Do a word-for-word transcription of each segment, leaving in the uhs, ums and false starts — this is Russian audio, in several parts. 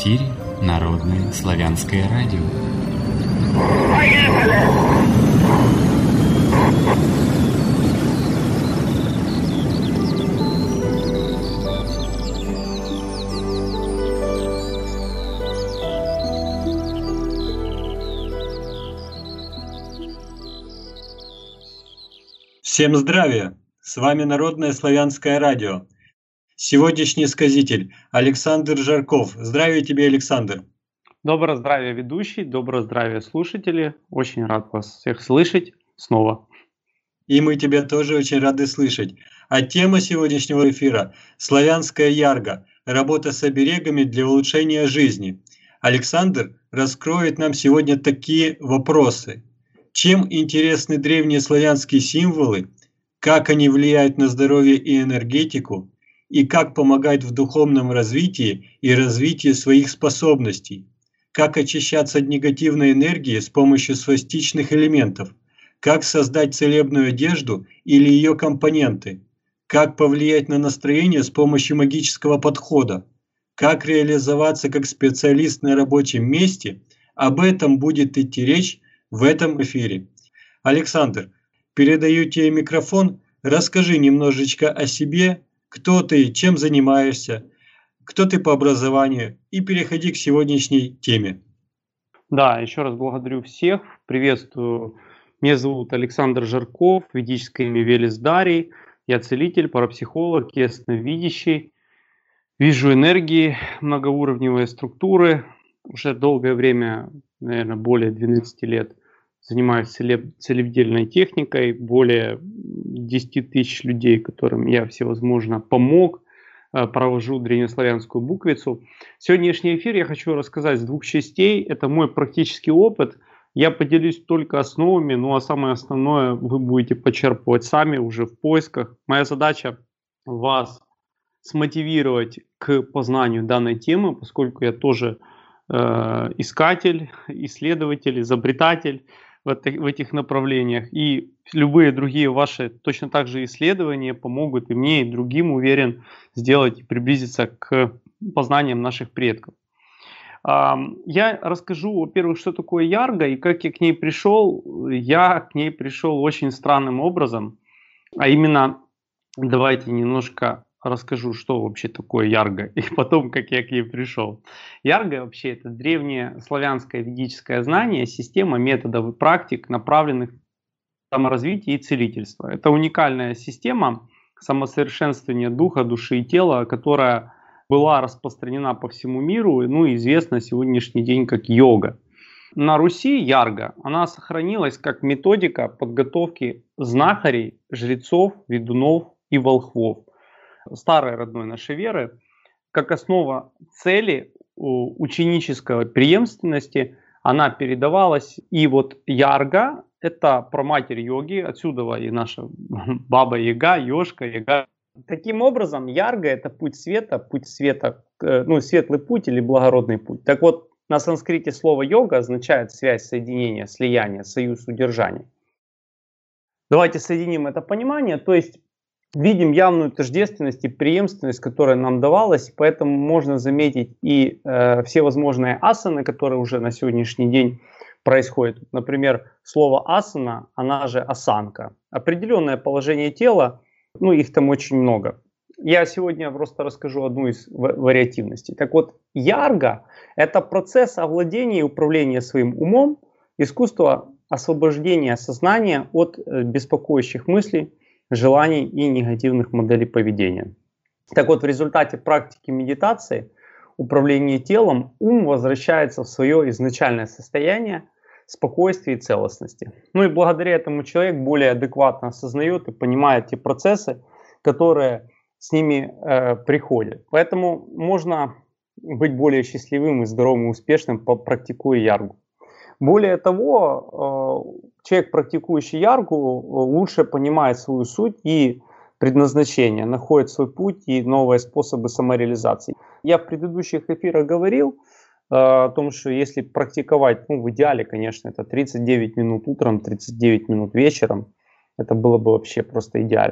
эфире Народное славянское радио. Поехали! Всем здравия! С вами Народное славянское радио. Сегодняшний сказитель Александр Жарков. Здравия тебе, Александр! Доброе здравие, ведущий, доброе здравие, слушатели. Очень рад вас всех слышать снова. И мы тебя тоже очень рады слышать. А тема сегодняшнего эфира – славянская ярга, работа с оберегами для улучшения жизни. Александр раскроет нам сегодня такие вопросы. Чем интересны древние славянские символы, как они влияют на здоровье и энергетику, и как помогают в духовном развитии и развитии своих способностей, как очищаться от негативной энергии с помощью свастичных элементов, как создать целебную одежду или ее компоненты, как повлиять на настроение с помощью магического подхода, как реализоваться как специалист на рабочем месте. Об этом будет идти речь в этом эфире. Александр, передаю тебе микрофон. Расскажи немножечко о себе, кто ты, чем занимаешься, кто ты по образованию, и переходи к сегодняшней теме. Да, еще раз благодарю всех, приветствую. Меня зовут Александр Жарков, ведическое имя Велес Дарий. Я целитель, парапсихолог, ясновидящий. Вижу энергии, многоуровневые структуры. Уже долгое время, наверное, более двенадцати лет занимаюсь целеб, целебдельной техникой. Более десяти тысяч людей, которым я всевозможно помог, провожу древнеславянскую буквицу. Сегодняшний эфир я хочу рассказать с двух частей. Это мой практический опыт. Я поделюсь только основами, ну а самое основное вы будете почерпывать сами уже в поисках. Моя задача вас смотивировать к познанию данной темы, поскольку я тоже э, искатель, исследователь, изобретатель в, это, в этих направлениях. И любые другие ваши точно так же исследования помогут и мне, и другим, уверен, сделать и приблизиться к познаниям наших предков. Я расскажу, во-первых, что такое ярга и как я к ней пришел. Я к ней пришел очень странным образом. А именно, давайте немножко расскажу, что вообще такое ярга, и потом, как я к ней пришел. Ярга вообще это древнее славянское ведическое знание, система методов и практик, направленных на саморазвитие и целительство. Это уникальная система самосовершенствования духа, души и тела, которая была распространена по всему миру, ну и известна на сегодняшний день как йога. На Руси ярга, она сохранилась как методика подготовки знахарей, жрецов, ведунов и волхвов старой родной нашей веры, как основа цели ученической преемственности, она передавалась. И вот ярга – это праматерь йоги, отсюда и наша баба Яга, Ёшка, Яга. Таким образом, ярга – это путь света, путь света, ну, светлый путь или благородный путь. Так вот, на санскрите слово йога означает связь, соединение, слияние, союз, удержание. Давайте соединим это понимание, то есть видим явную тождественность и преемственность, которая нам давалась, поэтому можно заметить и э, все возможные асаны, которые уже на сегодняшний день происходят. Например, слово асана, она же осанка. Определенное положение тела, ну их там очень много. Я сегодня просто расскажу одну из вариативностей. Так вот, ярга – это процесс овладения и управления своим умом, искусство освобождения сознания от беспокоящих мыслей, желаний и негативных моделей поведения. Так вот, в результате практики медитации, управления телом, ум возвращается в свое изначальное состояние спокойствия и целостности. Ну и благодаря этому человек более адекватно осознает и понимает те процессы, которые с ними э, приходят. Поэтому можно быть более счастливым и здоровым и успешным, практикуя яргу. Более того, человек, практикующий яргу, лучше понимает свою суть и предназначение, находит свой путь и новые способы самореализации. Я в предыдущих эфирах говорил о том, что если практиковать, ну, в идеале, конечно, это тридцать девять минут утром, тридцать девять минут вечером, это было бы вообще просто идеально.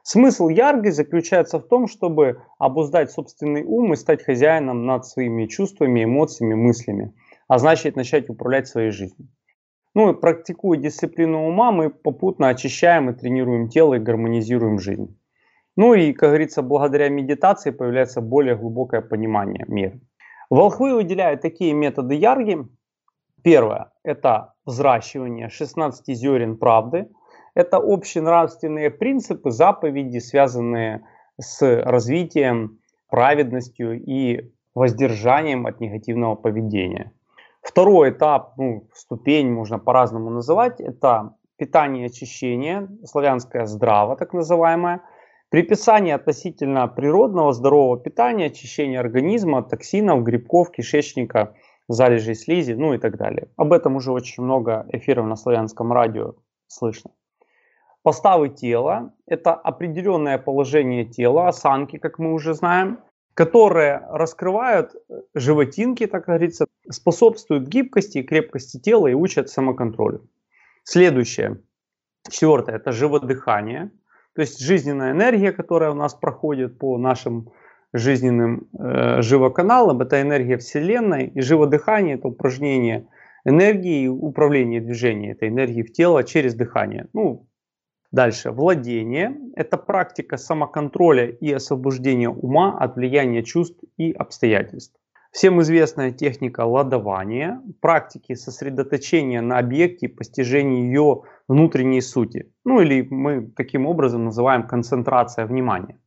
Смысл ярги заключается в том, чтобы обуздать собственный ум и стать хозяином над своими чувствами, эмоциями, мыслями, а значит начать управлять своей жизнью. Ну и практикуя дисциплину ума, мы попутно очищаем и тренируем тело и гармонизируем жизнь. Ну и, как говорится, благодаря медитации появляется более глубокое понимание мира. Волхвы выделяют такие методы ярги. Первое – это взращивание шестнадцати зерен правды. Это общенравственные принципы, заповеди, связанные с развитием, праведностью и воздержанием от негативного поведения. Второй этап, ну, ступень можно по-разному называть, это питание и очищение, славянское здраво так называемое, приписание относительно природного здорового питания, очищение организма от токсинов, грибков, кишечника, залежей слизи, ну и так далее. Об этом уже очень много эфиров на славянском радио слышно. Поставы тела – это определенное положение тела, осанки, как мы уже знаем, которые раскрывают животинки, так говорится, способствуют гибкости и крепкости тела и учат самоконтролю. Следующее, четвертое – это живодыхание, то есть жизненная энергия, которая у нас проходит по нашим жизненным э, живоканалам, это энергия Вселенной, и живодыхание – это упражнение энергии и управление движением этой энергии в тело через дыхание. Ну, дальше, владение – это практика самоконтроля и освобождения ума от влияния чувств и обстоятельств. Всем известная техника ладования, практики сосредоточения на объекте и постижения ее внутренней сути. Ну или мы таким образом называем концентрация внимания.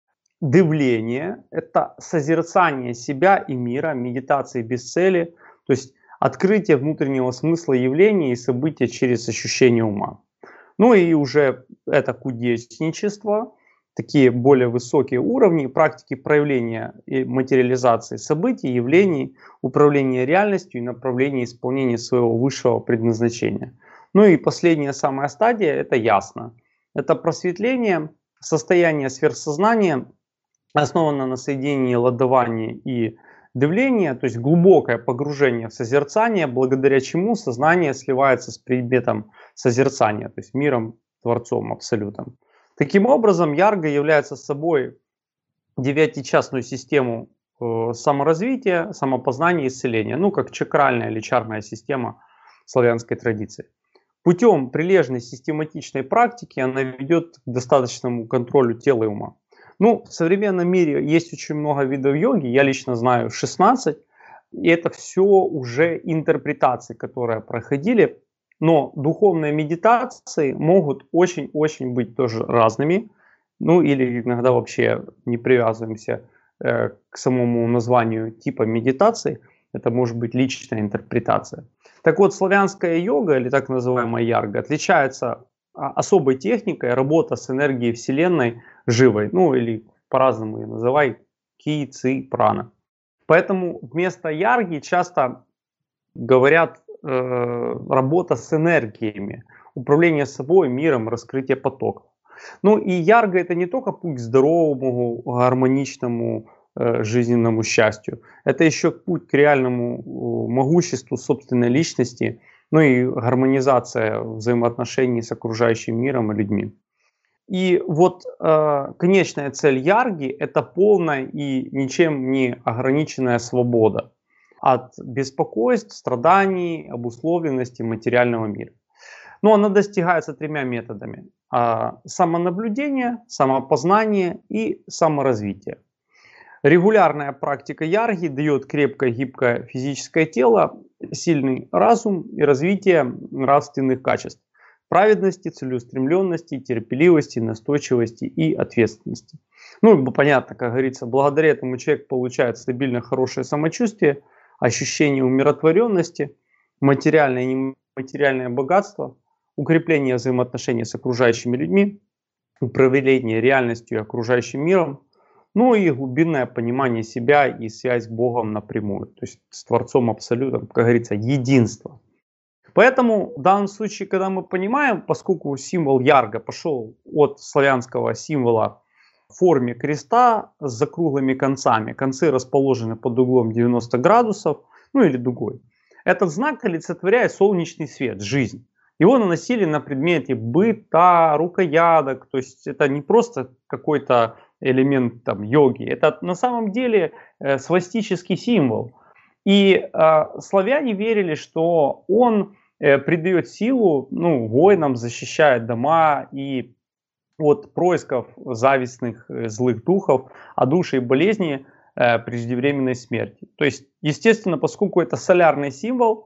Дивление – это созерцание себя и мира, медитации без цели, то есть открытие внутреннего смысла явления и события через ощущение ума. Ну и уже это кудесничество, такие более высокие уровни практики проявления и материализации событий, явлений, управления реальностью и направления исполнения своего высшего предназначения. Ну и последняя самая стадия – это ясно. Это просветление, состояние сверхсознания, основано на соединении ладования и дивления, то есть глубокое погружение в созерцание, благодаря чему сознание сливается с предметом созерцания, то есть миром, Творцом, Абсолютом. Таким образом, ярга является собой девятичастную систему э, саморазвития, самопознания и исцеления, ну как чакральная или чарная система славянской традиции. Путем прилежной систематичной практики она ведет к достаточному контролю тела и ума. Ну, в современном мире есть очень много видов йоги, я лично знаю шестнадцать, и это все уже интерпретации, которые проходили. Но духовные медитации могут очень-очень быть тоже разными. Ну или иногда вообще не привязываемся э, к самому названию типа медитации. Это может быть личная интерпретация. Так вот, славянская йога, или так называемая ярга, отличается особой техникой работа с энергией Вселенной живой. Ну или по-разному ее называй, ки, ци, прана. Поэтому вместо ярги часто говорят работа с энергиями, управление собой, миром, раскрытие потоков. Ну и ярга это не только путь к здоровому, гармоничному э, жизненному счастью, это еще путь к реальному могуществу собственной личности, ну и гармонизация взаимоотношений с окружающим миром и людьми. И вот э, конечная цель ярги это полная и ничем не ограниченная свобода от беспокойств, страданий, обусловленности материального мира. Но она достигается тремя методами. Самонаблюдение, самопознание и саморазвитие. Регулярная практика ярги дает крепкое, гибкое физическое тело, сильный разум и развитие нравственных качеств. Праведности, целеустремленности, терпеливости, настойчивости и ответственности. Ну, понятно, как говорится, благодаря этому человек получает стабильное, хорошее самочувствие, ощущение умиротворенности, материальное и нематериальное богатство, укрепление взаимоотношений с окружающими людьми, управление реальностью и окружающим миром, ну и глубинное понимание себя и связь с Богом напрямую, то есть с Творцом Абсолютом, как говорится, единство. Поэтому в данном случае, когда мы понимаем, поскольку символ ярга пошел от славянского символа в форме креста с закруглыми концами. Концы расположены под углом девяносто градусов, ну или дугой. Этот знак олицетворяет солнечный свет, жизнь. Его наносили на предметы быта, рукояток, то есть это не просто какой-то элемент там йоги, это на самом деле э, свастический символ. И э, славяне верили, что он э, придает силу, ну, воинам, защищает дома и от происков завистных э, злых духов, от души и болезни э, преждевременной смерти. То есть, естественно, поскольку это солярный символ,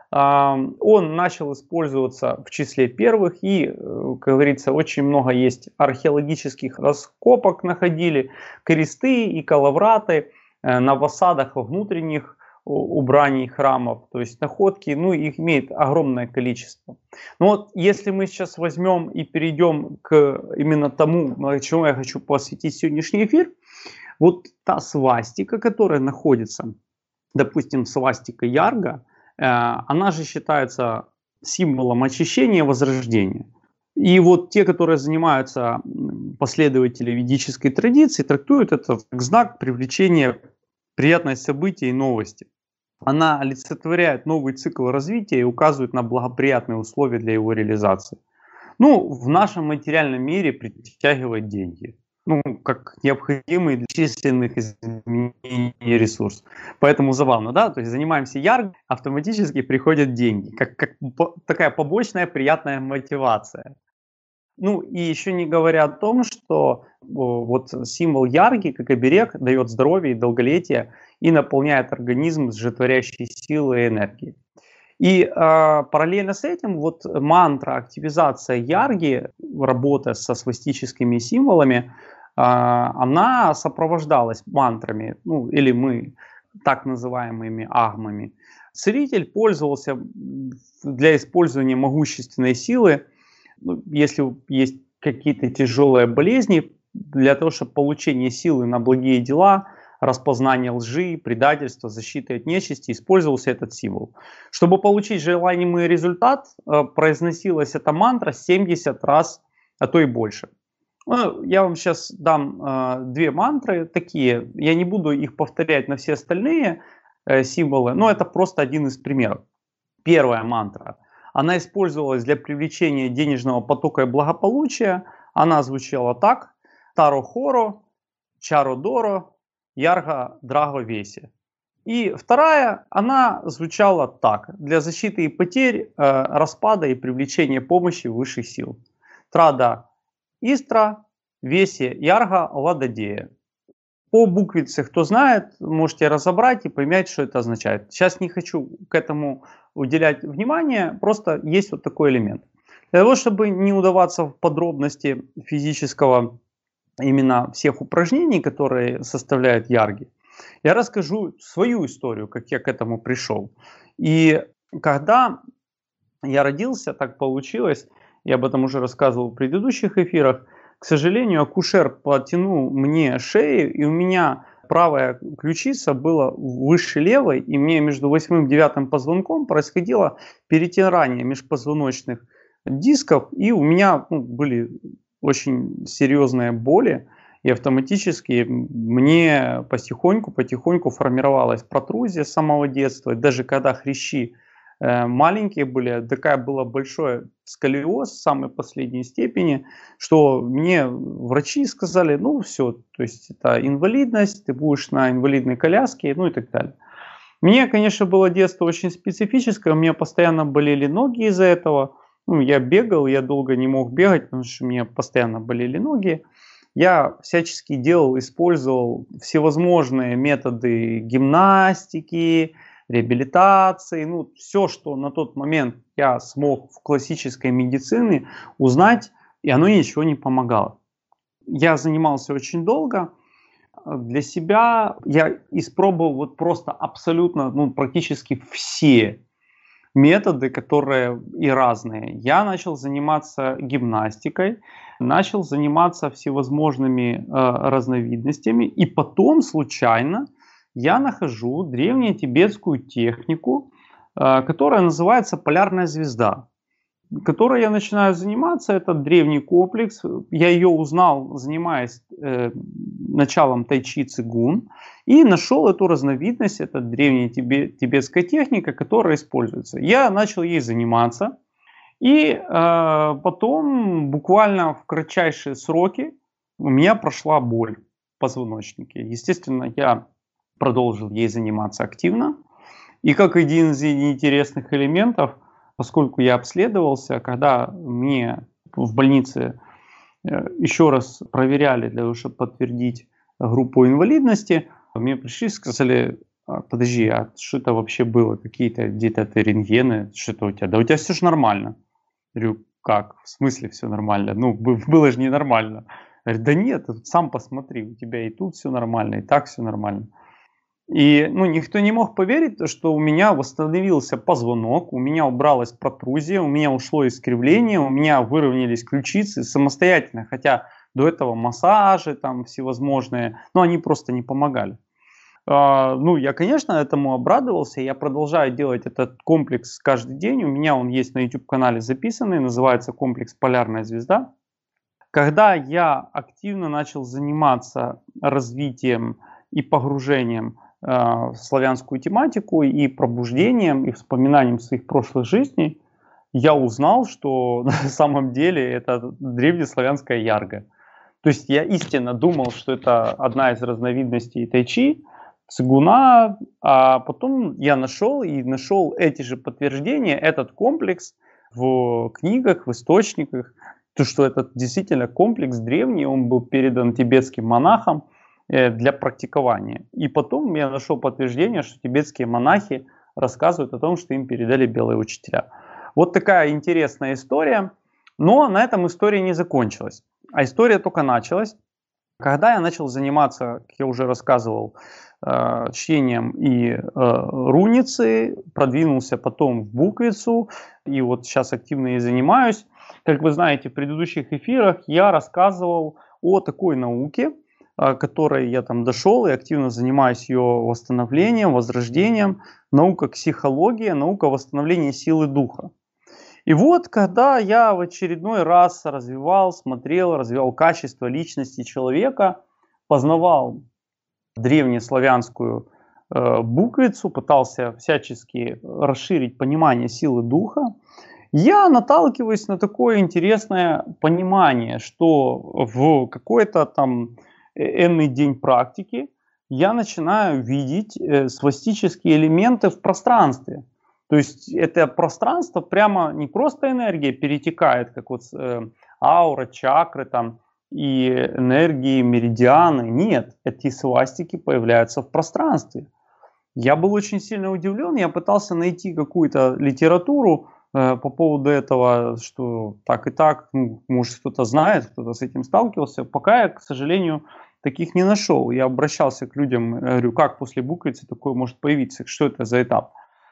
он начал использоваться в числе первых и, как говорится, очень много есть археологических раскопок находили, кресты и калавраты на фасадах во внутренних убраний храмов, то есть находки, ну, их имеет огромное количество. Но вот если мы сейчас возьмем и перейдем к именно тому, чему я хочу посвятить сегодняшний эфир, вот та свастика, которая находится, допустим, свастика Ярга, она же считается символом очищения и возрождения. И вот те, которые занимаются последователи ведической традиции, трактуют это как знак привлечения приятных событий и новости. Она олицетворяет новый цикл развития и указывает на благоприятные условия для его реализации. Ну, в нашем материальном мире притягивает деньги. Ну, как необходимый для численных изменений ресурс. Поэтому забавно, да? То есть занимаемся ярго, автоматически приходят деньги. Как, как по, такая побочная приятная мотивация. Ну и еще не говоря о том, что о, вот символ ярги, как оберег, дает здоровье и долголетие и наполняет организм сжитворящей силой и энергией. И э, параллельно с этим вот мантра активизация ярги, работа со свастическими символами, она сопровождалась мантрами, ну или мы так называемыми агмами. Целитель пользовался для использования могущественной силы, ну, если есть какие-то тяжелые болезни, для того, чтобы получение силы на благие дела, распознание лжи, предательства, защиты от нечисти, использовался этот символ. Чтобы получить желаемый результат, произносилась эта мантра семьдесят раз, а то и больше. Ну, я вам сейчас дам э, две мантры такие, я не буду их повторять на все остальные э, символы, но это просто один из примеров. Первая мантра, она использовалась для привлечения денежного потока и благополучия, она звучала так: Таро Хоро, Чаро Доро, Ярга Драго Веси. И вторая, она звучала так: для защиты и потерь, э, распада и привлечения помощи высших сил. Трада Истра, Веси, Ярга, Ладодея. По буквице, кто знает, можете разобрать и понять, что это означает. Сейчас не хочу к этому уделять внимание, просто есть вот такой элемент. Для того, чтобы не удаваться в подробности физического именно всех упражнений, которые составляют ярги, я расскажу свою историю, как я к этому пришел. И когда я родился, так получилось, я об этом уже рассказывал в предыдущих эфирах, к сожалению, акушер потянул мне шею, и у меня правая ключица была выше левой, и мне между восьмым и девятым позвонком происходило перетирание межпозвоночных дисков, и у меня ну, были очень серьезные боли, и автоматически мне потихоньку-потихоньку формировалась протрузия с самого детства, и даже когда хрящи маленькие были, такая была большой сколиоз в самой последней степени, что мне врачи сказали, ну все, то есть это инвалидность, ты будешь на инвалидной коляске, ну и так далее. Мне, конечно, было детство очень специфическое, у меня постоянно болели ноги из-за этого, ну, я бегал, я долго не мог бегать, потому что у меня постоянно болели ноги. Я всячески делал, использовал всевозможные методы гимнастики, реабилитации, ну, все, что на тот момент я смог в классической медицине узнать, и оно ничего не помогало. Я занимался очень долго. Для себя я испробовал вот просто абсолютно, ну, практически все методы, которые и разные. Я начал заниматься гимнастикой, начал заниматься всевозможными э, разновидностями, и потом случайно я нахожу древнюю тибетскую технику, э, которая называется полярная звезда, которой я начинаю заниматься. Это древний комплекс. Я ее узнал, занимаясь э, началом тайчи цигун, и нашел эту разновидность, это древняя тибет, тибетская техника, которая используется. Я начал ей заниматься, И э, потом, буквально в кратчайшие сроки, у меня прошла боль в позвоночнике. Естественно, я продолжил ей заниматься активно. И как один из интересных элементов, поскольку я обследовался, когда мне в больнице еще раз проверяли для того, чтобы подтвердить группу инвалидности, мне пришли и сказали: подожди, а что это вообще было? Какие-то где-то ты рентгены? Что-то у тебя? Да у тебя все же нормально. Я говорю: как? В смысле все нормально? Ну, было же ненормально. Говорит: да нет, сам посмотри, у тебя и тут все нормально, и так все нормально. И ну, никто не мог поверить, что у меня восстановился позвонок, у меня убралась протрузия, у меня ушло искривление, у меня выровнялись ключицы самостоятельно, хотя до этого массажи там всевозможные, но они просто не помогали. Uh, ну, я, конечно, этому обрадовался, я продолжаю делать этот комплекс каждый день, у меня он есть на YouTube-канале записанный, называется комплекс «Полярная звезда». Когда я активно начал заниматься развитием и погружением в славянскую тематику и пробуждением, и вспоминанием своих прошлых жизней, я узнал, что на самом деле это древнеславянская ярга. То есть я истинно думал, что это одна из разновидностей тайчи, цигуна, а потом я нашел и нашел эти же подтверждения, этот комплекс в книгах, в источниках, то, что это действительно комплекс древний, он был передан тибетским монахам для практикования. И потом я нашел подтверждение, что тибетские монахи рассказывают о том, что им передали белые учителя. Вот такая интересная история. Но на этом история не закончилась. А история только началась, когда я начал заниматься, как я уже рассказывал, чтением и руницы, продвинулся потом в буквицу, и вот сейчас активно и занимаюсь. Как вы знаете, в предыдущих эфирах я рассказывал о такой науке, которой я там дошел и активно занимаюсь ее восстановлением, возрождением. Наука психология, наука восстановления силы духа. И вот, когда я в очередной раз развивал, смотрел, развивал качество личности человека, познавал древнеславянскую э, буквицу, пытался всячески расширить понимание силы духа, я наталкиваюсь на такое интересное понимание, что в какой-то там энный день практики я начинаю видеть э, свастические элементы в пространстве. То есть это пространство прямо не просто энергия перетекает, как вот э, аура, чакры там и энергии, меридианы. Нет, эти свастики появляются в пространстве. Я был очень сильно удивлен, я пытался найти какую-то литературу э, по поводу этого, что так и так, ну, может кто-то знает, кто-то с этим сталкивался, пока я, к сожалению, таких не нашел. Я обращался к людям, говорю, как после буквицы такое может появиться, что это за этап.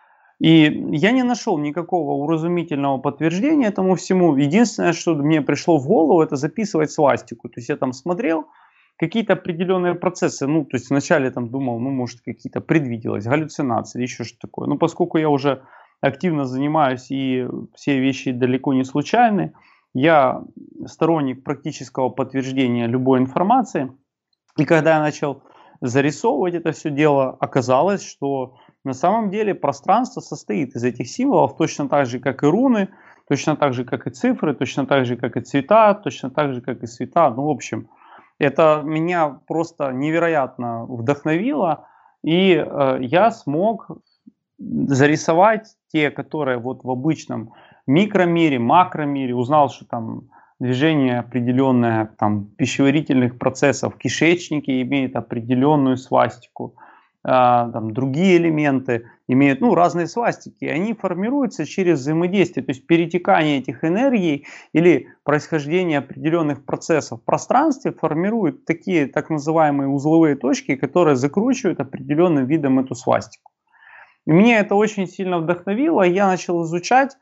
И я не нашел никакого уразумительного подтверждения этому всему. Единственное, что мне пришло в голову, это записывать свастику. То есть я там смотрел какие-то определенные процессы. Ну, то есть вначале там думал, ну, может, какие-то предвиделось, галлюцинации или еще что-то такое. Но поскольку я уже активно занимаюсь и все вещи далеко не случайны, я сторонник практического подтверждения любой информации. И когда я начал зарисовывать это все дело, оказалось, что на самом деле пространство состоит из этих символов точно так же, как и руны, точно так же, как и цифры, точно так же, как и цвета, точно так же, как и цвета. Ну, в общем, это меня просто невероятно вдохновило, и э, я смог зарисовать те, которые вот в обычном микромире, макромире, узнал, что там движение определенное там, пищеварительных процессов в кишечнике имеет определенную свастику. Там, другие элементы имеют ну, разные свастики, и они формируются через взаимодействие, то есть перетекание этих энергий или происхождение определенных процессов в пространстве формируют такие так называемые узловые точки, которые закручивают определенным видом эту свастику. И меня это очень сильно вдохновило, и я начал изучать.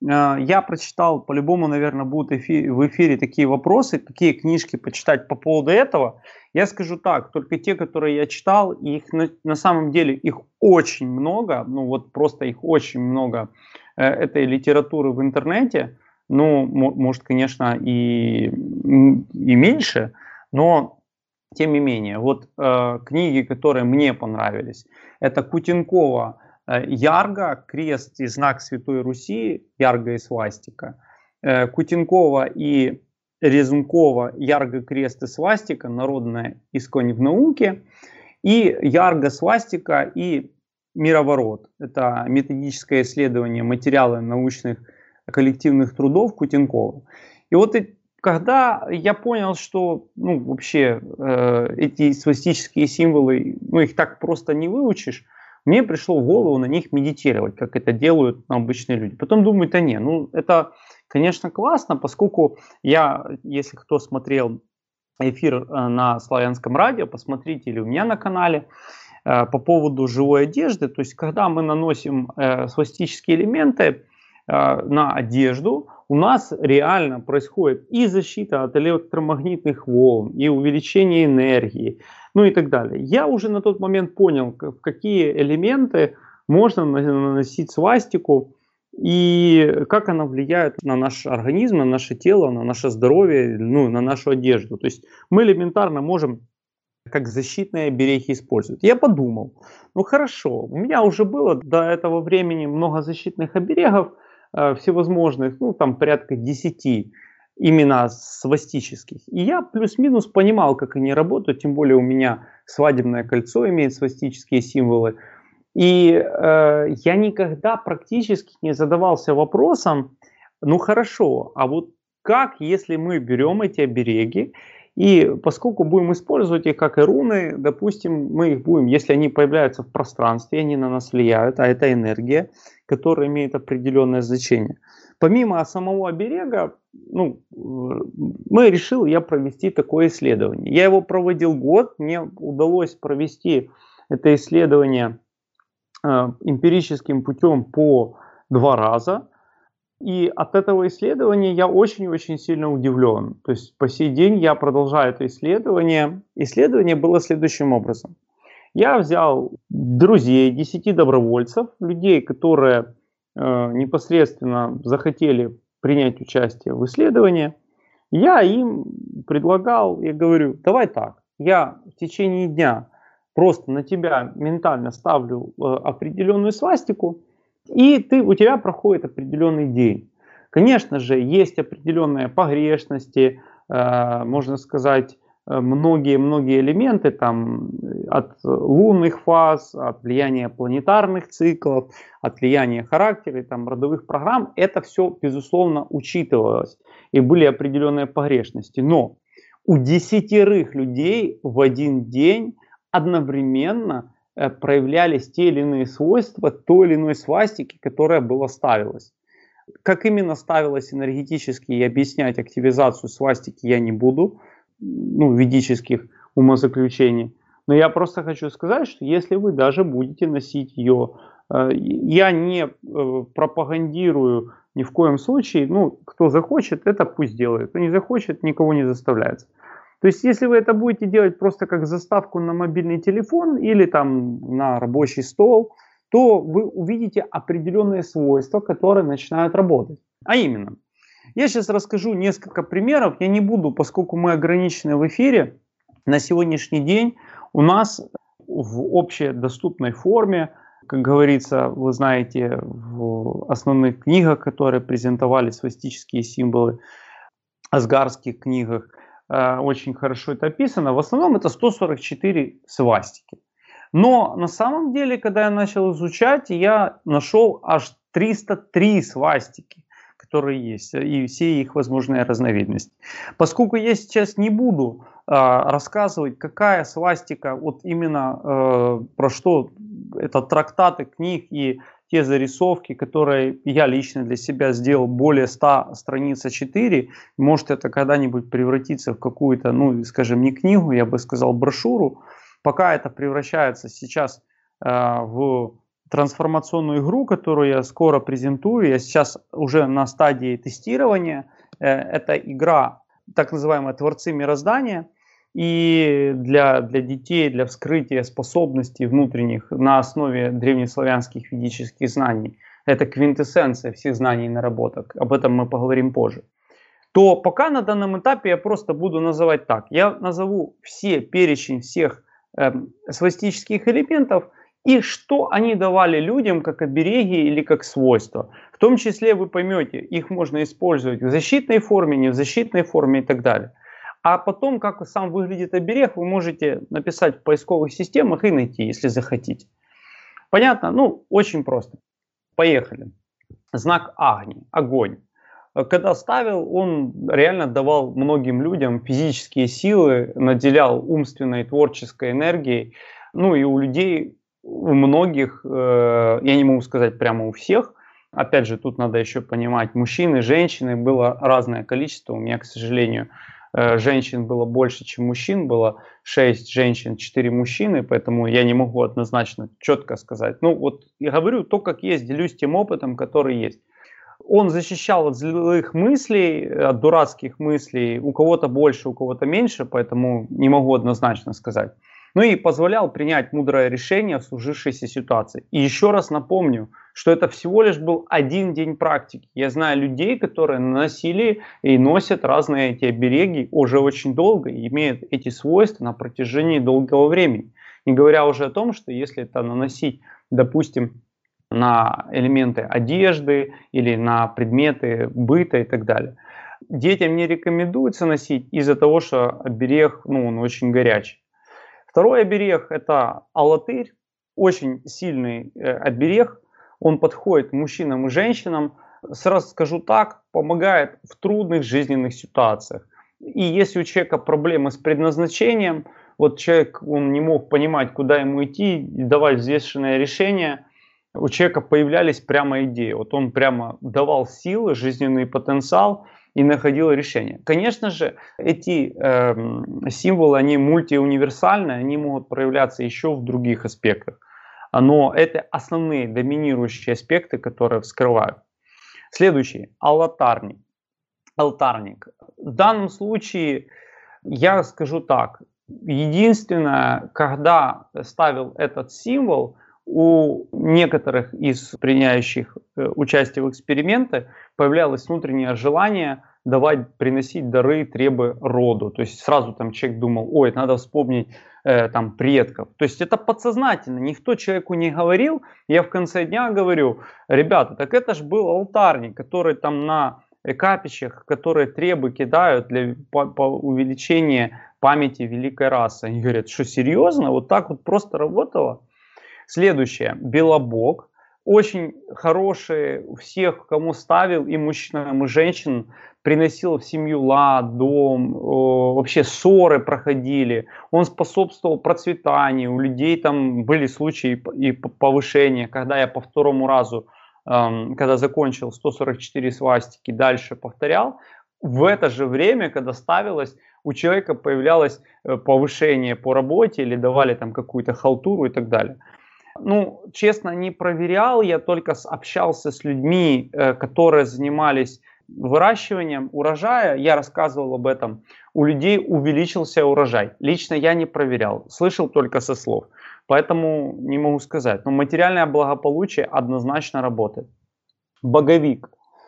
Я прочитал, по-любому, наверное, будут эфир, в эфире такие вопросы, какие книжки почитать по поводу этого. Я скажу так, только те, которые я читал, их на, на самом деле их очень много, ну вот просто их очень много, э, этой литературы в интернете, ну, может, конечно, и, и меньше, но тем не менее, вот э, книги, которые мне понравились, это Кутенкова Ярга, крест и знак Святой Руси, ярга и свастика. Кутенкова и Резункова, ярга, крест и свастика, народная исконь в науке. И ярга, свастика и мироворот. Это методическое исследование материала научных коллективных трудов Кутенкова. И вот когда я понял, что ну, вообще э, эти свастические символы, ну, их так просто не выучишь, мне пришло в голову на них медитировать, как это делают обычные люди. Потом думаю, да не, ну это, конечно, классно, поскольку я, если кто смотрел эфир на Славянском радио, посмотрите, или у меня на канале, э, по поводу живой одежды, то есть когда мы наносим э, свастические элементы э, на одежду, у нас реально происходит и защита от электромагнитных волн, и увеличение энергии, ну и так далее. Я уже на тот момент понял, в какие элементы можно наносить свастику и как она влияет на наш организм, на наше тело, на наше здоровье, ну, на нашу одежду. То есть мы элементарно можем как защитные обереги использовать. Я подумал, ну хорошо, у меня уже было до этого времени много защитных оберегов, всевозможных, ну там порядка десяти именно свастических. И я плюс-минус понимал, как они работают, тем более у меня свадебное кольцо имеет свастические символы. И э, я никогда практически не задавался вопросом, ну хорошо, а вот как, если мы берем эти обереги, и поскольку будем использовать их как и руны, допустим, мы их будем, если они появляются в пространстве, они на нас влияют, а это энергия, которая имеет определенное значение. Помимо самого оберега, ну, мы решил я провести такое исследование. Я его проводил год, мне удалось провести это исследование э, эмпирическим путем по два раза. И от этого исследования я очень-очень сильно удивлен. То есть по сей день я продолжаю это исследование. Исследование было следующим образом. Я взял друзей, десяти добровольцев, людей, которые э, непосредственно захотели принять участие в исследовании. Я им предлагал, я говорю, давай так, я в течение дня просто на тебя ментально ставлю э, определенную свастику, и ты, у тебя проходит определенный день. Конечно же, есть определенные погрешности, э, можно сказать, многие-многие элементы там, от лунных фаз, от влияния планетарных циклов, от влияния характера, там, родовых программ. Это все, безусловно, учитывалось. И были определенные погрешности. Но у десятерых людей в один день одновременно проявлялись те или иные свойства той или иной свастики, которая была ставилась. Как именно ставилась энергетически, и объяснять активизацию свастики я не буду, ну, ведических умозаключений. Но я просто хочу сказать, что если вы даже будете носить ее, я не пропагандирую ни в коем случае, ну, кто захочет, это пусть делает, кто не захочет, никого не заставляется. То есть, если вы это будете делать просто как заставку на мобильный телефон или там на рабочий стол, то вы увидите определенные свойства, которые начинают работать. А именно, я сейчас расскажу несколько примеров, я не буду, поскольку мы ограничены в эфире, на сегодняшний день у нас в общедоступной форме, как говорится, вы знаете, в основных книгах, которые презентовали свастические символы, асгарских книгах, очень хорошо это описано, в основном это сто сорок четыре свастики. Но на самом деле, когда я начал изучать, я нашел аж триста три свастики, которые есть, и все их возможные разновидности. Поскольку я сейчас не буду э, рассказывать, какая свастика, вот именно э, про что это трактаты книг и те зарисовки, которые я лично для себя сделал, более ста страниц а четыре, может это когда-нибудь превратиться в какую-то, ну, скажем, не книгу, я бы сказал, брошюру. Пока это превращается сейчас э, в трансформационную игру, которую я скоро презентую. Я сейчас уже на стадии тестирования. Это игра, так называемая «Творцы мироздания». И для, для детей, для вскрытия способностей внутренних на основе древнеславянских ведических знаний. Это квинтэссенция всех знаний и наработок. Об этом мы поговорим позже. То пока на данном этапе я просто буду называть так. Я назову все перечень всех э, свастических элементов. и что они давали людям как обереги или как свойства. В том числе вы поймете, их можно использовать в защитной форме, не в защитной форме и так далее. А потом, как сам выглядит оберег, вы можете написать в поисковых системах и найти, если захотите. Понятно? Ну, очень просто. Поехали. Знак Агни, огонь. Когда ставил, он реально давал многим людям физические силы, наделял умственной, творческой энергией. Ну и у людей, у многих, э, я не могу сказать прямо у всех, опять же, тут надо еще понимать, мужчины, женщины, было разное количество. У меня, к сожалению, э, женщин было больше, чем мужчин, было шесть женщин, четыре мужчины, поэтому я не могу однозначно четко сказать. Ну вот я говорю то, как есть, делюсь тем опытом, который есть. Он защищал от злых мыслей, от дурацких мыслей, у кого-то больше, у кого-то меньше, поэтому не могу однозначно сказать. Ну и позволял принять мудрое решение в сложившейся ситуации. И еще раз напомню, что это всего лишь был один день практики. Я знаю людей, которые носили и носят разные эти обереги уже очень долго и имеют эти свойства на протяжении долгого времени. Не говоря уже о том, что если это наносить, допустим, на элементы одежды или на предметы быта и так далее. Детям не рекомендуется носить из-за того, что оберег, ну, он очень горячий. Второй оберег – это алатырь, очень сильный э, оберег. Он подходит мужчинам и женщинам, сразу скажу так, помогает в трудных жизненных ситуациях. И если у человека проблемы с предназначением, вот человек, он не мог понимать, куда ему идти, и давать взвешенное решение, у человека появлялись прямо идеи. Вот он прямо давал силы, жизненный потенциал и находил решение. Конечно же, эти э, символы, они мультиуниверсальные, они могут проявляться еще в других аспектах. Но это основные доминирующие аспекты, которые вскрывают. Следующий, алтарник. Алтарник. В данном случае я скажу так. Единственное, когда ставил этот символ, у некоторых из принимающих участие в эксперименте появлялось внутреннее желание давать, приносить дары, требы роду. То есть сразу там человек думал, ой, надо вспомнить э, там предков. То есть это подсознательно, никто человеку не говорил. Я в конце дня говорю, ребята, так это же был алтарник, который там на капищах, которые требы кидают для по, по увеличения памяти великой расы. Они говорят, что серьезно? Вот так вот просто работало? Следующее, белобог. Очень хороший, всех, кому ставил, и мужчинам, и женщинам, приносил в семью лад, дом, вообще ссоры проходили. Он способствовал процветанию, у людей там были случаи и повышения. Когда я по второму разу, когда закончил сто сорок четыре свастики, дальше повторял, в это же время, когда ставилось, у человека появлялось повышение по работе или давали там какую-то халтуру и так далее. Ну, честно, не проверял, я только общался с людьми, которые занимались выращиванием урожая, я рассказывал об этом, у людей увеличился урожай. Лично я не проверял, слышал только со слов, поэтому не могу сказать. Но материальное благополучие однозначно работает. Боговик.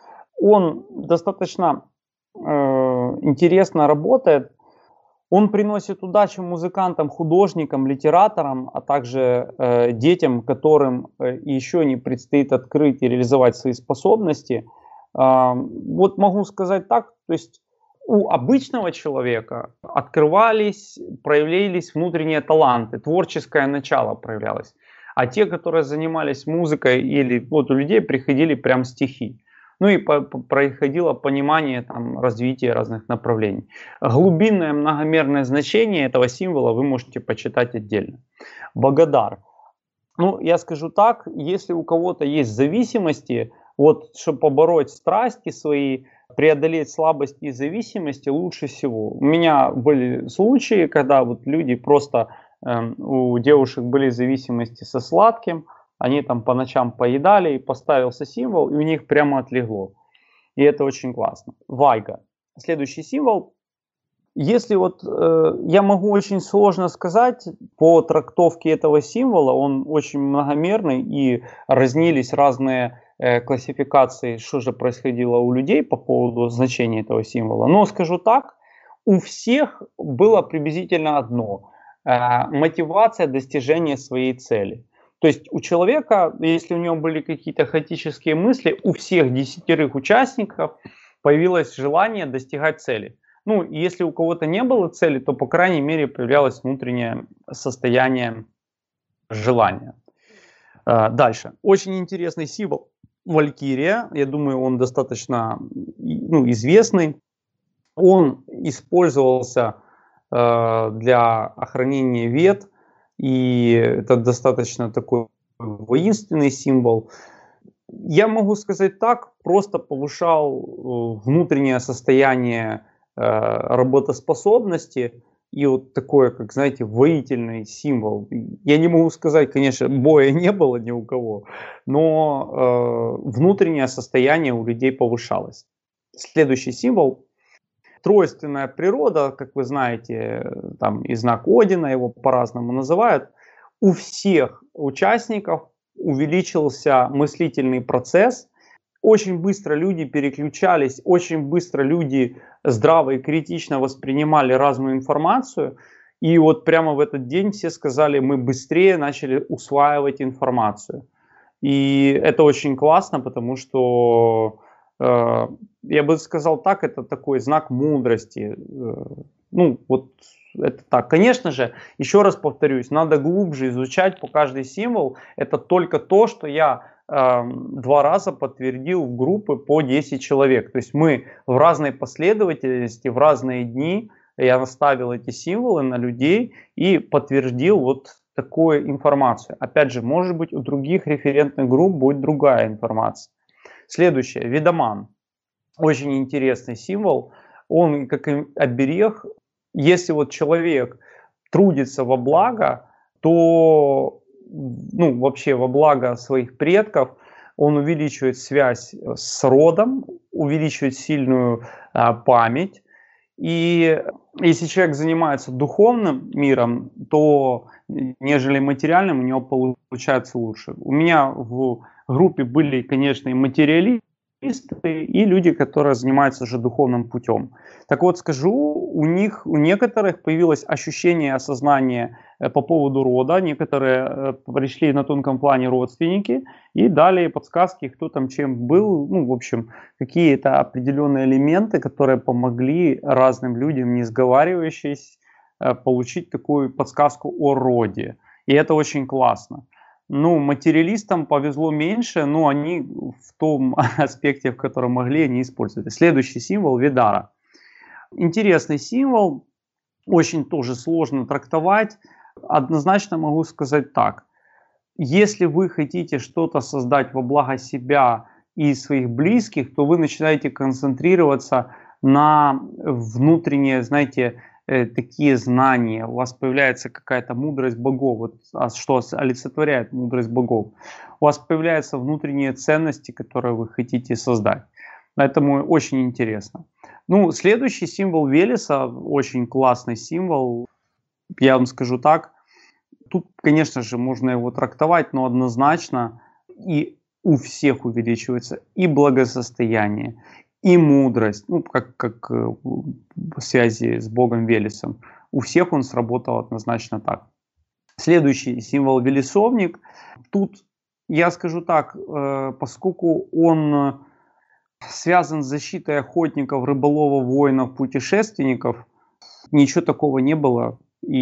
Он достаточно э, интересно работает. Он приносит удачу музыкантам, художникам, литераторам, а также э, детям, которым э, еще не предстоит открыть и реализовать свои способности. Э, вот могу сказать так, то есть у обычного человека открывались, проявлялись внутренние таланты, творческое начало проявлялось. А те, которые занимались музыкой, или вот у людей приходили прям стихи. Ну и по, по, происходило понимание там, развития разных направлений. Глубинное многомерное значение этого символа вы можете почитать отдельно. Богодар. Ну, я скажу так, если у кого-то есть зависимости, вот, чтобы побороть страсти свои, преодолеть слабости и зависимости, лучше всего. У меня были случаи, когда вот люди просто, э, у девушек были зависимости со сладким, они там по ночам поедали, и поставился символ, и у них прямо отлегло. И это очень классно. Вайга. Следующий символ. Если вот э, я могу очень сложно сказать по трактовке этого символа, он очень многомерный, и разнились разные э, классификации, что же происходило у людей по поводу значения этого символа. Но скажу так, у всех было приблизительно одно. Э, мотивация достижения своей цели. То есть у человека, если у него были какие-то хаотические мысли, у всех десятерых участников появилось желание достигать цели. Ну, если у кого-то не было цели, то, по крайней мере, появлялось внутреннее состояние желания. Дальше. Очень интересный символ Валькирия. Я думаю, он достаточно ну, известный. Он использовался э, для охранения вет. И это достаточно такой воинственный символ. Я могу сказать так, просто повышал внутреннее состояние э, работоспособности. И вот такой, как знаете, воительный символ. Я не могу сказать, конечно, боя не было ни у кого, но э, внутреннее состояние у людей повышалось. Следующий символ. Тройственная природа, как вы знаете, там и знак Одина, его по-разному называют. У всех участников увеличился мыслительный процесс. Очень быстро люди переключались, очень быстро люди здраво и критично воспринимали разную информацию. И вот прямо в этот день все сказали, мы быстрее начали усваивать информацию. И это очень классно, потому что, э, я бы сказал так, это такой знак мудрости. Э, ну, вот это так. Конечно же, еще раз повторюсь, надо глубже изучать по каждый символ. Это только то, что я два раза подтвердил в группы по десять человек. То есть мы в разной последовательности, в разные дни я наставил эти символы на людей и подтвердил вот такую информацию. Опять же, может быть, у других референтных групп будет другая информация. Следующее. Ведоман. Очень интересный символ. Он как оберег. Если вот человек трудится во благо, то ну, вообще во благо своих предков, он увеличивает связь с родом, увеличивает сильную а, память. И если человек занимается духовным миром, то нежели материальным у него получается лучше. У меня в группе были, конечно, и материалисты, и люди, которые занимаются уже духовным путем. Так вот скажу, у них, у некоторых появилось ощущение осознания по поводу рода, некоторые пришли на тонком плане родственники и дали подсказки, кто там чем был, ну, в общем, какие-то определенные элементы, которые помогли разным людям, не сговаривающись, получить такую подсказку о роде. И это очень классно. Ну, материалистам повезло меньше, но они в том аспекте, в котором могли, они использовали. Следующий символ – Видара. Интересный символ, очень тоже сложно трактовать. Однозначно могу сказать так. Если вы хотите что-то создать во благо себя и своих близких, то вы начинаете концентрироваться на внутренние, знаете, такие знания, у вас появляется какая-то мудрость богов, вот, а что олицетворяет мудрость богов, у вас появляются внутренние ценности, которые вы хотите создать. Поэтому очень интересно. Ну, следующий символ Велеса, очень классный символ, я вам скажу так, тут, конечно же, можно его трактовать, но однозначно и у всех увеличивается и благосостояние, и мудрость, ну, как, как в связи с богом Велесом. У всех он сработал однозначно так. Следующий символ Велесовник. Тут, я скажу так, поскольку он связан с защитой охотников, рыболовов, воинов, путешественников, ничего такого не было.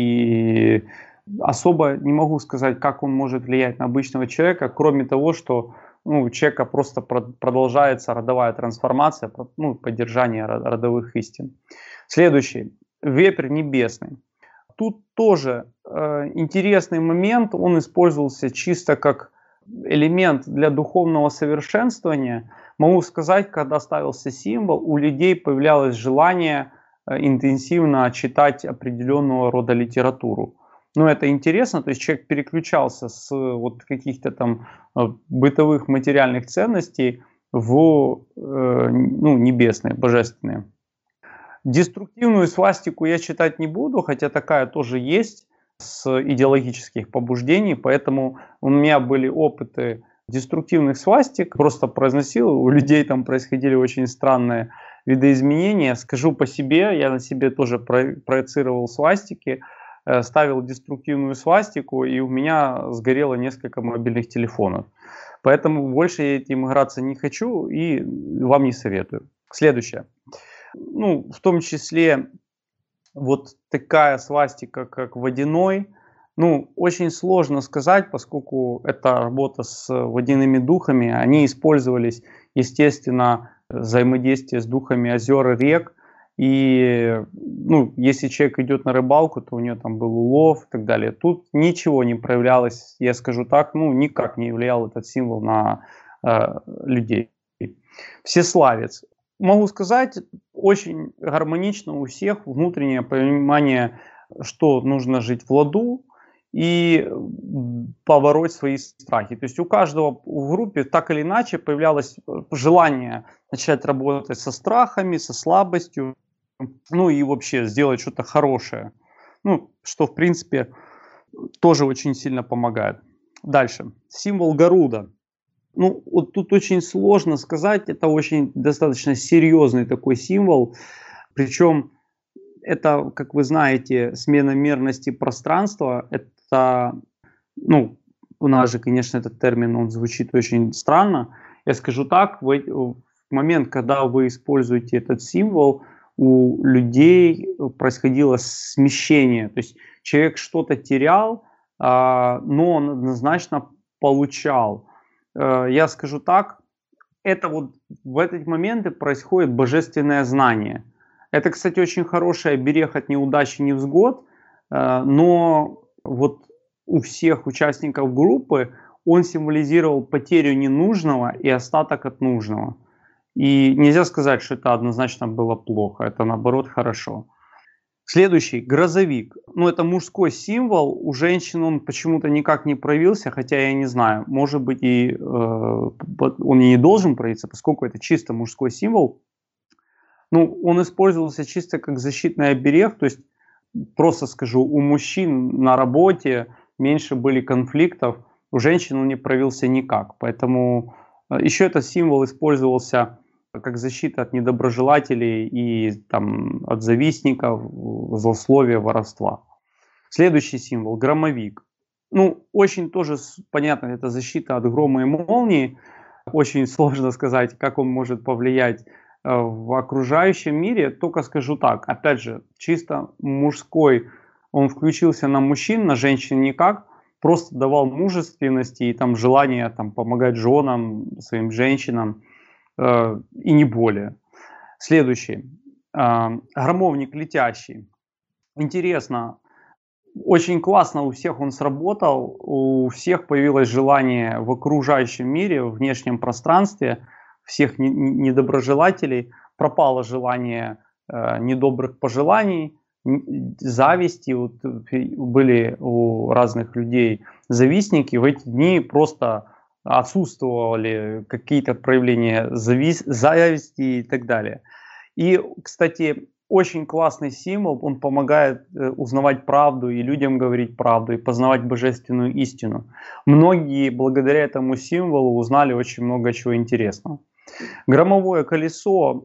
И особо не могу сказать, как он может влиять на обычного человека, кроме того, что ну, у человека просто продолжается родовая трансформация, ну, поддержание родовых истин. Следующий. Вепрь небесный. Тут тоже э, интересный момент. Он использовался чисто как элемент для духовного совершенствования. Могу сказать, когда ставился символ, у людей появлялось желание э, интенсивно читать определенного рода литературу. Но это интересно, то есть человек переключался с вот каких-то там бытовых материальных ценностей в э, ну, небесные, божественные. Деструктивную свастику я читать не буду, хотя такая тоже есть с идеологических побуждений, поэтому у меня были опыты деструктивных свастик, просто произносил, у людей там происходили очень странные видоизменения. Скажу по себе, я на себе тоже проецировал свастики. э, ставил деструктивную свастику, и у меня сгорело несколько мобильных телефонов. Поэтому больше я этим играться не хочу и вам не советую. Следующее. Ну, в том числе вот такая свастика, как водяной. Ну, очень сложно сказать, поскольку это работа с водяными духами. Они использовались, естественно, взаимодействие с духами озер и рек. И, ну, если человек идет на рыбалку, то у него там был улов и так далее. Тут ничего не проявлялось, я скажу так, ну, никак не влиял этот символ на э, людей. Всеславец. Могу сказать, очень гармонично у всех внутреннее понимание, что нужно жить в ладу и побороть свои страхи. То есть у каждого в группе так или иначе появлялось желание начать работать со страхами, со слабостью, ну и вообще сделать что-то хорошее. Ну, что в принципе тоже очень сильно помогает. Дальше. Символ Гаруда. Ну, вот тут очень сложно сказать, это очень достаточно серьезный такой символ, причем это, как вы знаете, смена мерности пространства, это, ну, у нас же, конечно, этот термин, он звучит очень странно, я скажу так, в, в момент, когда вы используете этот символ, у людей происходило смещение, то есть человек что-то терял, но он однозначно получал. Я скажу так, это вот в эти моменты происходит божественное знание. Это, кстати, очень хороший оберег от неудачи, невзгод, но вот у всех участников группы он символизировал потерю ненужного и остаток от нужного. И нельзя сказать, что это однозначно было плохо, это наоборот хорошо. Следующий, грозовик. Ну, это мужской символ. У женщин он почему-то никак не проявился, хотя я не знаю, может быть, и э, он и не должен проявиться, поскольку это чисто мужской символ. Ну, он использовался чисто как защитный оберег, то есть, просто скажу, у мужчин на работе меньше были конфликтов, у женщин он не проявился никак. Поэтому еще этот символ использовался как защита от недоброжелателей и там, от завистников, злословия, воровства. Следующий символ – громовик. Ну, очень тоже понятно, это защита от грома и молнии. Очень сложно сказать, как он может повлиять в окружающем мире. Только скажу так, опять же, чисто мужской, он включился на мужчин, на женщин никак. Просто давал мужественности и там, желание там, помогать женам, своим женщинам. И не более. Следующий. Громовник летящий. Интересно. Очень классно у всех он сработал. У всех появилось желание в окружающем мире, в внешнем пространстве, всех недоброжелателей. Пропало желание недобрых пожеланий, зависти. Вот были у разных людей завистники. В эти дни просто отсутствовали какие-то проявления завис- зависти и так далее. И, кстати, очень классный символ, он помогает узнавать правду и людям говорить правду, и познавать божественную истину. Многие благодаря этому символу узнали очень много чего интересного. Громовое колесо,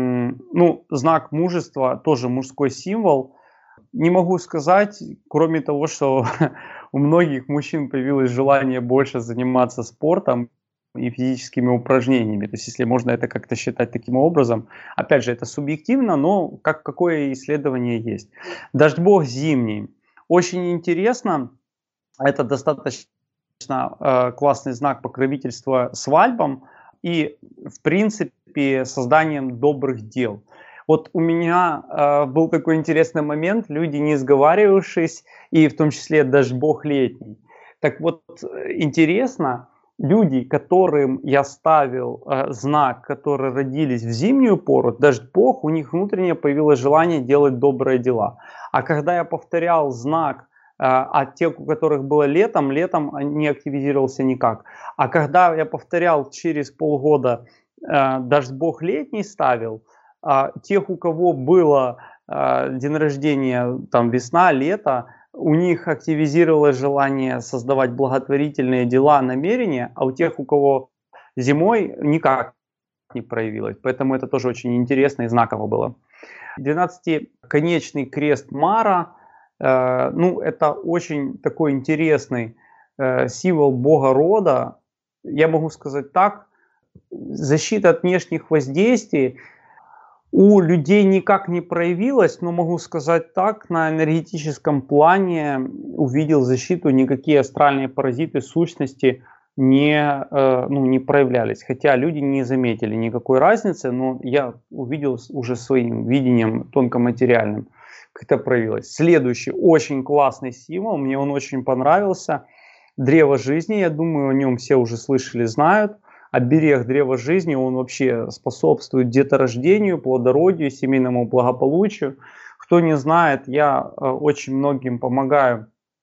ну, знак мужества, тоже мужской символ. Не могу сказать, кроме того, что у многих мужчин появилось желание больше заниматься спортом и физическими упражнениями. То есть, если можно это как-то считать таким образом. Опять же, это субъективно, но как, какое исследование есть. Дождь-бог зимний. Очень интересно. Это достаточно э, классный знак покровительства свадьбам и, в принципе, созданием добрых дел. Вот у меня э, был такой интересный момент, люди, не сговаривавшись, и в том числе даже бог летний. Так вот, интересно, люди, которым я ставил э, знак, которые родились в зимнюю пору, даже бог, у них внутренне появилось желание делать добрые дела. А когда я повторял знак, э, а тех, у которых было летом, летом не активизировался никак. А когда я повторял через полгода, э, даже бог летний ставил, а тех, у кого было э, день рождения, там весна, лето, у них активизировалось желание создавать благотворительные дела, намерения, а у тех, у кого зимой, никак не проявилось. Поэтому это тоже очень интересно и знаково было. двенадцатиконечный крест Мара Э, ну, это очень такой интересный э, символ бога рода. Я могу сказать так, защита от внешних воздействий у людей никак не проявилась, но могу сказать так, на энергетическом плане увидел защиту, никакие астральные паразиты, сущности не, э, ну, не проявлялись. Хотя люди не заметили никакой разницы, но я увидел уже своим видением тонкоматериальным, как это проявилось. Следующий очень классный символ, мне он очень понравился. Древо жизни, я думаю, о нем все уже слышали, знают. Оберег древа жизни, он вообще способствует деторождению, плодородию, семейному благополучию. Кто не знает, я очень многим помогаю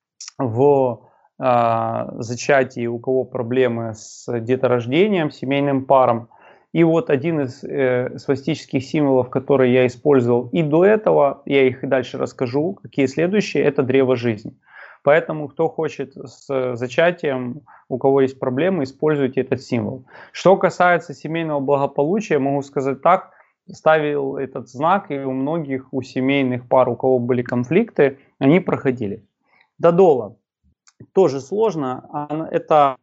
в э, зачатии, у кого проблемы с деторождением, семейным парам. И вот один из э, свастических символов, который я использовал и до этого, я их и дальше расскажу, какие следующие, это древо жизни. Поэтому, кто хочет с зачатием, у кого есть проблемы, используйте этот символ. Что касается семейного благополучия, могу сказать так, ставил этот знак, и у многих, у семейных пар, у кого были конфликты, они проходили. Додола. Тоже сложно. Это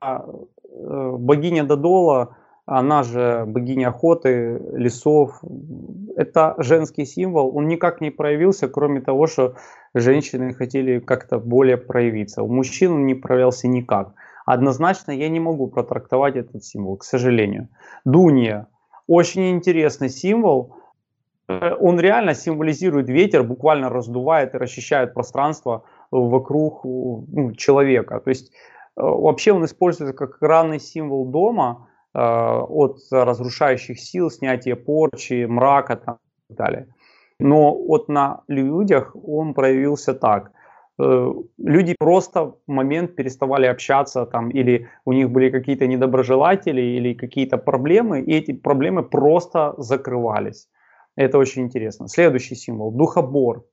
богиня Додола, она же богиня охоты, лесов. Это женский символ, он никак не проявился, кроме того, что женщины хотели как-то более проявиться. У мужчин он не проявлялся никак. Однозначно я не могу протрактовать этот символ, к сожалению. Дуния. Очень интересный символ. Он реально символизирует ветер, буквально раздувает и расчищает пространство вокруг, ну, человека. То есть вообще он используется как охранный символ дома э, от разрушающих сил, снятия порчи, мрака там, и так далее. Но вот на людях он проявился так. Люди просто в момент переставали общаться, там, или у них были какие-то недоброжелатели, или какие-то проблемы, и эти проблемы просто закрывались. Это очень интересно. Следующий символ – духобор.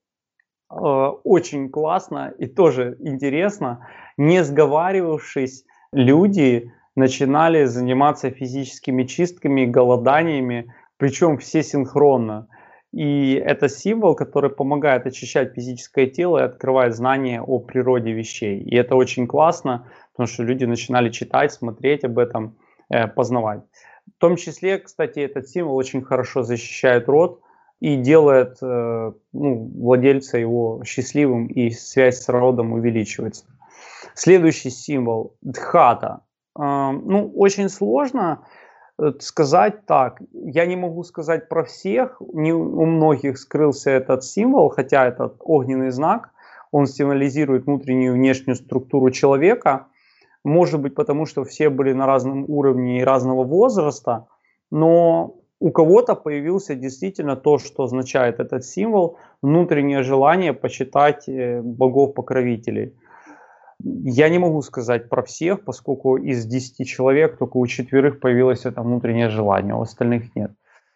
Очень классно и тоже интересно. Не сговаривавшись, люди начинали заниматься физическими чистками, голоданиями, причем все синхронно. И это символ, который помогает очищать физическое тело и открывает знания о природе вещей. И это очень классно, потому что люди начинали читать, смотреть об этом, э, познавать. В том числе, кстати, этот символ очень хорошо защищает род и делает э, ну, владельца его счастливым, и связь с родом увеличивается. Следующий символ – Дхата. Э, ну, очень сложно сказать так. Я не могу сказать про всех. Не у многих скрылся этот символ, хотя этот огненный знак, он символизирует внутреннюю и внешнюю структуру человека. Может быть, потому что все были на разном уровне и разного возраста, но у кого-то появился действительно то, что означает этот символ, внутреннее желание почитать богов-покровителей. Я не могу сказать про всех, поскольку из десяти человек только у четверых появилось это внутреннее желание, у остальных нет.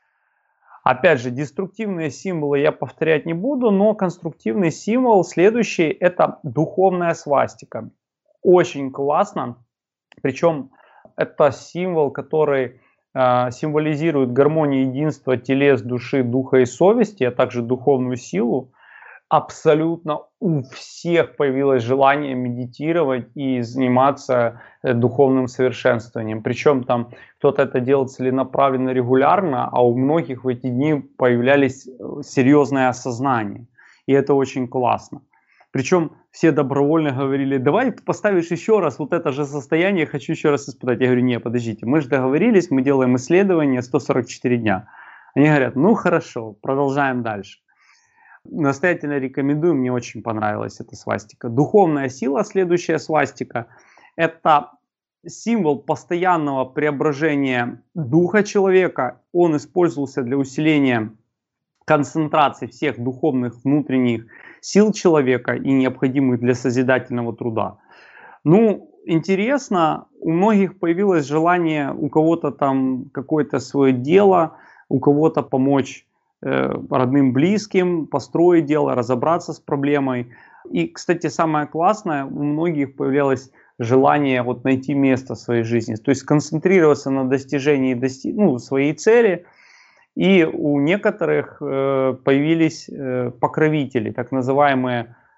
Опять же, деструктивные символы я повторять не буду, но конструктивный символ следующий – это духовная свастика. Очень классно, причем это символ, который э, символизирует гармонию, единство телес, души, духа и совести, а также духовную силу. Абсолютно у всех появилось желание медитировать и заниматься духовным совершенствованием. Причем там кто-то это делал целенаправленно, регулярно, а у многих в эти дни появлялись серьезное осознание. И это очень классно. Причем все добровольно говорили: давай ты поставишь еще раз вот это же состояние, хочу еще раз испытать. Я говорю: не, подождите, мы же договорились, мы делаем исследование сто сорок четыре дня. Они говорят: ну хорошо, продолжаем дальше. Настоятельно рекомендую, мне очень понравилась эта свастика. Духовная сила, следующая свастика, это символ постоянного преображения духа человека. Он использовался для усиления концентрации всех духовных внутренних сил человека и необходимых для созидательного труда. Ну, интересно, у многих появилось желание, у кого-то там какое-то свое дело, у кого-то помочь родным, близким, построить дело, разобраться с проблемой. И, кстати, самое классное, у многих появлялось желание вот найти место в своей жизни, то есть сконцентрироваться на достижении дости- ну, своей цели. И у некоторых э, появились э, покровители, так называемые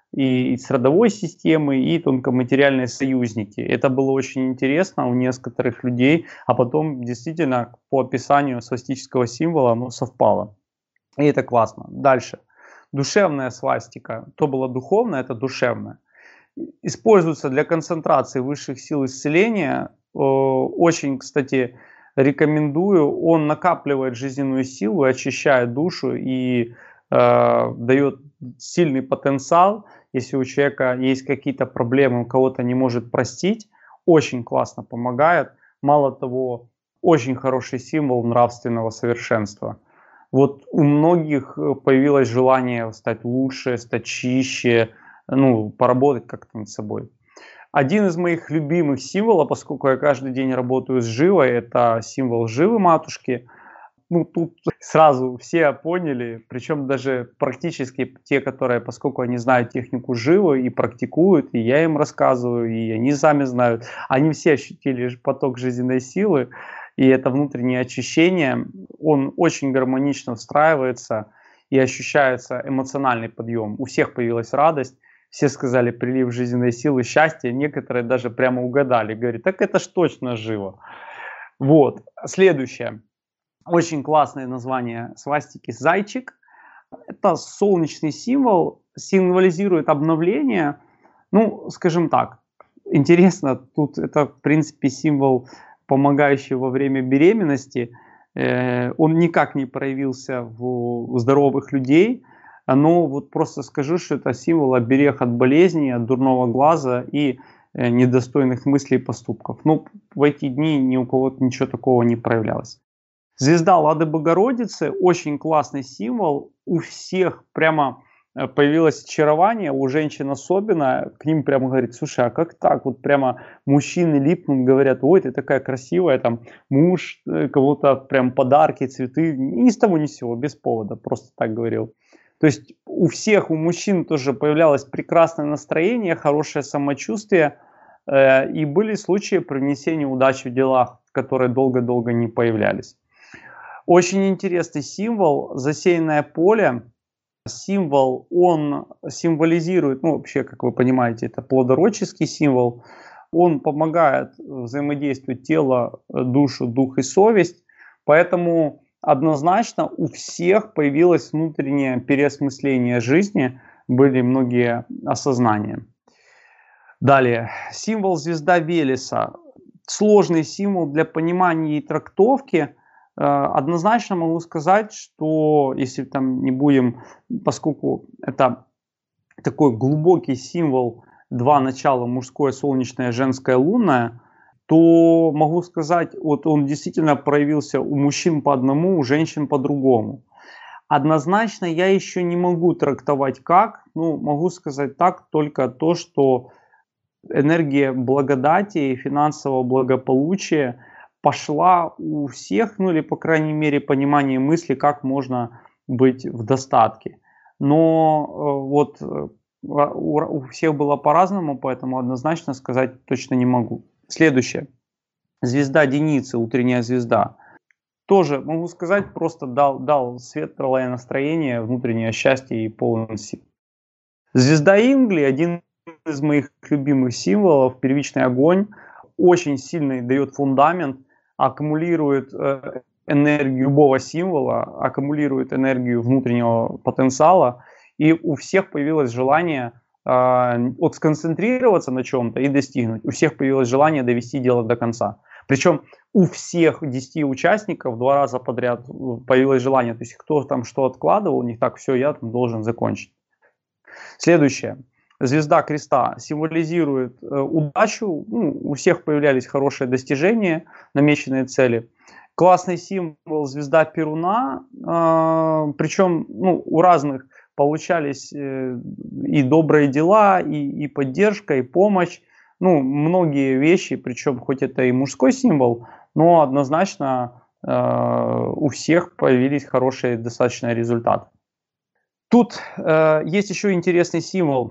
и, и с родовой системы, и тонкоматериальные союзники. Это было очень интересно у некоторых людей, а потом действительно по описанию свастического символа оно совпало. И это классно. Дальше. Душевная свастика. То было духовное, это душевное. Используется для концентрации высших сил исцеления. Очень, кстати, рекомендую. Он накапливает жизненную силу, очищает душу и э, дает сильный потенциал. Если у человека есть какие-то проблемы, у кого-то не может простить, очень классно помогает. Мало того, очень хороший символ нравственного совершенства. Вот у многих появилось желание стать лучше, стать чище, ну, поработать как-то над собой. Один из моих любимых символов, поскольку я каждый день работаю с живой, это символ живы матушки. Ну, тут сразу все поняли, причем даже практически те, которые, поскольку они знают технику живы и практикуют, и я им рассказываю, и они сами знают, они все ощутили поток жизненной силы, и это внутреннее очищение, он очень гармонично встраивается и ощущается эмоциональный подъем. У всех появилась радость. Все сказали прилив жизненной силы, счастья. Некоторые даже прямо угадали. Говорят, так это ж точно живо. Вот. Следующее. Очень классное название свастики «Зайчик». Это солнечный символ, символизирует обновление. Ну, скажем так, интересно, тут это в принципе символ, помогающий во время беременности. Он никак не проявился в здоровых людей. Но вот просто скажу, что это символ оберег от болезней, от дурного глаза и недостойных мыслей и поступков. Но в эти дни ни у кого ничего такого не проявлялось. Звезда Лады Богородицы, очень классный символ. У всех прямо появилось очарование, у женщин особенно. К ним прямо говорит, слушай, а как так? Вот прямо мужчины липнут, говорят, ой, ты такая красивая, там муж, кого-то прям подарки, цветы. Ни с того ни с сего, без повода, просто так говорил. То есть у всех, у мужчин тоже появлялось прекрасное настроение, хорошее самочувствие. Э, и были случаи привнесения удачи в делах, которые долго-долго не появлялись. Очень интересный символ, засеянное поле. Символ, он символизирует, ну вообще, как вы понимаете, это плодородческий символ. Он помогает взаимодействовать тело, душу, дух и совесть. Поэтому однозначно у всех появилось внутреннее переосмысление жизни, были многие осознания. Далее, символ звезда Велеса. Сложный символ для понимания и трактовки. Однозначно могу сказать, что если там не будем, поскольку это такой глубокий символ, два начала, мужское, солнечное, женское, лунное, то могу сказать, вот он действительно проявился у мужчин по одному, у женщин по другому. Однозначно я еще не могу трактовать как, ну могу сказать так, только то, что энергия благодати и финансового благополучия пошла у всех, ну или по крайней мере понимание мысли, как можно быть в достатке. Но э, вот э, у, у всех было по-разному, поэтому однозначно сказать точно не могу. Следующее. Звезда Деницы, утренняя звезда. Тоже могу сказать, просто дал, дал светлое настроение, внутреннее счастье и полный сил. Звезда Ингли, один из моих любимых символов, первичный огонь, очень сильный дает фундамент, аккумулирует э, энергию любого символа, аккумулирует энергию внутреннего потенциала, и у всех появилось желание э, вот сконцентрироваться на чем-то и достигнуть. У всех появилось желание довести дело до конца. Причем у всех десяти участников два раза подряд появилось желание. То есть кто там что откладывал, у них так, все, я там должен закончить. Следующее. Звезда Креста символизирует э, удачу. Ну, у всех появлялись хорошие достижения, намеченные цели. Классный символ звезда Перуна. Э, причем ну, у разных получались э, и добрые дела, и, и поддержка, и помощь. Ну, многие вещи, причем хоть это и мужской символ, но однозначно э, у всех появились хорошие достаточно результаты. Тут э, есть еще интересный символ.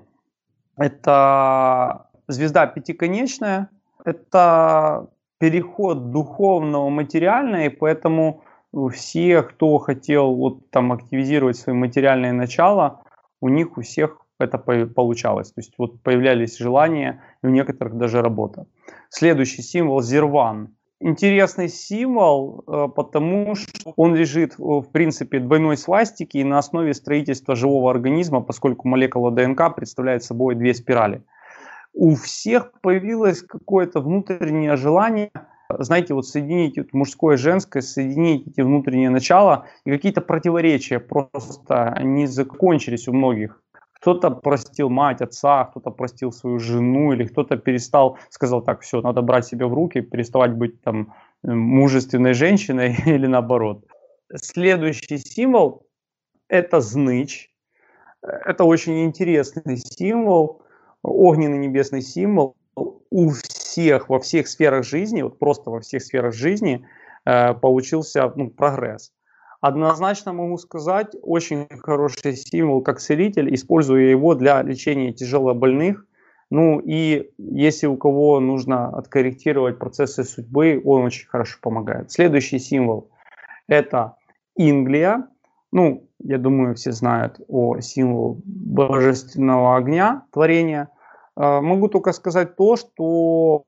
Это звезда пятиконечная. Это переход духовного в материальное, и поэтому все, кто хотел вот там активизировать свои материальные начала, у них у всех это получалось. То есть вот появлялись желания, и у некоторых даже работа. Следующий символ Зирван. Интересный символ, потому что он лежит в принципе двойной свастики на основе строительства живого организма, поскольку молекула ДНК представляет собой две спирали. У всех появилось какое-то внутреннее желание, знаете, вот соединить вот мужское и женское, соединить эти внутренние начала, и какие-то противоречия просто не закончились у многих. Кто-то простил мать, отца, кто-то простил свою жену, или кто-то перестал, сказал так, все, надо брать себя в руки, переставать быть там мужественной женщиной или наоборот. Следующий символ – это знич. Это очень интересный символ, огненный небесный символ. У всех, во всех сферах жизни, вот просто во всех сферах жизни э, получился ну, прогресс. Однозначно могу сказать, очень хороший символ как целитель, использую его для лечения тяжелобольных. Ну и если у кого нужно откорректировать процессы судьбы, он очень хорошо помогает. Следующий символ – это Инглия. Ну, я думаю, все знают о символе божественного огня, творения. Могу только сказать то, что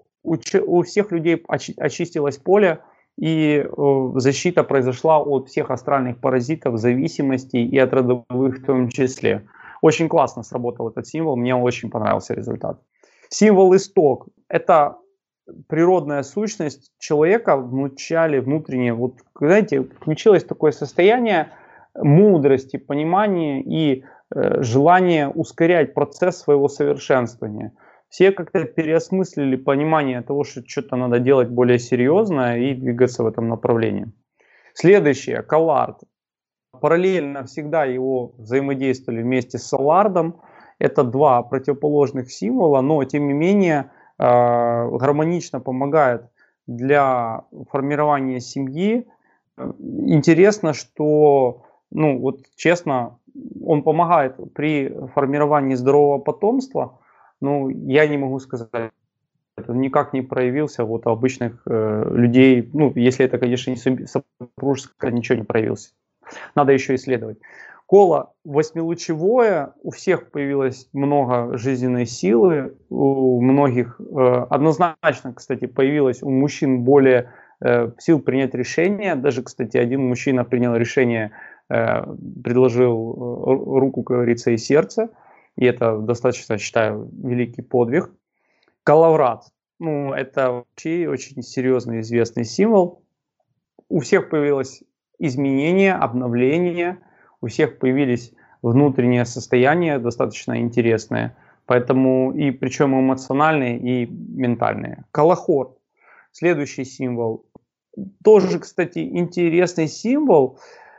у всех людей очистилось поле, и защита произошла от всех астральных паразитов, зависимостей и от родовых в том числе. Очень классно сработал этот символ, мне очень понравился результат. Символ исток – это природная сущность человека в начале, внутреннее. Вот, знаете, включилось такое состояние мудрости, понимания и э, желания ускорять процесс своего совершенствования. Все как-то переосмыслили понимание того, что что-то надо делать более серьезно и двигаться в этом направлении. Следующее, Калард. Параллельно всегда его взаимодействовали вместе с Солардом. Это два противоположных символа, но тем не менее э, гармонично помогает для формирования семьи. Интересно, что, ну вот честно, он помогает при формировании здорового потомства. Ну, я не могу сказать, это никак не проявился вот у обычных э, людей. Ну, если это, конечно, не супружеское, ничего не проявился. Надо еще исследовать. Коло восьмилучевое, у всех появилось много жизненной силы, у многих э, однозначно, кстати, появилось у мужчин более э, сил принять решения. Даже, кстати, один мужчина принял решение, э, предложил э, руку, как говорится, и сердце. И это достаточно, считаю, великий подвиг. Калаврат. Ну, это вообще очень серьезный, известный символ. У всех появилось изменение, обновление. У всех появились внутренние состояния достаточно интересные. Поэтому и причем эмоциональные, и ментальные. Калахор. Следующий символ. Тоже, кстати, интересный символ.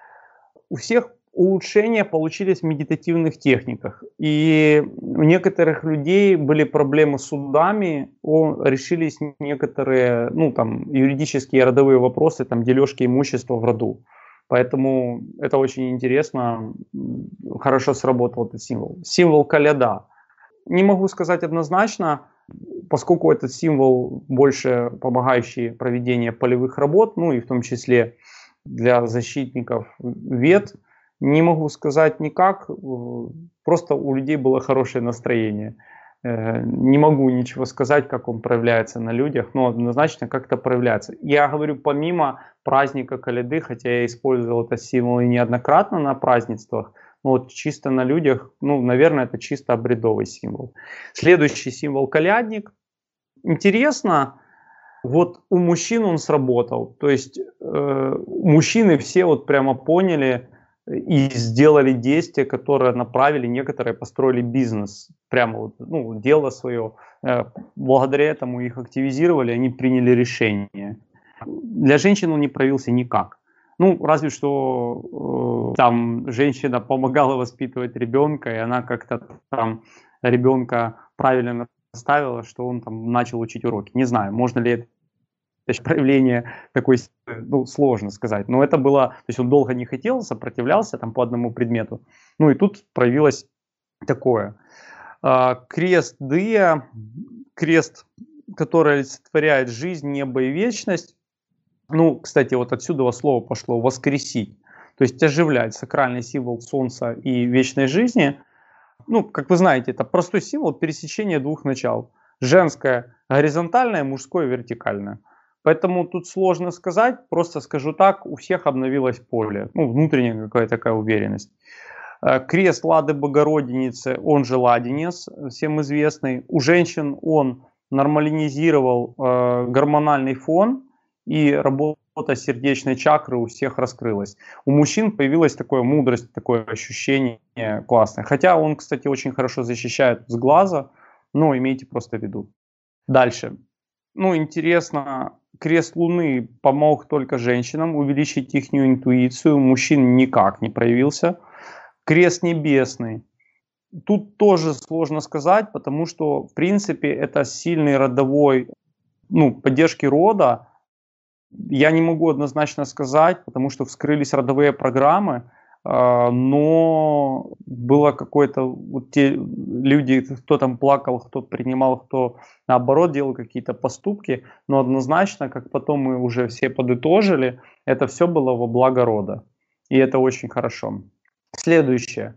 У всех улучшения получились в медитативных техниках. И у некоторых людей были проблемы с судами, решились некоторые ну, там, юридические родовые вопросы, там, дележки имущества в роду. Поэтому это очень интересно, хорошо сработал этот символ. Символ коляда. Не могу сказать однозначно, поскольку этот символ больше помогающий проведению полевых работ, ну и в том числе для защитников вет. Не могу сказать никак, просто у людей было хорошее настроение. Не могу ничего сказать, как он проявляется на людях, но однозначно как-то проявляется. Я говорю помимо праздника коляды, хотя я использовал этот символ и неоднократно на празднествах, но вот чисто на людях, ну, наверное, это чисто обрядовый символ. Следующий символ колядник. Интересно, вот у мужчин он сработал, то есть э, мужчины все вот прямо поняли, и сделали действия, которые направили, некоторые построили бизнес, прямо вот, ну, дело свое. Благодаря этому их активизировали, они приняли решение. Для женщин он не проявился никак. Ну, разве что э, там женщина помогала воспитывать ребенка, и она как-то там ребенка правильно наставила, что он там начал учить уроки. Не знаю, можно ли это проявление такой, ну, сложно сказать. Но это было, то есть он долго не хотел, сопротивлялся там по одному предмету. Ну и тут проявилось такое. Крест Дия, крест, который олицетворяет жизнь, небо и вечность. Ну, кстати, вот отсюда слово пошло воскресить. То есть оживлять, сакральный символ солнца и вечной жизни. ну, как вы знаете, это простой символ пересечения двух начал. Женское горизонтальное, мужское вертикальное. Поэтому тут сложно сказать, просто скажу так, у всех обновилось поле, ну, внутренняя какая-то такая уверенность. Крест Лады Богородицы, он же ладенец, всем известный. У женщин он нормализировал э, гормональный фон, и работа сердечной чакры у всех раскрылась. У мужчин появилась такая мудрость, такое ощущение классное. Хотя он, кстати, очень хорошо защищает с глаза, но имейте просто в виду. Дальше. Ну, интересно, крест Луны помог только женщинам увеличить их интуицию, у мужчин никак не проявился. Крест Небесный. Тут тоже сложно сказать, потому что, в принципе, это сильный родовой, ну, поддержки рода. Я не могу однозначно сказать, потому что вскрылись родовые программы, но было какое-то, вот те люди, кто там плакал, кто принимал, кто наоборот делал какие-то поступки, но однозначно, как потом мы уже все подытожили, это все было во благо рода. И это очень хорошо. Следующее.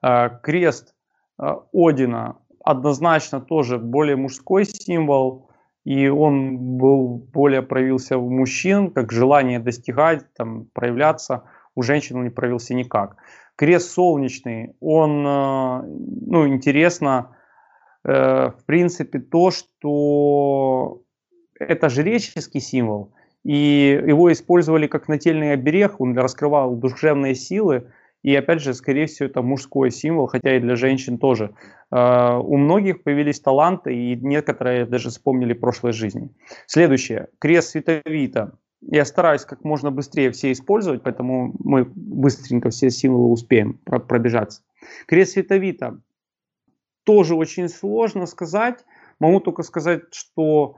Крест Одина однозначно тоже более мужской символ, и он был более проявился у мужчин, как желание достигать, там, проявляться. У женщин он не проявился никак. Крест солнечный, он, ну, интересно, в принципе, то, что это жреческий символ, и его использовали как нательный оберег, он раскрывал душевные силы, и опять же, скорее всего, это мужской символ, хотя и для женщин тоже. У многих появились таланты, и некоторые даже вспомнили прошлой жизни. Следующее. Крест Световита. Я стараюсь как можно быстрее все использовать, поэтому мы быстренько все символы успеем пробежаться. Крест Световита. Тоже очень сложно сказать. Могу только сказать, что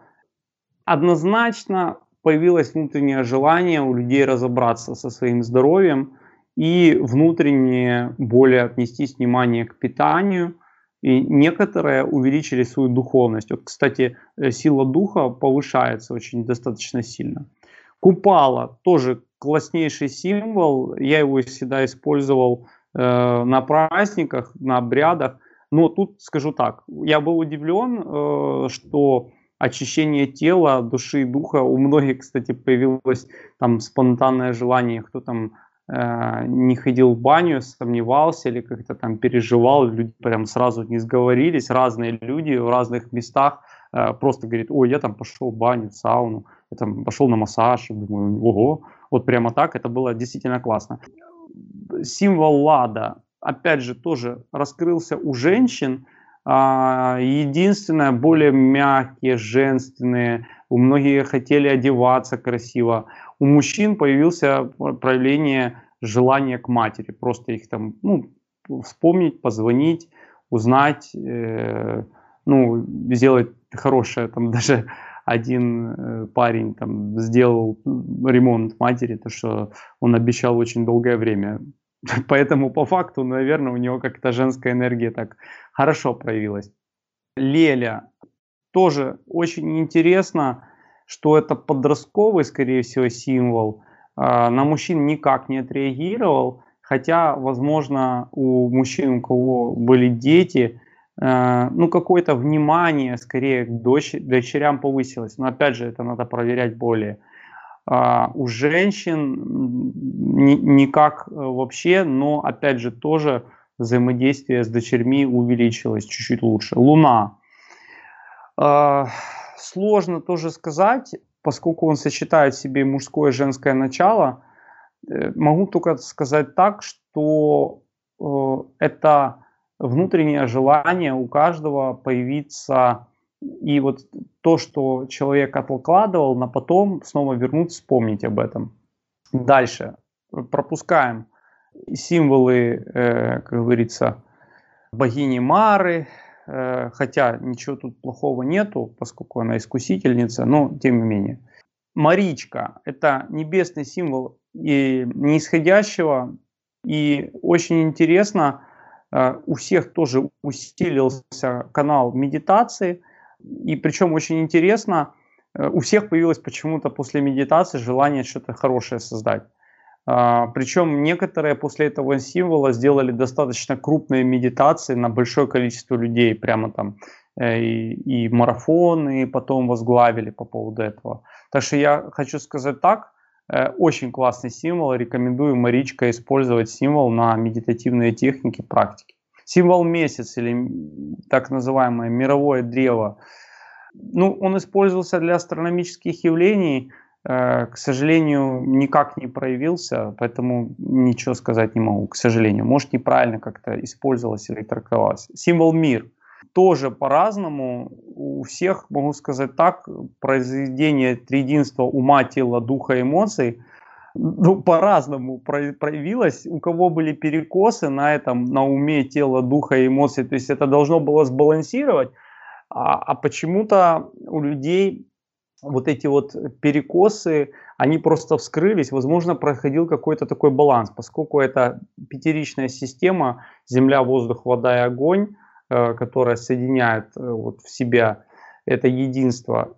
однозначно появилось внутреннее желание у людей разобраться со своим здоровьем и внутренне более отнестись внимание к питанию. И некоторые увеличили свою духовность. Вот, кстати, сила духа повышается очень достаточно сильно. Купала тоже класснейший символ. Я его всегда использовал э, на праздниках, на обрядах. Но тут скажу так, я был удивлен, э, что очищение тела, души и духа у многих, кстати, появилось там спонтанное желание, кто там э, не ходил в баню, сомневался или как-то там переживал, люди прям сразу не сговорились, разные люди в разных местах э, просто говорят: ой, я там пошел в баню, в сауну, я там пошел на массаж, думаю, ого, вот прямо так, это было действительно классно. Символ Лада, опять же, тоже раскрылся у женщин. Единственное, более мягкие, женственные. У многих хотели одеваться красиво. У мужчин появился проявление желания к матери. Просто их там, ну, вспомнить, позвонить, узнать, э, ну, сделать хорошее. Там даже один э, парень там сделал ремонт матери, то что он обещал очень долгое время. Поэтому по факту, наверное, у него как-то женская энергия так хорошо проявилась. Леля. Тоже очень интересно, что это подростковый, скорее всего, символ. На мужчин никак не отреагировал. Хотя, возможно, у мужчин, у кого были дети, ну, какое-то внимание скорее к дочь, дочерям повысилось. Но опять же, это надо проверять более. Uh, у женщин ни, никак вообще, но опять же тоже взаимодействие с дочерьми увеличилось чуть-чуть лучше. Луна. Uh, сложно тоже сказать, поскольку он сочетает в себе мужское и женское начало. Uh, могу только сказать так, что uh, это внутреннее желание у каждого появиться. И вот то, что человек откладывал, на потом снова вернуть, вспомнить об этом. Дальше. Пропускаем символы, э, как говорится, богини Мары. Э, хотя ничего тут плохого нету, поскольку она искусительница, но тем не менее. Маричка – это небесный символ и нисходящего. И очень интересно, э, у всех тоже усилился канал медитации. И причем очень интересно, у всех появилось почему-то после медитации желание что-то хорошее создать. А, причем некоторые после этого символа сделали достаточно крупные медитации на большое количество людей, прямо там э, и, и марафоны потом возглавили по поводу этого. Так что я хочу сказать так, э, очень классный символ, рекомендую, Маричка, использовать символ на медитативные техники, практики. Символ месяц или так называемое мировое древо, ну, он использовался для астрономических явлений, к сожалению, никак не проявился, поэтому ничего сказать не могу, к сожалению. Может, неправильно как-то использовалось или трактовалось. Символ мир. Тоже по-разному. У всех, могу сказать так, произведение триединства ума, тела, духа, эмоций, ну, по-разному проявилось. У кого были перекосы на этом, на уме, тело, духа и эмоций, то есть это должно было сбалансировать, а, а почему-то у людей вот эти вот перекосы, они просто вскрылись, возможно, проходил какой-то такой баланс, поскольку это пятеричная система, земля, воздух, вода и огонь, э, которая соединяет э, вот в себя это единство.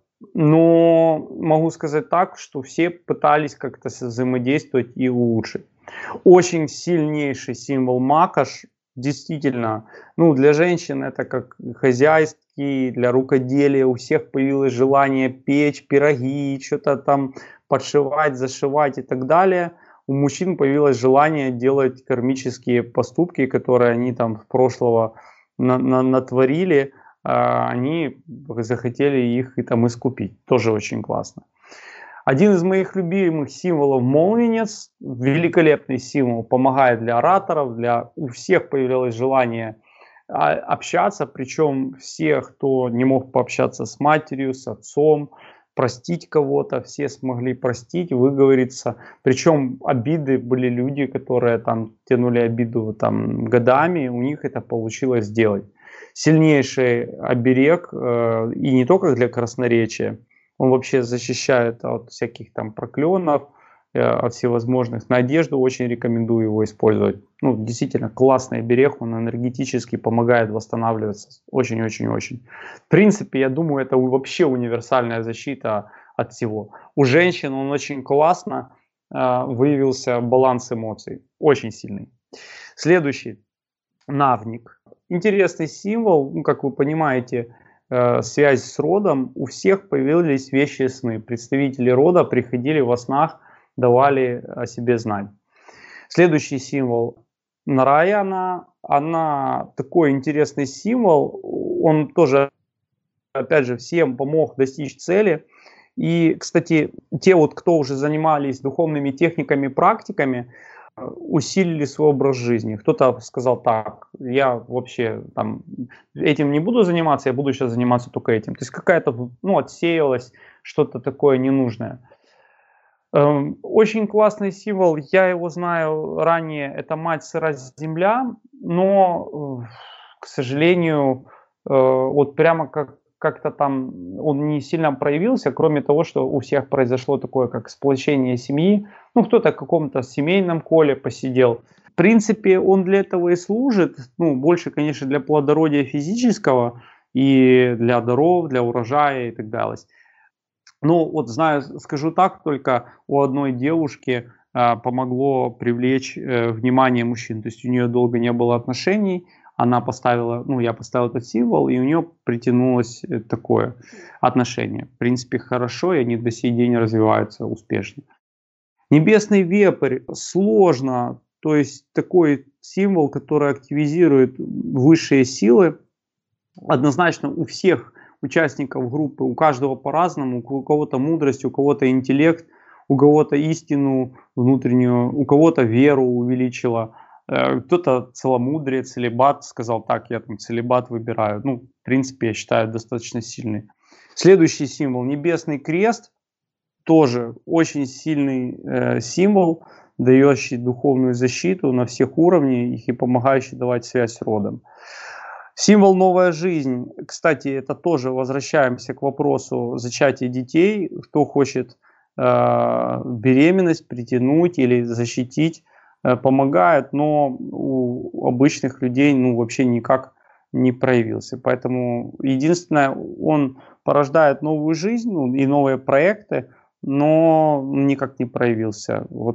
Но могу сказать так, что все пытались как-то взаимодействовать и улучшить. Очень сильнейший символ Макаш, действительно, ну, для женщин это как хозяйство, для рукоделия, у всех появилось желание печь пироги, что-то там подшивать, зашивать и так далее. У мужчин появилось желание делать кармические поступки, которые они там в прошлого на на натворили, а они захотели их и там искупить. Тоже очень классно. Один из моих любимых символов — молниец, великолепный символ, помогает для ораторов, для у всех появилось желание общаться, причем все, кто не мог пообщаться с матерью, с отцом, простить кого-то, все смогли простить, выговориться. Причем обиды были люди, которые там тянули обиду там годами, у них это получилось сделать. Сильнейший оберег, э, и не только для красноречия, он вообще защищает от всяких там проклёнов, от всевозможных. На одежду очень рекомендую его использовать. Ну, действительно, классный оберег, он энергетически помогает восстанавливаться. Очень-очень-очень. В принципе, я думаю, это вообще универсальная защита от всего. У женщин он очень классно э, выявился баланс эмоций. Очень сильный. Следующий. Навник. Интересный символ, ну, как вы понимаете, э, связь с родом. У всех появились вещи сны. Представители рода приходили во снах, давали о себе знать. Следующий символ — Нараяна. Она такой интересный символ. Он тоже, опять же, всем помог достичь цели. И, кстати, те вот, кто уже занимались духовными техниками, практиками, усилили свой образ жизни. Кто-то сказал: так, я вообще там этим не буду заниматься, я буду сейчас заниматься только этим. То есть какая-то, ну, отсеялась что-то такое ненужное. Очень классный символ, я его знаю ранее, это Мать Сыра Земля, но, к сожалению, вот прямо как, как-то там он не сильно проявился, кроме того, что у всех произошло такое, как сплочение семьи, ну, кто-то в каком-то семейном коле посидел. В принципе, он для этого и служит, ну, больше, конечно, для плодородия физического и для даров, для урожая и так далее. Ну, вот знаю, скажу так, только у одной девушки э, помогло привлечь э, внимание мужчин. То есть у нее долго не было отношений, она поставила, ну, я поставил этот символ, и у нее притянулось такое отношение. В принципе, хорошо, и они до сей день развиваются успешно. Небесный вепрь сложно, то есть такой символ, который активизирует высшие силы. Однозначно у всех участников группы, у каждого по-разному, у кого-то мудрость, у кого-то интеллект, у кого-то истину внутреннюю, у кого-то веру увеличила, кто-то целомудрие, целибат, сказал: так, я там целибат выбираю. Ну, в принципе, я считаю, достаточно сильный. Следующий символ — Небесный крест, тоже очень сильный э, символ, дающий духовную защиту на всех уровнях и помогающий давать связь с родом. Символ «Новая жизнь». Кстати, это тоже возвращаемся к вопросу зачатия детей. Кто хочет э, беременность притянуть или защитить, э, помогает, но у обычных людей, ну, вообще никак не проявился. Поэтому единственное, он порождает новую жизнь, ну, и новые проекты, но никак не проявился. Вот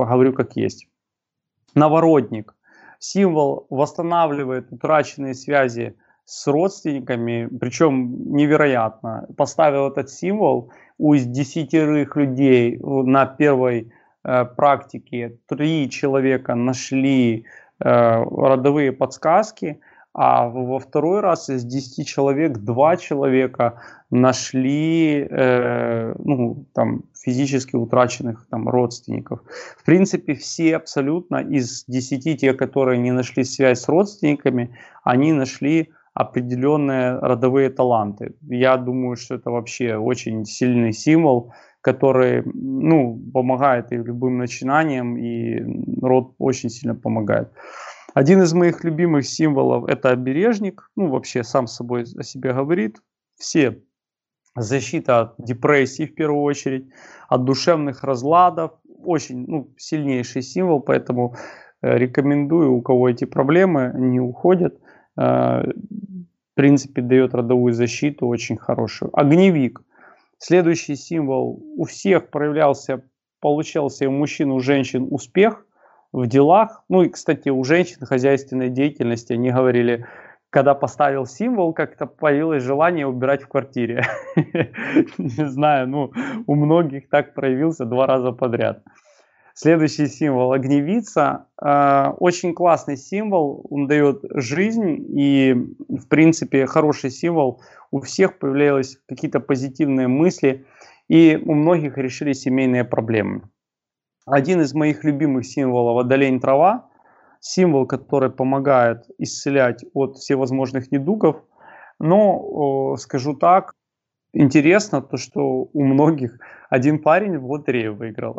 поговорю как есть. Наворотник. Символ восстанавливает утраченные связи с родственниками, причем невероятно. Поставил этот символ, у десятерых людей на первой э, практике три человека нашли э, родовые подсказки, а во второй раз из десяти человек два человека нашли э, ну, там, физически утраченных там, родственников. В принципе, все абсолютно из десяти, те, которые не нашли связь с родственниками, они нашли определенные родовые таланты. Я думаю, что это вообще очень сильный символ, который ну, помогает и любым начинаниям, и род очень сильно помогает. Один из моих любимых символов — это обережник. Ну, вообще сам собой о себе говорит. Все защита от депрессии в первую очередь, от душевных разладов. Очень ну, сильнейший символ, поэтому э, рекомендую, у кого эти проблемы не уходят. Э, в принципе, дает родовую защиту очень хорошую. Огневик. Следующий символ. У всех проявлялся, получался и у мужчин, и у женщин успех в делах. Ну и, кстати, у женщин хозяйственной деятельности они говорили, когда поставил символ, как-то появилось желание убирать в квартире. Не знаю, ну у многих так проявился два раза подряд. Следующий символ — огневица. Очень классный символ, он дает жизнь и, в принципе, хороший символ. У всех появлялись какие-то позитивные мысли и у многих решили семейные проблемы. Один из моих любимых символов — одолень трава. Символ, который помогает исцелять от всевозможных недугов. Но, скажу так, интересно то, что у многих один парень в лотерею выиграл.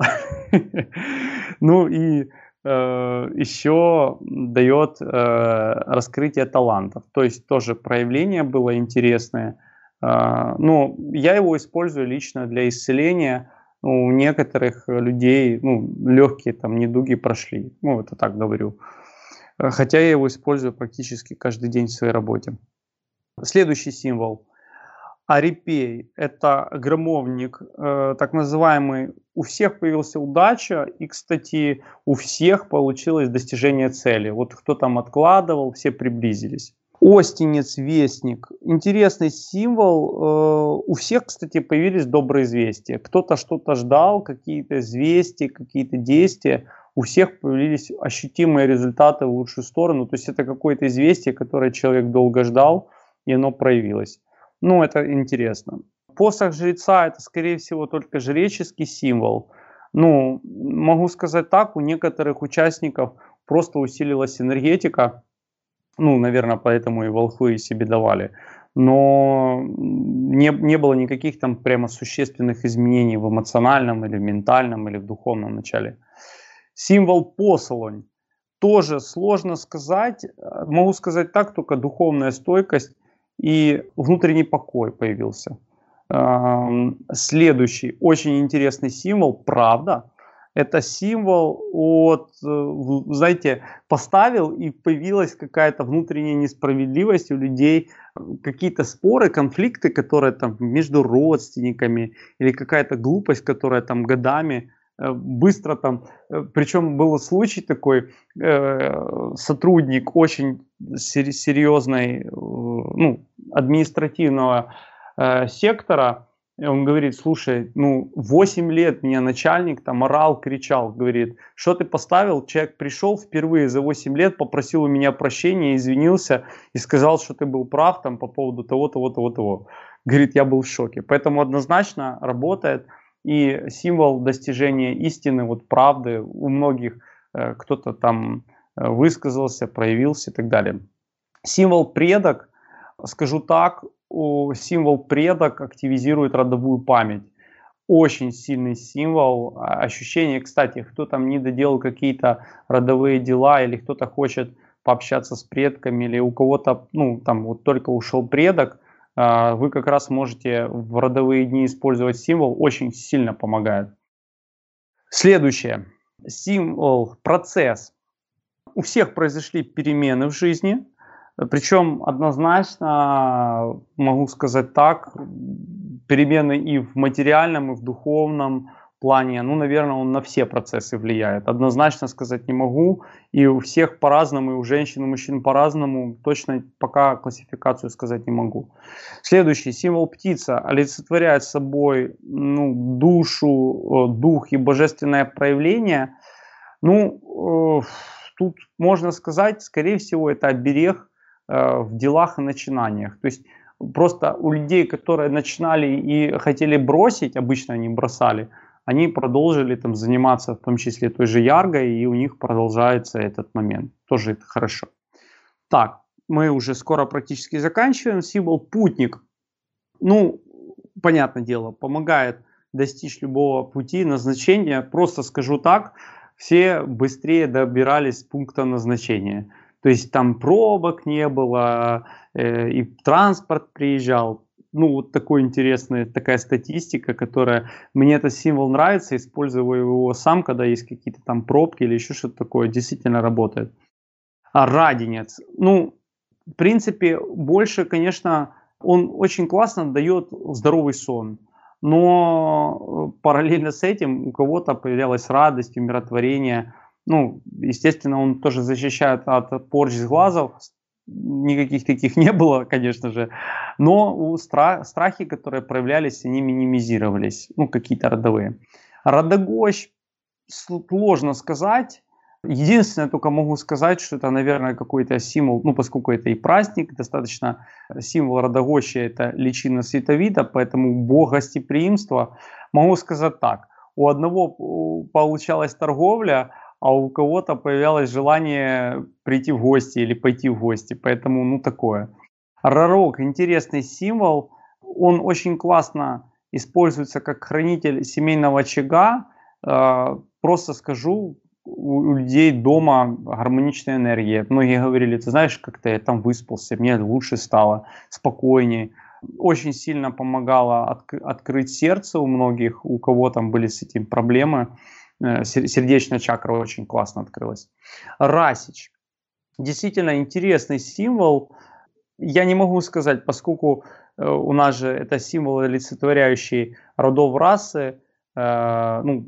Ну и еще дает раскрытие талантов. То есть тоже проявление было интересное. Но я его использую лично для исцеления. У некоторых людей ну, легкие там недуги прошли. Ну, это так говорю. Хотя я его использую практически каждый день в своей работе. Следующий символ. Арипей. Это громовник, э, так называемый. У всех появилась удача. И, кстати, у всех получилось достижение цели. Вот кто там откладывал, все приблизились. Остинец, вестник. Интересный символ. У всех, кстати, появились добрые известия. Кто-то что-то ждал, какие-то известия, какие-то действия. У всех появились ощутимые результаты в лучшую сторону. То есть это какое-то известие, которое человек долго ждал, и оно проявилось. Ну, это интересно. Посох жреца — это, скорее всего, только жреческий символ. Ну, могу сказать так, у некоторых участников просто усилилась энергетика. Ну, наверное, поэтому и волхвы себе давали. Но не, не было никаких там прямо существенных изменений в эмоциональном или в ментальном или в духовном начале. Символ посолонь. Тоже сложно сказать. Могу сказать так, только духовная стойкость и внутренний покой появился. Следующий очень интересный символ, правда. Это символ от, знаете, поставил и появилась какая-то внутренняя несправедливость у людей, какие-то споры, конфликты, которые там между родственниками или какая-то глупость, которая там годами быстро там, причем был случай такой, сотрудник очень серьезной, ну, административного сектора. Он говорит: слушай, ну восемь лет меня начальник там орал, кричал, говорит, что ты поставил? Человек пришел впервые за восемь лет, попросил у меня прощения, извинился и сказал, что ты был прав там по поводу того, того, того, того. Говорит, я был в шоке. Поэтому однозначно работает. И символ достижения истины, вот правды у многих, э, кто-то там высказался, проявился и так далее. Символ предок, скажу так, символ предок активизирует родовую память. Очень сильный символ. Ощущение, кстати, кто там не доделал какие-то родовые дела или кто-то хочет пообщаться с предками или у кого-то, ну, там вот только ушел предок, вы как раз можете в родовые дни использовать символ, очень сильно помогает. Следующее. Символ процесс. У всех произошли перемены в жизни, причем однозначно, могу сказать так, перемены и в материальном, и в духовном плане, ну, наверное, он на все процессы влияет. Однозначно сказать не могу. И у всех по-разному, и у женщин, и у мужчин по-разному. Точно пока классификацию сказать не могу. Следующий. Символ птица олицетворяет собой, ну, душу, дух и божественное проявление. Ну, э, тут можно сказать, скорее всего, это оберег э, в делах и начинаниях. То есть просто у людей, которые начинали и хотели бросить, обычно они бросали, они продолжили там заниматься в том числе той же яргой, и у них продолжается этот момент. Тоже это хорошо. Так, мы уже скоро практически заканчиваем. Символ путник. Ну, понятное дело, помогает достичь любого пути назначения. Просто скажу так, все быстрее добирались с пункта назначения. То есть там пробок не было, э, и транспорт приезжал. Ну, вот такой интересная такая статистика, которая... Мне этот символ нравится, использую его сам, когда есть какие-то там пробки или еще что-то такое, действительно работает. А раденец. Ну, в принципе, больше, конечно, он очень классно дает здоровый сон. Но параллельно с этим у кого-то появлялась радость, умиротворение. Ну, естественно, он тоже защищает от порчи с глазов. Никаких таких не было, конечно же. Но у стра- страхи, которые проявлялись, они минимизировались. Ну, какие-то родовые. Родогощ, сложно сказать. Единственное, только могу сказать, что это, наверное, какой-то символ, ну, поскольку это и праздник, достаточно символ Родогоща, это личина световида, поэтому бог гостеприимства. Могу сказать так, у одного получалась торговля, а у кого-то появлялось желание прийти в гости или пойти в гости, поэтому, ну, такое. Ророк, интересный символ, он очень классно используется как хранитель семейного очага, просто скажу, у людей дома гармоничная энергия. Многие говорили, ты знаешь, как-то я там выспался, мне лучше стало, спокойнее. Очень сильно помогало от, открыть сердце у многих, у кого там были с этим проблемы. Сердечная чакра очень классно открылась. Расич. Действительно интересный символ. Я не могу сказать, поскольку у нас же это символ, олицетворяющий родов расы. Э, ну,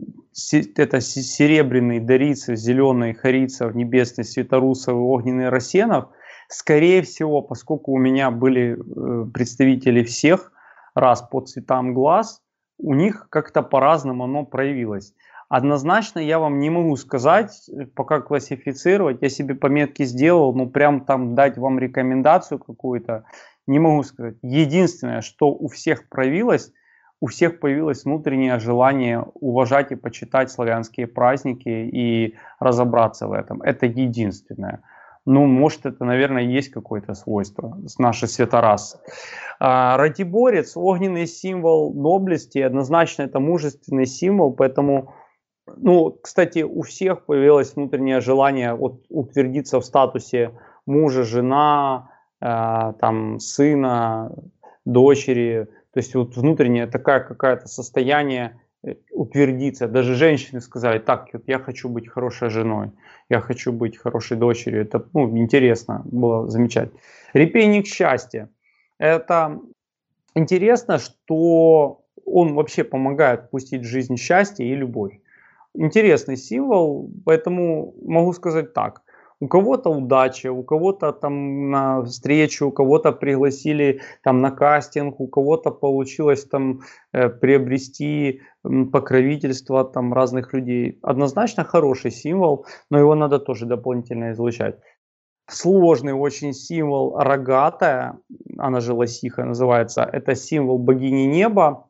это серебряный Дарийцев, зеленый Харийцев, небесный Светорусов и огненный Рассенов. Скорее всего, поскольку у меня были представители всех рас по цветам глаз, у них как-то по-разному оно проявилось. Однозначно я вам не могу сказать, пока классифицировать. Я себе пометки сделал, но прям там дать вам рекомендацию какую-то не могу сказать. Единственное, что у всех проявилось, у всех появилось внутреннее желание уважать и почитать славянские праздники и разобраться в этом. Это единственное. Ну, может, это, наверное, есть какое-то свойство с нашей святорасы. А, Ратиборец, огненный символ доблести, однозначно это мужественный символ, поэтому, ну, кстати, у всех появилось внутреннее желание вот, утвердиться в статусе мужа, жена, э, там, сына, дочери. То есть вот внутреннее такое какое-то состояние утвердиться. Даже женщины сказали, так, вот я хочу быть хорошей женой, я хочу быть хорошей дочерью. Это, ну, интересно было замечать. Репейник счастья. Это интересно, что он вообще помогает впустить в жизнь счастье и любовь. Интересный символ, поэтому могу сказать так. У кого-то удача, у кого-то там на встречу, у кого-то пригласили там на кастинг, у кого-то получилось там э, приобрести э, покровительство там разных людей. Однозначно хороший символ, но его надо тоже дополнительно излучать. Сложный очень символ рогатая, она же лосиха называется, это символ богини неба.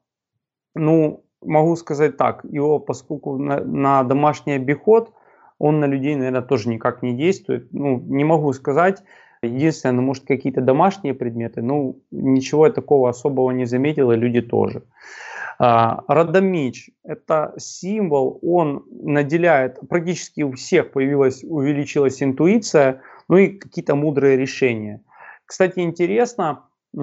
Ну, могу сказать так, его поскольку на, на домашний обиход, он на людей, наверное, тоже никак не действует. Ну, не могу сказать. Единственное, ну, может, какие-то домашние предметы. Ну, ничего я такого особого не заметил, и люди тоже. А, Родомеч – это символ, он наделяет, практически у всех появилась, увеличилась интуиция, ну и какие-то мудрые решения. Кстати, интересно,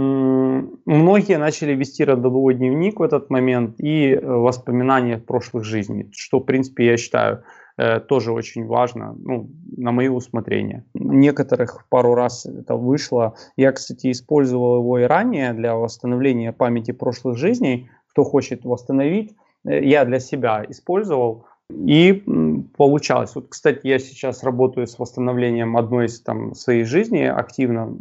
многие начали вести родовой дневник в этот момент и воспоминания прошлых жизней, что, в принципе, я считаю, тоже очень важно, ну, на мое усмотрение. Некоторых пару раз это вышло. Я, кстати, использовал его и ранее для восстановления памяти прошлых жизней. Кто хочет восстановить, я для себя использовал, и получалось. Вот, кстати, я сейчас работаю с восстановлением одной из там своей жизни активно,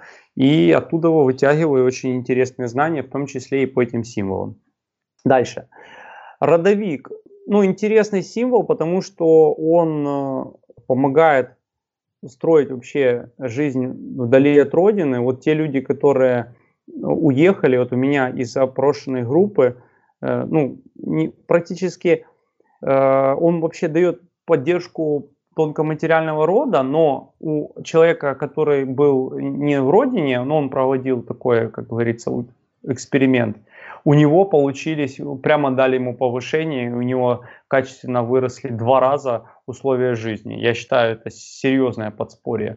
и оттуда вытягиваю очень интересные знания, в том числе и по этим символам. Дальше. Родовик. Ну, интересный символ, потому что он помогает строить вообще жизнь вдали от родины. Вот те люди, которые уехали, вот у меня из опрошенной группы, э, ну, не, практически э, он вообще дает поддержку тонкоматериального рода, но у человека, который был не в родине, но он проводил такой, как говорится, эксперимент, у него получились, прямо дали ему повышение, у него качественно выросли два раза условия жизни. Я считаю, это серьезное подспорье.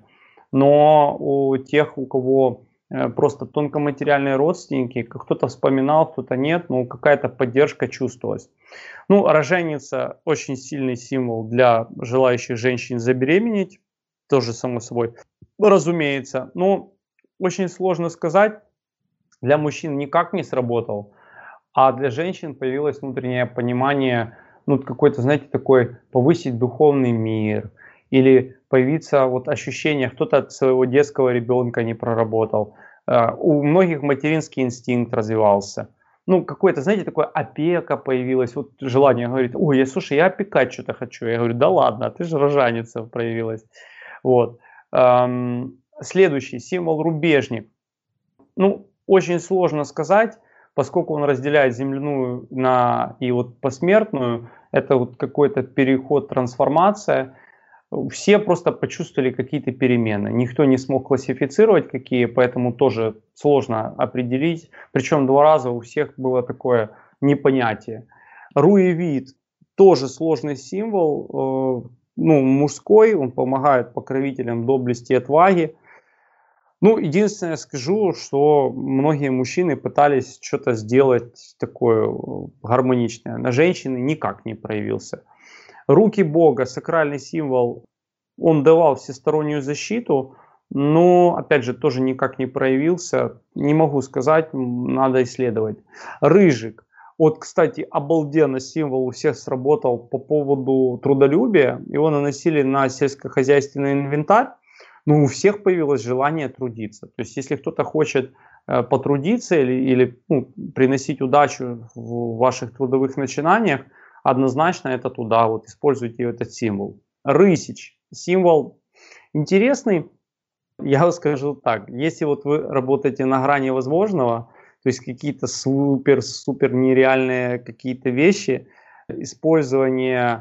Но у тех, у кого просто тонкоматериальные родственники, кто-то вспоминал, кто-то нет, но какая-то поддержка чувствовалась. Ну, роженица очень сильный символ для желающих женщин забеременеть, тоже само собой разумеется. Но очень сложно сказать, для мужчин никак не сработал, а для женщин появилось внутреннее понимание, ну, какой-то, знаете, такой повысить духовный мир, или появиться вот ощущение, кто-то от своего детского ребенка не проработал, uh, у многих материнский инстинкт развивался, ну, какой-то, знаете, такое опека появилась, вот желание говорить, ой, я, слушай, я опекать что-то хочу, я говорю, да ладно, ты же рожаница проявилась, вот. Um, следующий символ рубежник, ну, очень сложно сказать, поскольку он разделяет земляную на и вот посмертную, это вот какой-то переход, трансформация. Все просто почувствовали какие-то перемены. Никто не смог классифицировать какие, поэтому тоже сложно определить. Причем два раза у всех было такое непонятие. Руевид тоже сложный символ, ну, мужской, он помогает покровителям доблести и отваги. Ну, единственное скажу, что многие мужчины пытались что-то сделать такое гармоничное. На женщины никак не проявился. Руки Бога, сакральный символ, он давал всестороннюю защиту, но, опять же, тоже никак не проявился. Не могу сказать, надо исследовать. Рыжик. Вот, кстати, обалденно символ у всех сработал по поводу трудолюбия. Его наносили на сельскохозяйственный инвентарь. Ну, у всех появилось желание трудиться. То есть, если кто-то хочет э, потрудиться или, или ну, приносить удачу в ваших трудовых начинаниях, однозначно это туда, вот используйте этот символ. Рысич. Символ интересный. Я вам скажу так, если вот вы работаете на грани возможного, то есть какие-то супер-супер нереальные какие-то вещи, использование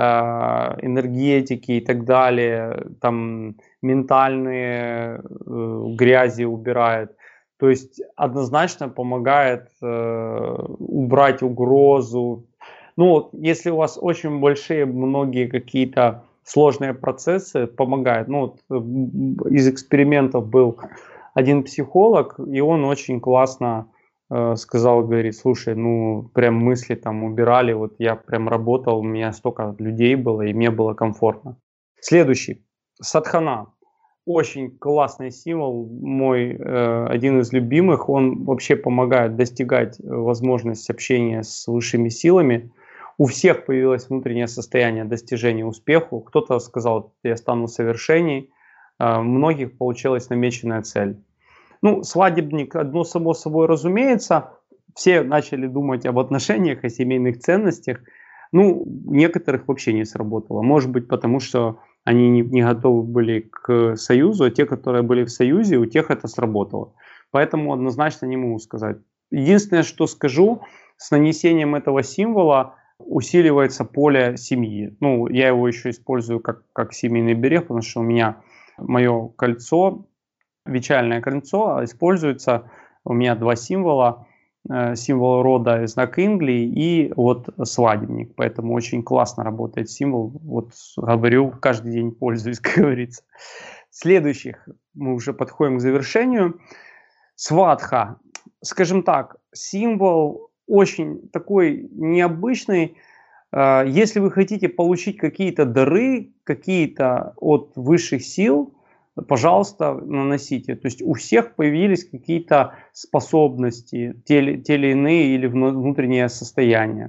энергетики и так далее, там ментальные э, грязи убирает. То есть однозначно помогает э, убрать угрозу. Ну вот, если у вас очень большие многие какие-то сложные процессы, помогает. Ну вот, из экспериментов был один психолог, и он очень классно сказал, говорит, слушай, ну прям мысли там убирали, вот я прям работал, у меня столько людей было, и мне было комфортно. Следующий, садхана, очень классный символ, мой э, один из любимых, он вообще помогает достигать возможности общения с высшими силами. У всех появилось внутреннее состояние достижения успеха, кто-то сказал, я стану совершенней, э, у многих получилась намеченная цель. Ну, свадебник, одно само собой разумеется, все начали думать об отношениях, о семейных ценностях. Ну, некоторых вообще не сработало. Может быть, потому что они не, не готовы были к союзу, а те, которые были в союзе, у тех это сработало. Поэтому однозначно не могу сказать. Единственное, что скажу, с нанесением этого символа усиливается поле семьи. Ну, я его еще использую как, как семейный берег, потому что у меня мое кольцо, вичальное кольцо, используется, у меня два символа, э, символ рода, знак Ингли и вот свадебник, поэтому очень классно работает символ, вот говорю, каждый день пользуюсь, как говорится. Следующих, мы уже подходим к завершению. Сватха, скажем так, символ очень такой необычный. Э, если вы хотите получить какие-то дары, какие-то от высших сил, пожалуйста, наносите. То есть у всех появились какие-то способности, те, те или иные или внутреннее состояние.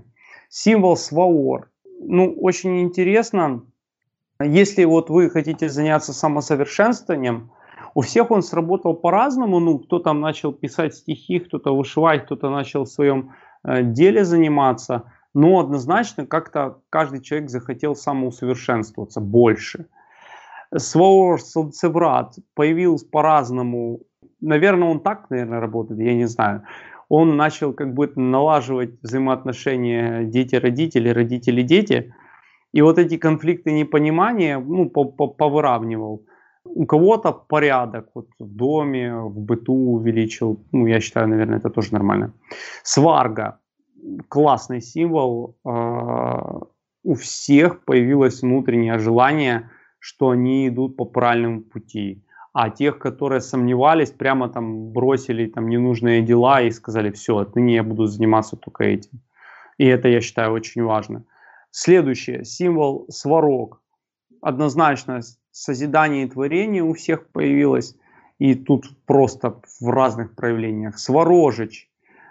Символ сваор. Ну, очень интересно. Если вот вы хотите заняться самосовершенствованием, у всех он сработал по-разному. Ну, кто там начал писать стихи, кто-то вышивать, кто-то начал в своем э, деле заниматься. Но однозначно как-то каждый человек захотел самоусовершенствоваться больше. Сваор солнцеврат появился по-разному. Наверное, он так, наверное, работает, я не знаю. Он начал как бы налаживать взаимоотношения дети-родители, родители-дети. И вот эти конфликты непонимания, ну, повыравнивал. У кого-то порядок вот в доме, в быту увеличил. Ну, я считаю, наверное, это тоже нормально. Сварга. Классный символ. У всех появилось внутреннее желание, что они идут по правильному пути. А тех, которые сомневались, прямо там бросили там ненужные дела и сказали: все, отныне я буду заниматься только этим. И это, я считаю, очень важно. Следующее. Символ сварог. Однозначно созидание и творение у всех появилось. И тут просто в разных проявлениях. Сварожич.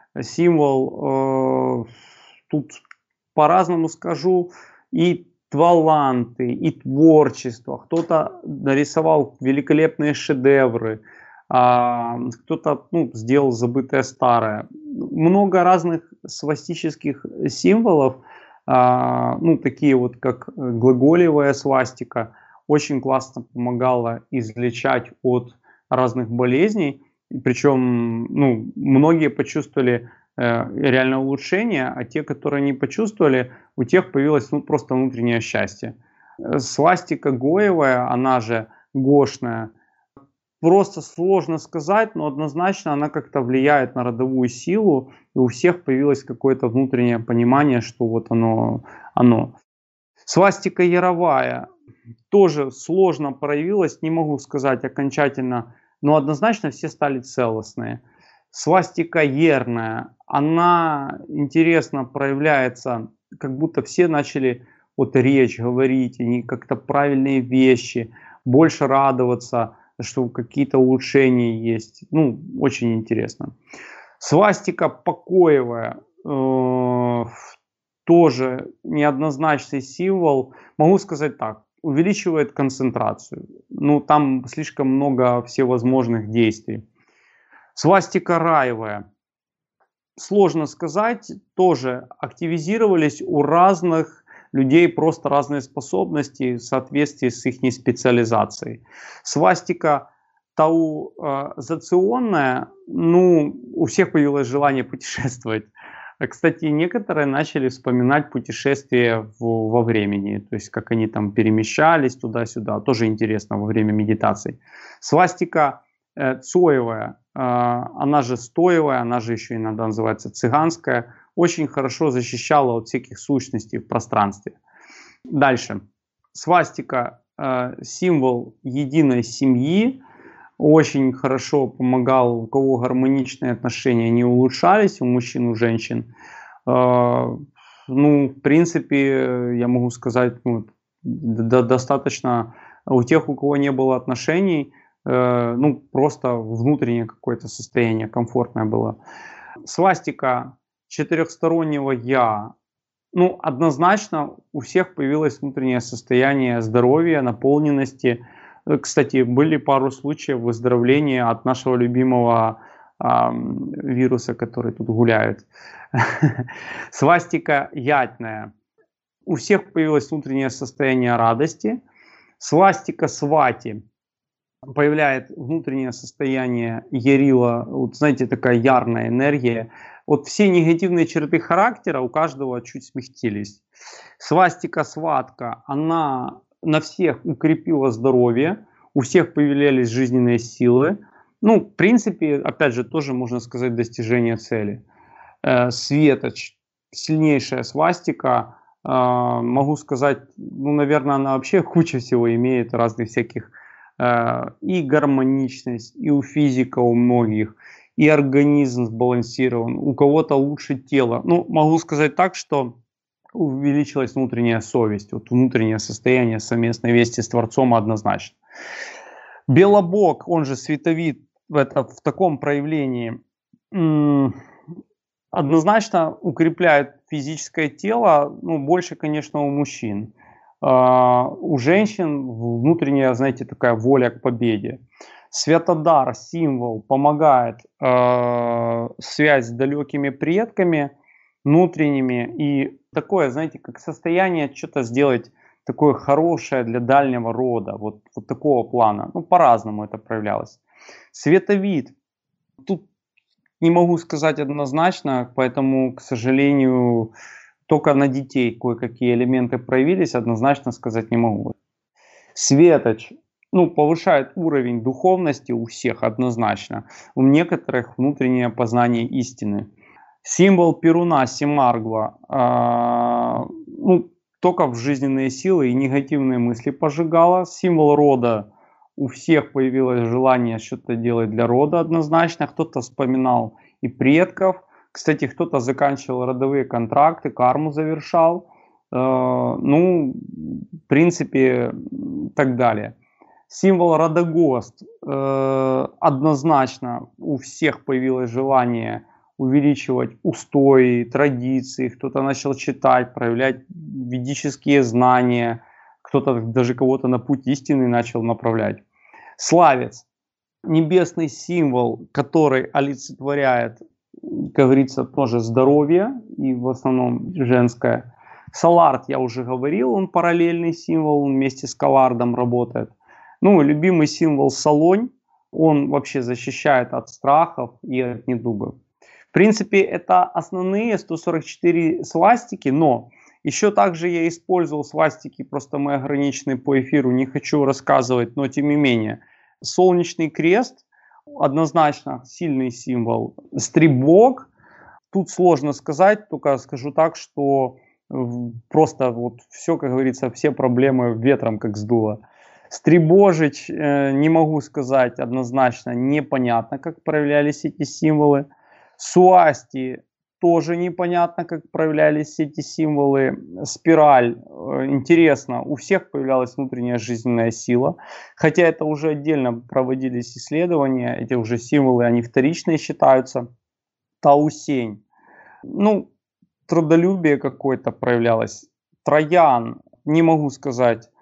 Символ, э, тут по-разному скажу, и таланты, и творчество. Кто-то нарисовал великолепные шедевры, а, кто-то ну, сделал забытое старое. Много разных свастических символов, а, ну, такие вот, как глаголевая свастика, очень классно помогала излечать от разных болезней. Причем, ну, многие почувствовали э, реально улучшение, а те, которые не почувствовали, у тех появилось ну, просто внутреннее счастье. Свастика гоевая, она же гошная, просто сложно сказать, но однозначно она как-то влияет на родовую силу, и у всех появилось какое-то внутреннее понимание, что вот оно. оно. Свастика яровая тоже сложно проявилась, не могу сказать окончательно, но однозначно все стали целостные. Свастика ерная, она интересно проявляется, как будто все начали вот речь говорить, они как-то правильные вещи, больше радоваться, что какие-то улучшения есть. Ну, очень интересно. Свастика покоевая, э, тоже неоднозначный символ. Могу сказать так. Увеличивает концентрацию. Ну, там слишком много всевозможных действий. Свастика раевая. Сложно сказать. Тоже активизировались у разных людей просто разные способности в соответствии с их специализацией. Свастика таузационная. Ну, у всех появилось желание путешествовать. Кстати, некоторые начали вспоминать путешествия в, во времени, то есть как они там перемещались туда-сюда, тоже интересно во время медитаций. Свастика э, цоевая, э, она же стоевая, она же еще иногда называется цыганская, очень хорошо защищала от всяких сущностей в пространстве. Дальше. Свастика, э, символ единой семьи. Очень хорошо помогал, у кого гармоничные отношения не улучшались, у мужчин, у женщин. Э, ну, в принципе, я могу сказать, ну, до, достаточно у тех, у кого не было отношений, э, ну, просто внутреннее какое-то состояние комфортное было. Свастика четырехстороннего «я». Ну, однозначно у всех появилось внутреннее состояние здоровья, наполненности. Кстати, были пару случаев выздоровления от нашего любимого э, вируса, который тут гуляет. Свастика ятная. У всех появилось внутреннее состояние радости. Свастика свати. Появляет внутреннее состояние ярила. Вот знаете, такая ярная энергия. Вот все негативные черты характера у каждого чуть смягчились. Свастика сватка. Она на всех укрепила здоровье, у всех появлялись жизненные силы. Ну, в принципе, опять же, тоже можно сказать достижение цели. Э, светоч, сильнейшая свастика. Э, могу сказать, ну, наверное, она вообще куча всего имеет, разных всяких. Э, и гармоничность, и у физика у многих, и организм сбалансирован. У кого-то лучше тело. Ну, могу сказать так, что увеличилась внутренняя совесть, вот внутреннее состояние совместной вести с Творцом однозначно. Белобог, он же световид, это в таком проявлении, однозначно укрепляет физическое тело, ну, больше, конечно, у мужчин. А, у женщин внутренняя, знаете, такая воля к победе. Святодар, символ, помогает э, связь с далекими предками, внутренними. И такое, знаете, как состояние что-то сделать такое хорошее для дальнего рода. Вот, вот такого плана. Ну, по-разному это проявлялось. Световид. Тут не могу сказать однозначно, поэтому, к сожалению, только на детей кое-какие элементы проявились, однозначно сказать не могу. Светоч. Ну, повышает уровень духовности у всех однозначно. У некоторых внутреннее познание истины. Символ Перуна, Семаргва. Э, ну, только в жизненные силы и негативные мысли пожигало. Символ рода. У всех появилось желание что-то делать для рода однозначно. Кто-то вспоминал и предков. Кстати, кто-то заканчивал родовые контракты, карму завершал. Э, ну, в принципе, так далее. Символ Радагост. Э, однозначно у всех появилось желание увеличивать устои, традиции. Кто-то начал читать, проявлять ведические знания. Кто-то даже кого-то на путь истины начал направлять. Славец. Небесный символ, который олицетворяет, как говорится, тоже здоровье и в основном женское. Салард, я уже говорил, он параллельный символ, он вместе с Калардом работает. Ну, любимый символ Солонь, он вообще защищает от страхов и от недугов. В принципе, это основные сто сорок четыре свастики, но еще также я использовал свастики, просто мы ограничены по эфиру, не хочу рассказывать, но тем не менее. Солнечный крест, однозначно сильный символ. Стрибок, тут сложно сказать, только скажу так, что просто вот все, как говорится, все проблемы ветром как сдуло. Стребожич, э, не могу сказать однозначно, непонятно, как проявлялись эти символы. Суасти, тоже непонятно, как проявлялись эти символы. Спираль, э, интересно, у всех появлялась внутренняя жизненная сила. Хотя это уже отдельно проводились исследования, эти уже символы, они вторичные считаются. Таусень, ну, трудолюбие какое-то проявлялось. Троян, не могу сказать,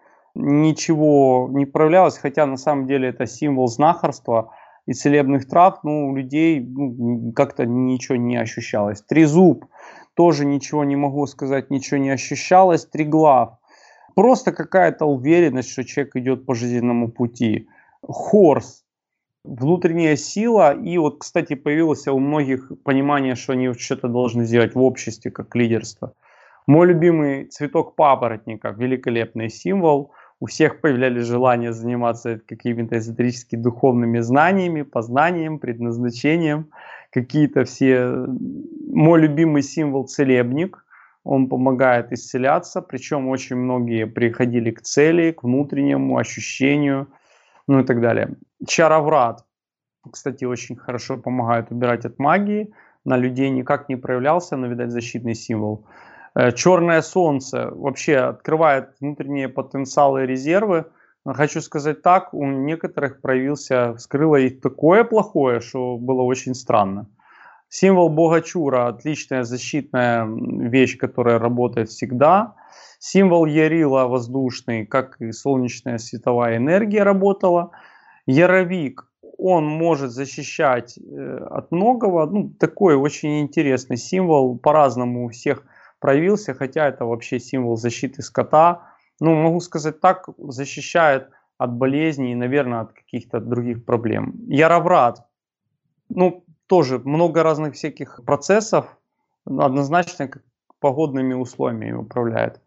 ничего не проявлялось, хотя на самом деле это символ знахарства и целебных трав, но у людей ну, как-то ничего не ощущалось. Трезуб, тоже ничего не могу сказать, ничего не ощущалось. Триглав, просто какая-то уверенность, что человек идет по жизненному пути. Хорс, внутренняя сила, и вот, кстати, появилось у многих понимание, что они что-то должны сделать в обществе, как лидерство. Мой любимый цветок папоротника, великолепный символ. У всех появлялись желания заниматься какими-то эзотерическими духовными знаниями, познанием, предназначением. Какие-то все... Мой любимый символ целебник. Он помогает исцеляться. Причем очень многие приходили к цели, к внутреннему ощущению, ну и так далее. Чароврат, кстати, очень хорошо помогает убирать от магии. На людей никак не проявлялся, но, видать, защитный символ. Черное солнце вообще открывает внутренние потенциалы и резервы. Хочу сказать так, у некоторых проявился, вскрыло их такое плохое, что было очень странно. Символ бога Чура, отличная защитная вещь, которая работает всегда. Символ Ярила воздушный, как и солнечная световая энергия работала. Яровик, он может защищать от многого. Ну, такой очень интересный символ, по-разному у всех проявился, хотя это вообще символ защиты скота. Ну, могу сказать так, защищает от болезней и, наверное, от каких-то других проблем. Яроврат, ну, тоже много разных всяких процессов, однозначно как погодными условиями управляет.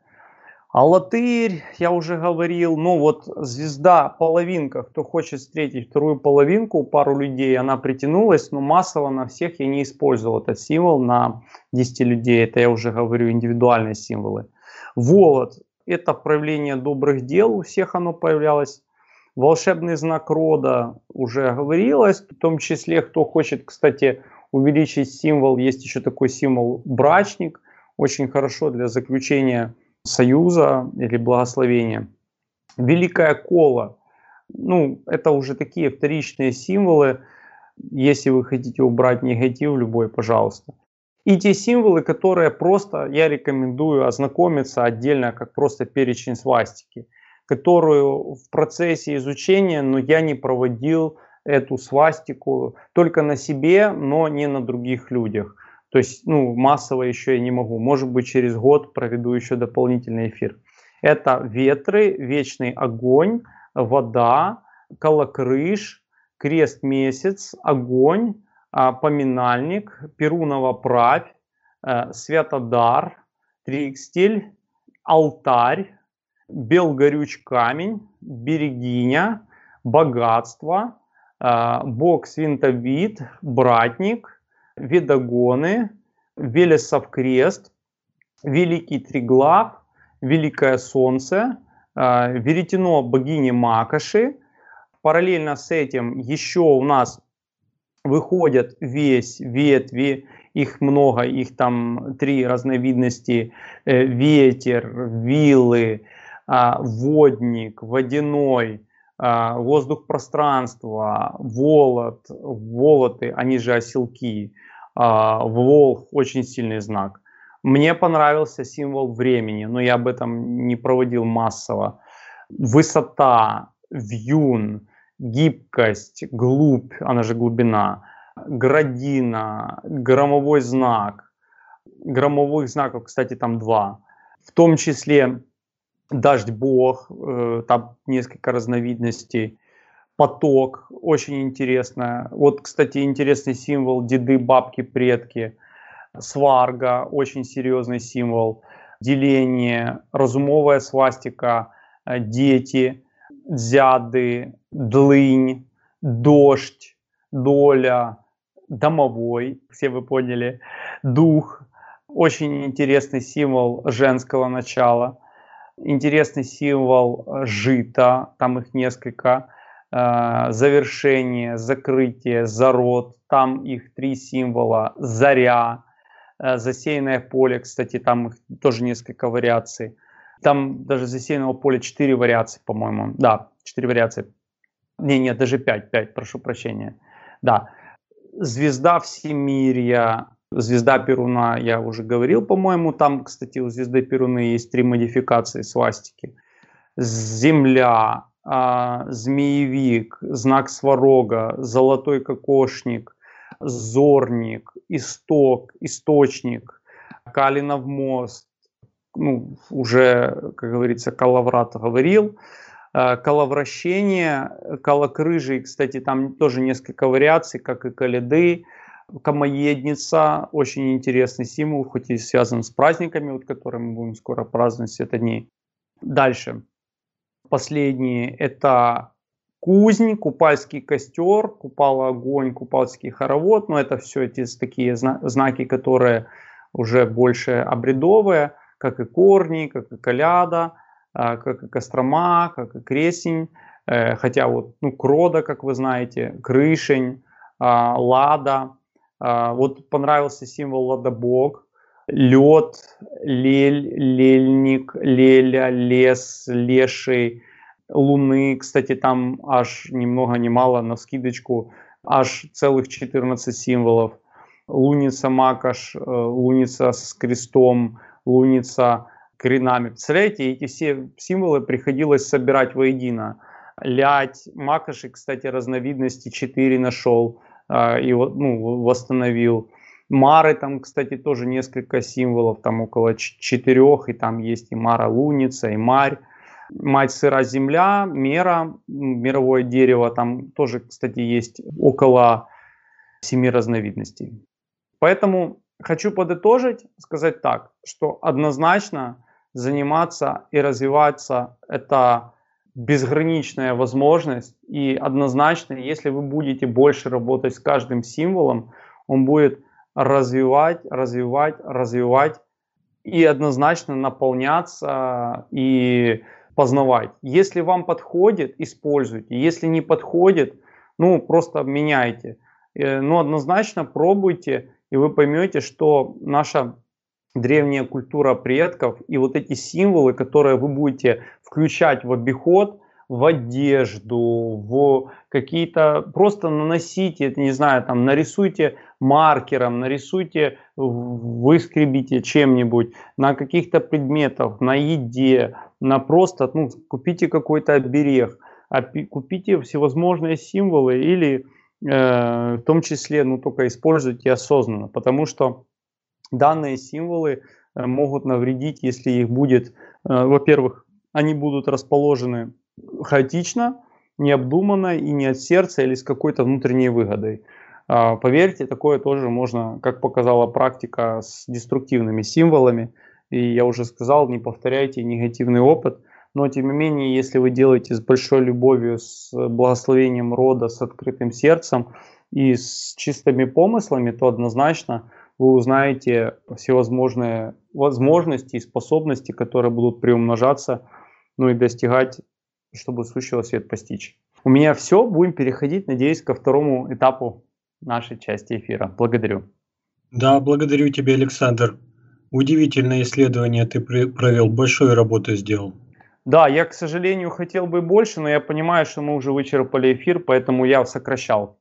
Алатырь, я уже говорил, ну вот звезда, половинка, кто хочет встретить вторую половинку, пару людей, она притянулась, но массово на всех я не использовал этот символ, на десять людей, это я уже говорю, индивидуальные символы. Волод, это проявление добрых дел, у всех оно появлялось. Волшебный знак рода, уже говорилось, в том числе, кто хочет, кстати, увеличить символ, есть еще такой символ брачник, очень хорошо для заключения союза или благословения. Великое коло, ну, это уже такие вторичные символы. Если вы хотите убрать негатив любой, пожалуйста. и те символы, которые просто я рекомендую ознакомиться отдельно, как просто перечень свастики, которую в процессе изучения, но я не проводил эту свастику только на себе, но не на других людях. То есть, ну, массово еще я не могу. Может быть, через год проведу еще дополнительный эфир. Это ветры, вечный огонь, вода, колокрыж, крест-месяц, огонь, поминальник, перунова правь, святодар, трикстель, алтарь, белгорюч камень, берегиня, богатство, бог свинтовид, братник, ведогоны, Велесов крест, великий триглав, великое солнце, веретено богини Макоши. Параллельно с этим еще у нас выходят весь ветви, их много, их там три разновидности: ветер, вилы, водник, водяной, воздух пространства, волот, волоты, они же оселки, волх, очень сильный знак. Мне понравился символ времени, но я об этом не проводил массово. Высота, вьюн, гибкость, глубь, она же глубина, градина, громовой знак. Громовых знаков, кстати, там два. В том числе дождь бог, там несколько разновидностей. Поток, очень интересно. Вот, кстати, интересный символ: деды, бабки, предки. Сварга, очень серьезный символ. Деление, разумовая свастика, дети, дзяды, длынь, дождь, доля, домовой, все вы поняли, дух. Очень интересный символ женского начала. Интересный символ жито, там их несколько. Завершение, закрытие, зарод, там их три символа. Заря, засеянное поле, кстати, там их тоже несколько вариаций. Там даже засеянного поля четыре вариации, по-моему. Да, четыре вариации. Не, нет, даже пять, пять, прошу прощения. Да. Звезда Всемирья, звезда Перуна, я уже говорил, по-моему. Там, кстати, у звезды Перуны есть три модификации свастики. Земля, а, змеевик, знак Сварога, золотой кокошник, зорник, исток, источник, Калинов мост. Ну, уже, как говорится, Калаврат говорил. Коловращение, колокрыжий, кстати, там тоже несколько вариаций, как и коляды. Камоедница, очень интересный символ, хоть и связан с праздниками, вот, которые мы будем скоро праздновать, это дни. Дальше. Последние — это кузнь, купальский костер, купала огонь, купальский хоровод. Но это все эти такие знаки, которые уже больше обрядовые, как и корни, как и коляда, как и кострома, как и кресень. Хотя вот, ну, крода, как вы знаете, крышень, лада. Вот понравился символ ладобог. Лед, лель, лельник, леля, лес, леший, луны. Кстати, там аж ни много ни мало, навскидочку, аж целых четырнадцать символов. Луница Макаш, луница с крестом, луница коренами. Представляете, эти все символы приходилось собирать воедино. Лядь, Макаши, кстати, разновидности четыре нашел и вот, ну, восстановил. Мары, там, кстати, тоже несколько символов, там около четырех, и там есть и Мара Луница, и Марь. Мать сыра земля, мера, мировое дерево, там тоже, кстати, есть около семи разновидностей. Поэтому хочу подытожить, сказать так, что однозначно заниматься и развиваться – это безграничная возможность, и однозначно, если вы будете больше работать с каждым символом, он будет развивать, развивать, развивать и однозначно наполняться и познавать. Если вам подходит, используйте. Если не подходит, ну просто меняйте. Но однозначно пробуйте, и вы поймете, что наша древняя культура предков и вот эти символы, которые вы будете включать в обиход, в одежду, в какие-то, просто наносите, не знаю, там нарисуйте маркером, нарисуйте, выскребите чем-нибудь на каких-то предметах, на еде, на просто, ну, купите какой-то оберег, купите всевозможные символы или э, в том числе, ну, только используйте осознанно, потому что данные символы э, могут навредить, если их будет, э, во-первых, они будут расположены хаотично, необдуманно и не от сердца или с какой-то внутренней выгодой. Э, поверьте, такое тоже можно, как показала практика, с деструктивными символами. И я уже сказал, не повторяйте негативный опыт. Но тем не менее, если вы делаете с большой любовью, с благословением рода, с открытым сердцем и с чистыми помыслами, то однозначно вы узнаете всевозможные возможности и способности, которые будут приумножаться, ну и достигать, чтобы сущего свет постичь. У меня все. Будем переходить, надеюсь, ко второму этапу нашей части эфира. Благодарю. Да, благодарю тебя, Александр. Удивительное исследование ты провел, большую работу сделал. Да, я, к сожалению, хотел бы больше, но я понимаю, что мы уже вычерпали эфир, поэтому я сокращал.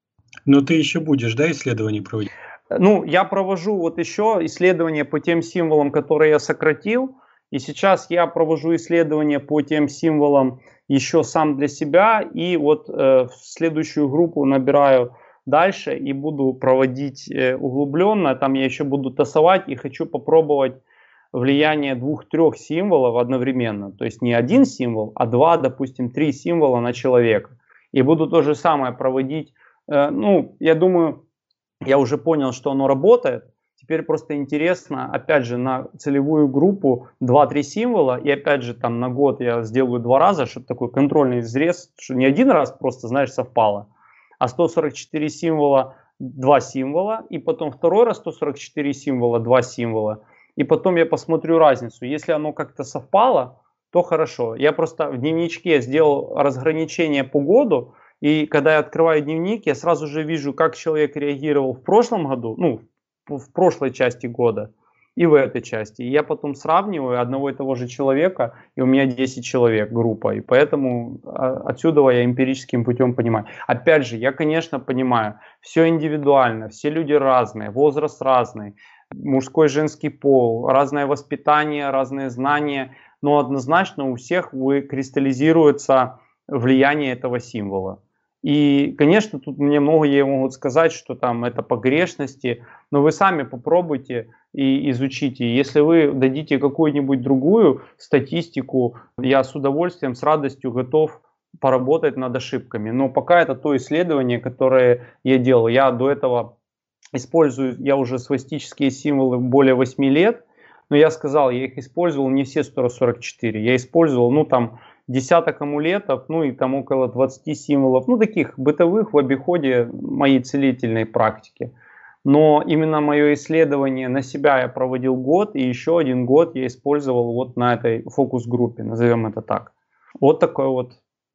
Но ты еще будешь, да, исследования проводить? Ну, я провожу вот еще исследования по тем символам, которые я сократил. И сейчас я провожу исследования по тем символам еще сам для себя. И вот э, в следующую группу набираю дальше и буду проводить э, углубленно. Там я еще буду тасовать и хочу попробовать влияние двух-трех символов одновременно. То есть не один символ, а два, допустим, три символа на человека. И буду то же самое проводить. Э, ну, я думаю, я уже понял, что оно работает. Теперь просто интересно, опять же, на целевую группу два-три символа. И опять же, там на год я сделаю два раза, чтобы такой контрольный взрез, что не один раз просто, знаешь, совпало. А сто сорок четыре символа, два символа. И потом второй раз сто сорок четыре символа, два символа. И потом я посмотрю разницу. Если оно как-то совпало, то хорошо. Я просто в дневничке сделал разграничение по году. И когда я открываю дневник, я сразу же вижу, как человек реагировал в прошлом году, ну, в прошлой части года и в этой части. И я потом сравниваю одного и того же человека, и у меня десять человек группа. И поэтому отсюда я эмпирическим путем понимаю. Опять же, я, конечно, понимаю, все индивидуально, все люди разные, возраст разный, мужской, женский пол, разное воспитание, разные знания, но однозначно у всех выкристаллизируется влияние этого символа. И, конечно, тут мне многие могут сказать, что там это погрешности, но вы сами попробуйте и изучите. Если вы дадите какую-нибудь другую статистику, я с удовольствием, с радостью готов поработать над ошибками. Но пока это то исследование, которое я делал. Я до этого использую, я уже свастические символы более восьми лет, но я сказал, я их использовал не все сто сорок четыре, я использовал, ну там, десяток амулетов, ну и там около двадцати символов, ну таких бытовых в обиходе моей целительной практики. Но именно мое исследование на себя я проводил год, и еще один год я использовал вот на этой фокус-группе, назовем это так. Вот такое вот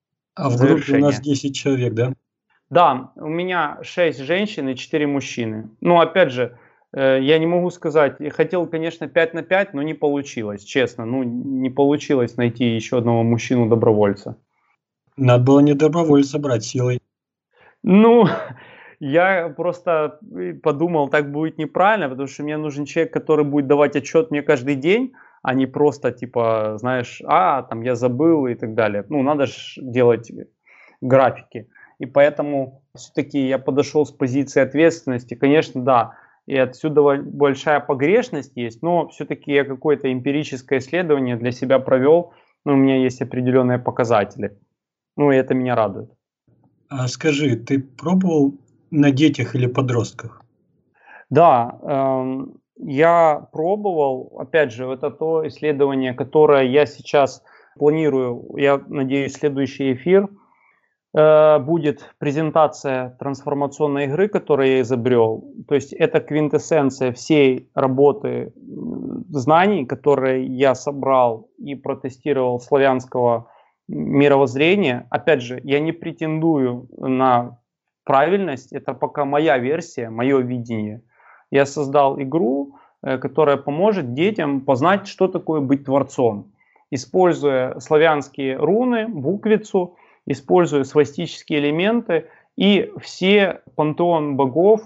А в группе у нас десять человек, да? Да, у меня шесть женщин и четыре мужчины. Ну, опять же, я не могу сказать, я хотел, конечно, пять на пять, но не получилось, честно. Ну, не получилось найти еще одного мужчину-добровольца. Надо было не добровольца брать силой. Ну, я просто подумал, так будет неправильно, потому что мне нужен человек, который будет давать отчет мне каждый день, а не просто, типа, знаешь, а, там, я забыл и так далее. Ну, надо же делать графики. И поэтому все-таки я подошел с позиции ответственности. Конечно, да, и отсюда большая погрешность есть, но все-таки я какое-то эмпирическое исследование для себя провел, но у меня есть определенные показатели. Ну и это меня радует. А скажи, ты пробовал на детях или подростках? Да, э, я пробовал. Опять же, это то исследование, которое я сейчас планирую. Я надеюсь, следующий эфир будет презентация трансформационной игры, которую я изобрел. То есть это квинтэссенция всей работы знаний, которые я собрал и протестировал славянского мировоззрения. Опять же, я не претендую на правильность, это пока моя версия, мое видение. Я создал игру, которая поможет детям познать, что такое быть творцом. Используя славянские руны, буквицу, используя свастические элементы и все пантеон богов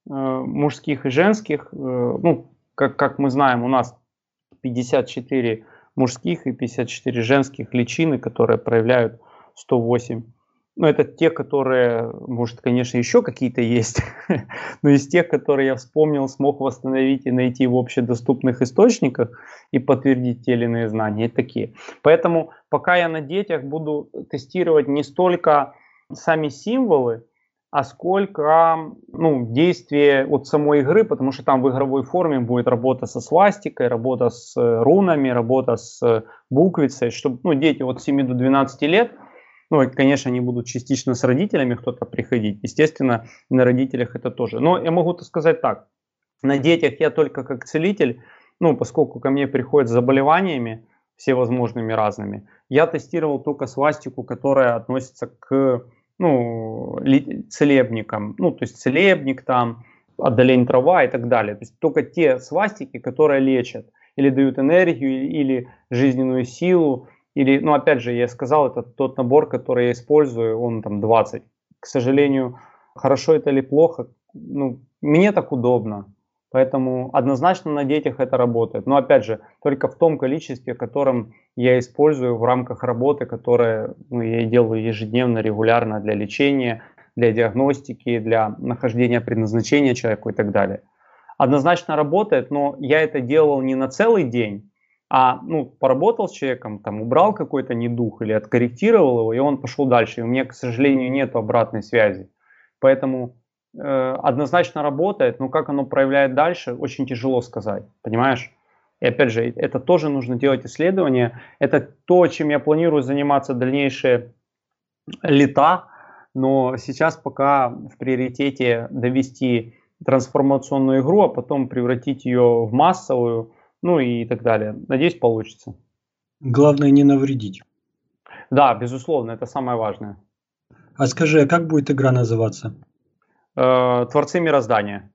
э, мужских и женских. Э, ну, как, как мы знаем, у нас пятьдесят четыре мужских и пятьдесят четыре женских личины, которые проявляют сто восемь. Ну, это те, которые, может, конечно, еще какие-то есть, но из тех, которые я вспомнил, смог восстановить и найти в общедоступных источниках и подтвердить те или иные знания, это такие. Поэтому пока я на детях буду тестировать не столько сами символы, а сколько ну, действие от самой игры, потому что там в игровой форме будет работа со свастикой, работа с рунами, работа с буквицей, чтобы ну, дети от семи до двенадцати лет, ну, и, конечно, они будут частично с родителями кто-то приходить. Естественно, на родителях это тоже. Но я могу сказать так. На детях я только как целитель, ну, поскольку ко мне приходят с заболеваниями всевозможными разными, я тестировал только свастику, которая относится к ну, целебникам. Ну, то есть целебник там, одолень трава и так далее. То есть только те свастики, которые лечат или дают энергию, или жизненную силу. Или, ну, опять же, я сказал, это тот набор, который я использую, он там двадцать. К сожалению, хорошо это или плохо, ну, мне так удобно. Поэтому однозначно на детях это работает. Но опять же, только в том количестве, которым я использую в рамках работы, которая ну, я делаю ежедневно, регулярно для лечения, для диагностики, для нахождения предназначения человеку и так далее. Однозначно работает, но я это делал не на целый день, а ну, поработал с человеком, там, убрал какой-то недуг или откорректировал его, и он пошел дальше. И у меня, к сожалению, нет обратной связи. Поэтому э, однозначно работает, но как оно проявляет дальше, очень тяжело сказать, понимаешь? И опять же, это тоже нужно делать исследования. Это то, чем я планирую заниматься дальнейшие лета, но сейчас пока в приоритете довести трансформационную игру, а потом превратить ее в массовую, ну и так далее. Надеюсь, получится. Главное не навредить. Да, безусловно, это самое важное. А скажи, а как будет игра называться? Э, Творцы мироздания.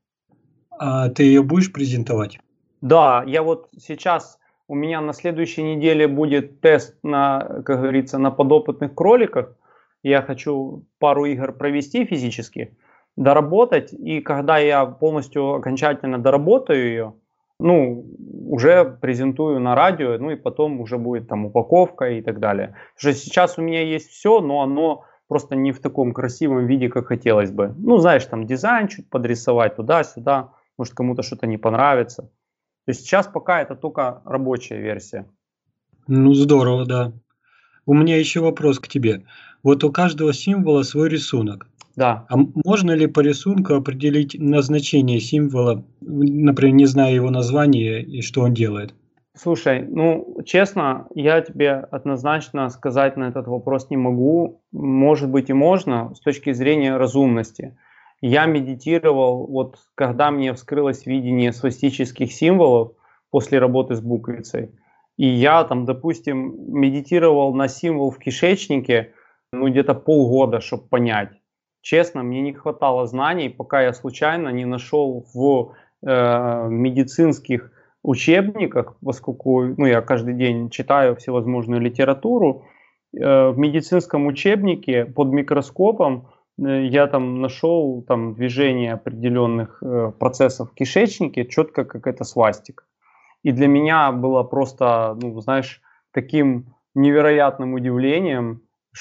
А ты ее будешь презентовать? Да, я вот сейчас, у меня на следующей неделе будет тест на, как говорится, на подопытных кроликах. Я хочу пару игр провести физически, доработать. И когда я полностью окончательно доработаю ее, ну, уже презентую на радио, ну и потом уже будет там упаковка и так далее. Потому что сейчас у меня есть все, но оно просто не в таком красивом виде, как хотелось бы. Ну, знаешь, там дизайн чуть подрисовать туда-сюда, может кому-то что-то не понравится. То есть сейчас пока это только рабочая версия. Ну, здорово, да. У меня еще вопрос к тебе. Вот у каждого символа свой рисунок. Да. А можно ли по рисунку определить назначение символа, например, не зная его названия и что он делает? Слушай, ну, честно, я тебе однозначно сказать на этот вопрос не могу. Может быть и можно с точки зрения разумности. Я медитировал, вот когда мне вскрылось видение свастических символов после работы с буквицей, и я там, допустим, медитировал на символ в кишечнике, ну, где-то полгода, чтобы понять. Честно, мне не хватало знаний, пока я случайно не нашел в э, медицинских учебниках, поскольку ну, я каждый день читаю всевозможную литературу, э, в медицинском учебнике под микроскопом э, я там нашел там, движение определенных э, процессов в кишечнике, четко как это свастика. И для меня было просто, ну, знаешь, таким невероятным удивлением,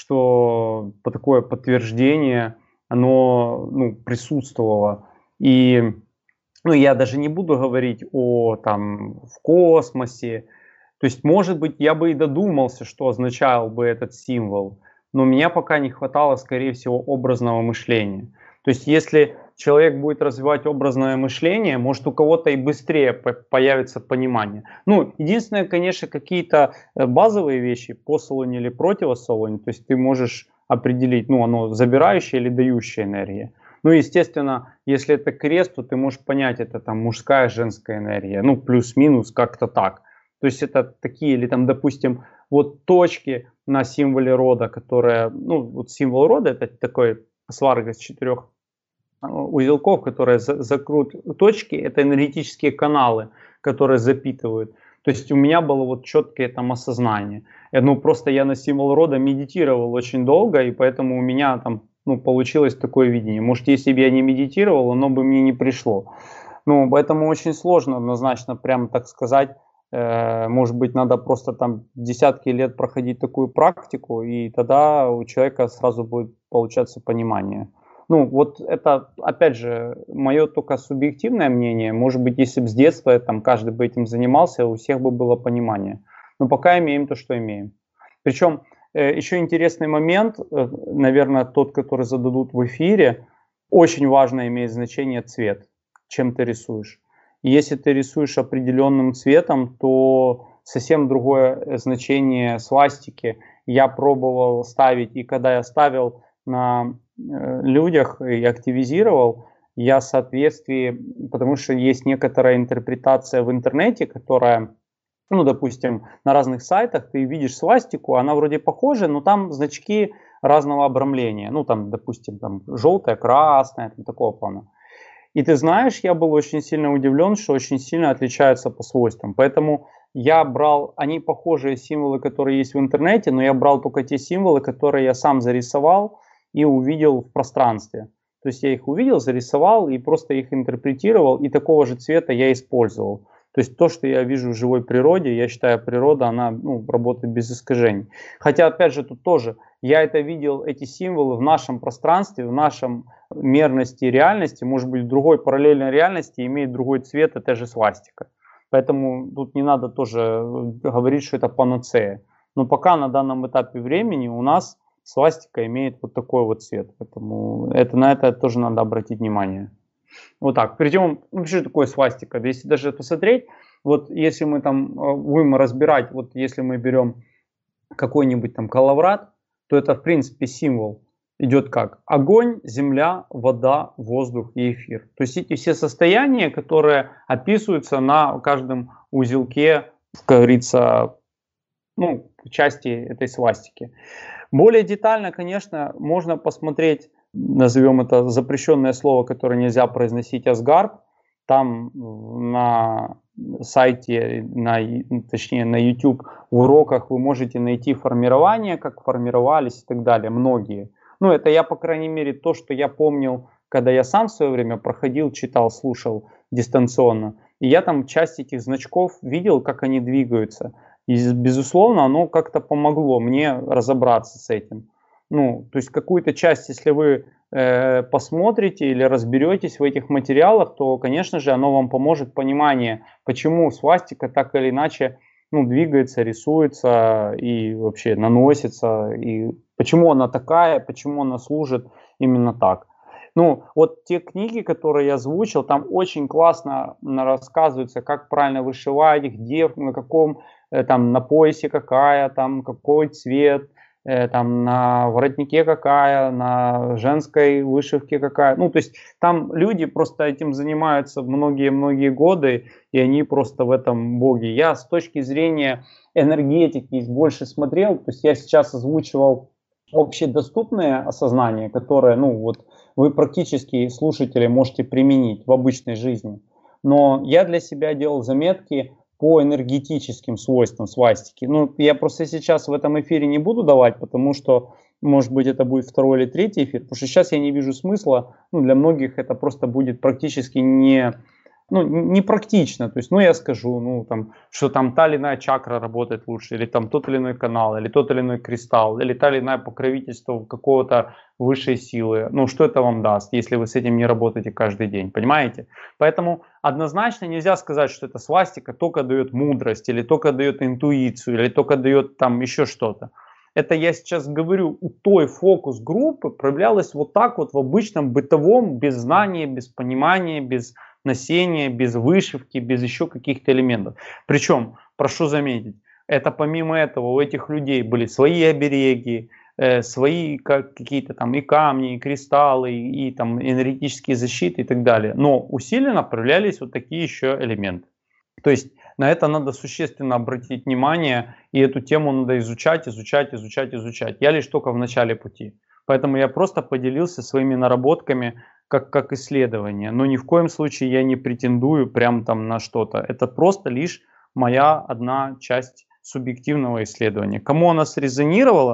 что по такое подтверждение оно ну, присутствовало. И ну, я даже не буду говорить о там в космосе. То есть, может быть, я бы и додумался, что означал бы этот символ, но меня пока не хватало, скорее всего, образного мышления. То есть, если человек будет развивать образное мышление, может, у кого-то и быстрее появится понимание. Ну, единственное, конечно, какие-то базовые вещи по Солоне или против Солоне, то есть ты можешь определить, ну, оно забирающая или дающая энергия. Ну, естественно, если это крест, то ты можешь понять, это там мужская, женская энергия, ну, плюс-минус как-то так. То есть это такие, или там, допустим, вот точки на символе рода, которые, ну, вот символ рода, это такой сварга из четырех узелков, которые закрут точки, это энергетические каналы, которые запитывают. То есть у меня было вот четкое там осознание. Ну просто я на символ рода медитировал очень долго, и поэтому у меня там ну, получилось такое видение. Может, если бы я не медитировал, оно бы мне не пришло. Ну, поэтому очень сложно однозначно прям так сказать. Э, может быть, надо просто там десятки лет проходить такую практику, и тогда у человека сразу будет получаться понимание. Ну, вот это, опять же, мое только субъективное мнение. Может быть, если бы с детства там каждый бы этим занимался, у всех бы было понимание. Но пока имеем то, что имеем. Причем э, еще интересный момент, э, наверное, тот, который зададут в эфире, очень важно имеет значение цвет, чем ты рисуешь. И если ты рисуешь определенным цветом, то совсем другое значение свастики. Я пробовал ставить, и когда я ставил на э, людях и активизировал, я в соответствии, потому что есть некоторая интерпретация в интернете, которая, ну, допустим, на разных сайтах ты видишь свастику, она вроде похожа, но там значки разного обрамления. Ну, там, допустим, там желтая, красная, там, такого плана. И ты знаешь, я был очень сильно удивлен, что очень сильно отличаются по свойствам. Поэтому я брал, они похожие символы, которые есть в интернете, но я брал только те символы, которые я сам зарисовал и увидел в пространстве. То есть я их увидел, зарисовал и просто их интерпретировал, и такого же цвета я использовал. То есть то, что я вижу в живой природе, я считаю, природа, она, ну, работает без искажений. Хотя, опять же, тут тоже, я это видел, эти символы в нашем пространстве, в нашем мерности реальности, может быть, в другой параллельной реальности имеет другой цвет, это же свастика. Поэтому тут не надо тоже говорить, что это панацея. Но пока на данном этапе времени у нас свастика имеет вот такой вот цвет. Поэтому это, на это тоже надо обратить внимание. Вот так. Перейдем, ну, что такое свастика? Если даже посмотреть, вот если мы там будем разбирать, вот если мы берем какой-нибудь там коловрат, то это в принципе символ идет как огонь, земля, вода, воздух и эфир. То есть эти все состояния, которые описываются на каждом узелке, как говорится, ну, части этой свастики. Более детально, конечно, можно посмотреть, назовем это запрещенное слово, которое нельзя произносить, Асгард. Там на сайте, на, точнее на YouTube, в уроках вы можете найти формирование, как формировались и так далее, многие. Ну, это я, по крайней мере, то, что я помнил, когда я сам в свое время проходил, читал, слушал дистанционно. И я там часть этих значков видел, как они двигаются. И, безусловно, оно как-то помогло мне разобраться с этим. Ну, то есть какую-то часть, если вы э, посмотрите или разберетесь в этих материалах, то, конечно же, оно вам поможет в понимании, почему свастика так или иначе, ну, двигается, рисуется и вообще наносится, и почему она такая, почему она служит именно так. Ну, вот те книги, которые я озвучил, там очень классно рассказывается, как правильно вышивать, где, на каком, там, на поясе какая, там, какой цвет, там, на воротнике какая, на женской вышивке какая. Ну, то есть там люди просто этим занимаются многие-многие годы, и они просто в этом боги. Я с точки зрения энергетики больше смотрел, то есть я сейчас озвучивал общедоступное осознание, которое, ну, вот вы практически, слушатели, можете применить в обычной жизни. Но я для себя делал заметки по энергетическим свойствам свастики. Ну, я просто сейчас в этом эфире не буду давать, потому что, может быть, это будет второй или третий эфир, потому что сейчас я не вижу смысла, ну, для многих это просто будет практически не, ну, не практично. То есть, ну, я скажу, ну, там, что там та или иная чакра работает лучше, или там тот или иной канал, или тот или иной кристалл, или та или иная покровительство какого-то высшей силы. Ну, что это вам даст, если вы с этим не работаете каждый день, понимаете? Поэтому однозначно нельзя сказать, что эта свастика только дает мудрость, или только дает интуицию, или только дает там еще что-то. Это я сейчас говорю, у той фокус-группы проявлялось вот так вот в обычном бытовом, без знания, без понимания, без носения, без вышивки, без еще каких-то элементов. Причем, прошу заметить, это помимо этого у этих людей были свои обереги, э, свои как, какие-то там и камни, и кристаллы, и, и там энергетические защиты и так далее. Но усиленно проявлялись вот такие еще элементы. То есть на это надо существенно обратить внимание, и эту тему надо изучать, изучать, изучать, изучать. Я лишь только в начале пути. Поэтому я просто поделился своими наработками как, как исследование. Но ни в коем случае я не претендую прям там на что-то. Это просто лишь моя одна часть субъективного исследования. Кому она срезонировала,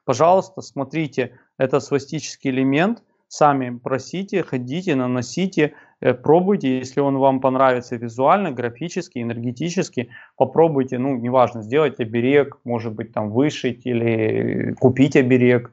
пожалуйста, смотрите этот свастический элемент, сами просите, ходите, наносите, э, пробуйте, если он вам понравится визуально, графически, энергетически, попробуйте, ну, неважно, сделать оберег, может быть, там, вышить или купить оберег,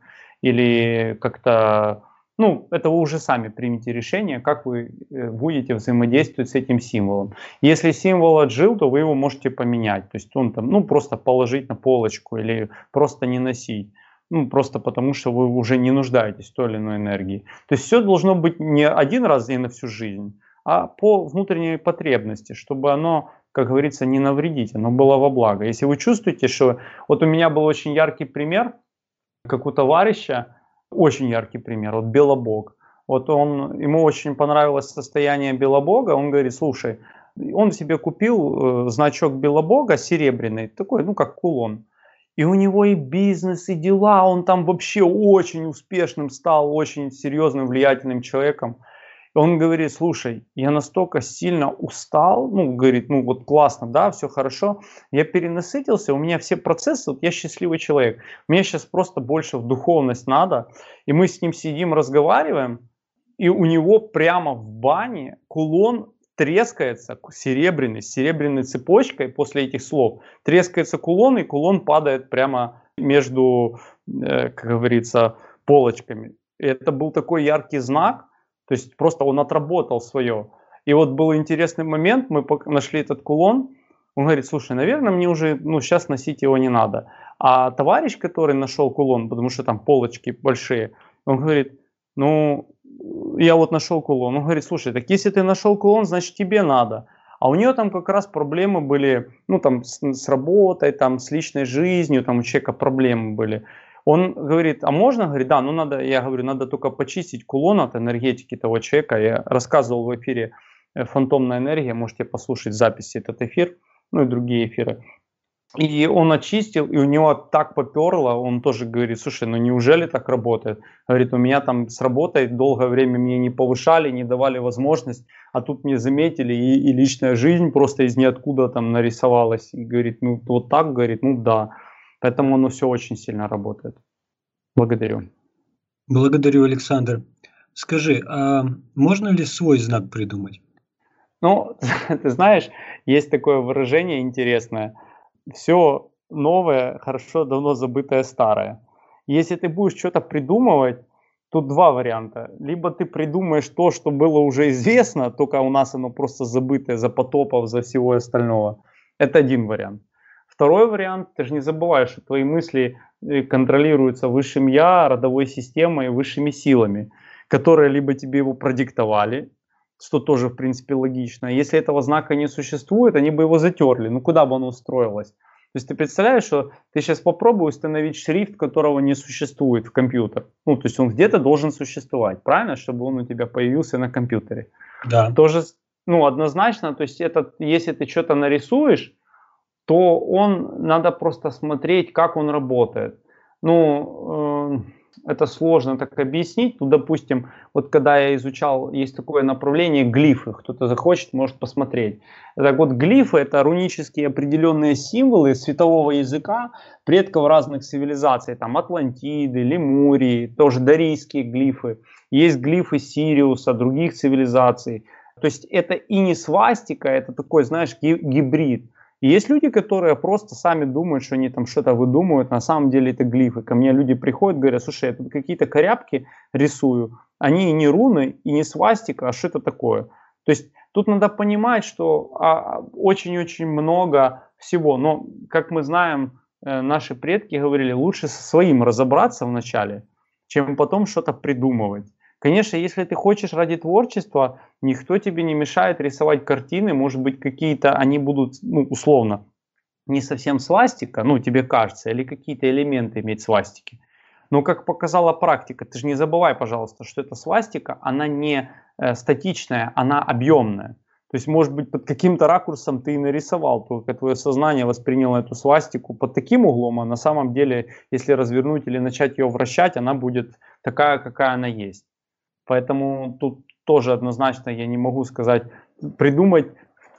или как-то, ну, это вы уже сами примите решение, как вы э, будете взаимодействовать с этим символом. Если символ отжил, то вы его можете поменять, то есть он там, ну, просто положить на полочку или просто не носить. Ну, просто потому, что вы уже не нуждаетесь в той или иной энергии. То есть все должно быть не один раз и на всю жизнь, а по внутренней потребности, чтобы оно, как говорится, не навредить, оно было во благо. Если вы чувствуете, что... Вот у меня был очень яркий пример, как у товарища, очень яркий пример, вот Белобог. Вот он, ему очень понравилось состояние Белобога, он говорит, слушай, он себе купил э, значок Белобога серебряный, такой, ну, как кулон. И у него и бизнес, и дела, он там вообще очень успешным стал, очень серьезным, влиятельным человеком. И он говорит, слушай, я настолько сильно устал, ну, говорит, ну вот классно, да, все хорошо, я перенасытился, у меня все процессы, вот я счастливый человек, мне сейчас просто больше в духовность надо, и мы с ним сидим, разговариваем, и у него прямо в бане кулон трескается, серебряный, с серебряной цепочкой после этих слов, трескается кулон, и кулон падает прямо между, э, как говорится, полочками. И это был такой яркий знак, то есть просто он отработал свое. И вот был интересный момент, мы нашли этот кулон, он говорит, слушай, наверное, мне уже, ну, сейчас носить его не надо. А товарищ, который нашел кулон, потому что там полочки большие, он говорит, ну, я вот нашел кулон. Он говорит, слушай, так если ты нашел кулон, значит тебе надо. А у нее там как раз проблемы были, ну там с, с работой, там с личной жизнью, там у человека проблемы были. Он говорит, а можно? Говорит, да, ну надо, я говорю, надо только почистить кулон от энергетики того человека. Я рассказывал в эфире «Фантомная энергия», можете послушать записи этот эфир, ну и другие эфиры. И он очистил, и у него так поперло, он тоже говорит, слушай, ну неужели так работает? Говорит, у меня там с работой долгое время меня не повышали, не давали возможность, а тут мне заметили, и, и личная жизнь просто из ниоткуда там нарисовалась. И говорит, ну вот так, говорит, ну да. Поэтому оно все очень сильно работает. Благодарю. Благодарю, Александр. Скажи, а можно ли свой знак придумать? Ну, ты знаешь, есть такое выражение интересное. Все новое, хорошо, давно забытое старое. Если ты будешь что-то придумывать, тут два варианта. Либо ты придумаешь то, что было уже известно, только у нас оно просто забытое за потопов, за всего остального. Это один вариант. Второй вариант, ты же не забываешь, что твои мысли контролируются высшим я, родовой системой, высшими силами, которые либо тебе его продиктовали, что тоже в принципе логично. Если этого знака не существует, они бы его затерли. Ну куда бы оно устроилось? То есть ты представляешь, что ты сейчас попробуй установить шрифт, которого не существует в компьютер. Ну то есть он где-то должен существовать, правильно? Чтобы он у тебя появился на компьютере. Да. Тоже, ну однозначно, то есть это, если ты что-то нарисуешь, то он, надо просто смотреть, как он работает. Ну, э, это сложно так объяснить. Ну, допустим, вот когда я изучал, есть такое направление глифы. Кто-то захочет, может посмотреть. Так вот, глифы — это рунические определенные символы светового языка предков разных цивилизаций. Там Атлантиды, Лемурии, тоже дарийские глифы. Есть глифы Сириуса, других цивилизаций. То есть это и не свастика, это такой, знаешь, гибрид. И есть люди, которые просто сами думают, что они там что-то выдумывают, на самом деле это глифы. Ко мне люди приходят, говорят, слушай, я тут какие-то корябки рисую, они и не руны, и не свастика, а что это такое? То есть тут надо понимать, что очень-очень много всего, но, как мы знаем, наши предки говорили, лучше со своим разобраться вначале, чем потом что-то придумывать. Конечно, если ты хочешь ради творчества, никто тебе не мешает рисовать картины, может быть, какие-то они будут, ну, условно, не совсем свастика, ну, тебе кажется, или какие-то элементы иметь свастики. Но, как показала практика, ты же не забывай, пожалуйста, что эта свастика, она не э, статичная, она объемная. То есть, может быть, под каким-то ракурсом ты и нарисовал, только твое сознание восприняло эту свастику под таким углом, а на самом деле, если развернуть или начать ее вращать, она будет такая, какая она есть. Поэтому тут тоже однозначно я не могу сказать, придумать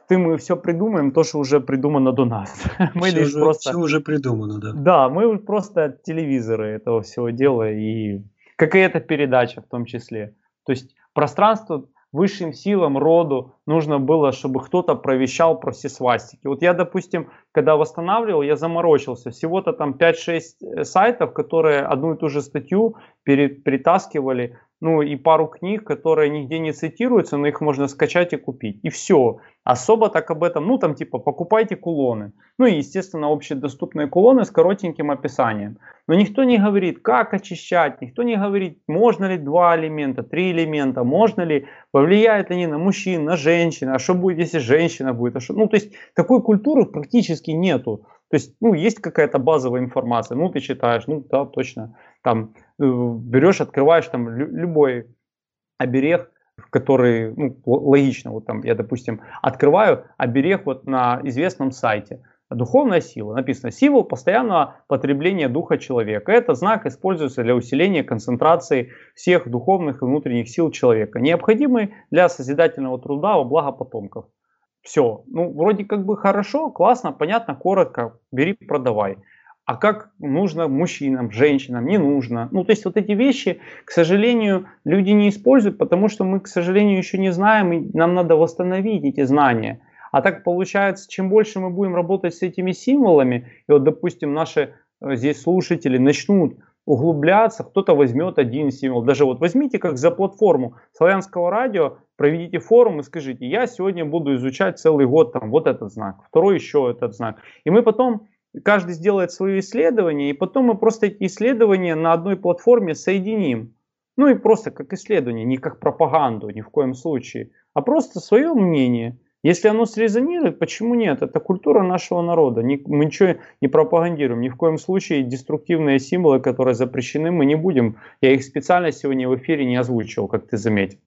ты мы все придумаем, то, что уже придумано до нас. Мы Все лишь уже, просто... все уже придумано, да. Да, мы просто телевизоры этого всего дела, и как и эта передача в том числе. То есть пространство высшим силам, роду нужно было, чтобы кто-то провещал про все свастики. Вот я, допустим, когда восстанавливал, я заморочился. Всего-то там пять-шесть сайтов, которые одну и ту же статью перетаскивали, ну и пару книг, которые нигде не цитируются, но их можно скачать и купить. И все. Особо так об этом, ну там типа покупайте кулоны. Ну и естественно общедоступные кулоны с коротеньким описанием. Но никто не говорит, как очищать, никто не говорит, можно ли два элемента, три элемента, можно ли, повлияют они на мужчин, на женщин, а что будет, если женщина будет. А что? Ну то есть такой культуры практически нету. То есть, ну, есть какая-то базовая информация, ну, ты читаешь, ну, да, точно, там, берешь, открываешь там любой оберег, который, ну, логично, вот там, я, допустим, открываю оберег вот на известном сайте, духовная сила, написано, символ постоянного потребления духа человека, это знак используется для усиления концентрации всех духовных и внутренних сил человека, необходимый для созидательного труда во благо потомков. Все, ну вроде как бы хорошо, классно, понятно, коротко, бери, продавай. А как нужно мужчинам, женщинам, не нужно. Ну то есть вот эти вещи, к сожалению, люди не используют, потому что мы, к сожалению, еще не знаем, и нам надо восстановить эти знания. А так получается, чем больше мы будем работать с этими символами, и вот, допустим, наши здесь слушатели начнут углубляться, кто-то возьмет один символ. Даже вот возьмите как за платформу Славянского радио, проведите форум и скажите, я сегодня буду изучать целый год там вот этот знак, второй еще этот знак. И мы потом, каждый сделает свои исследования, и потом мы просто эти исследования на одной платформе соединим. Ну и просто как исследование, не как пропаганду, ни в коем случае, а просто свое мнение. Если оно срезонирует, почему нет? Это культура нашего народа. Мы ничего не пропагандируем. Ни в коем случае деструктивные символы, которые запрещены, мы не будем. Я их специально сегодня в эфире не озвучивал, как ты заметил.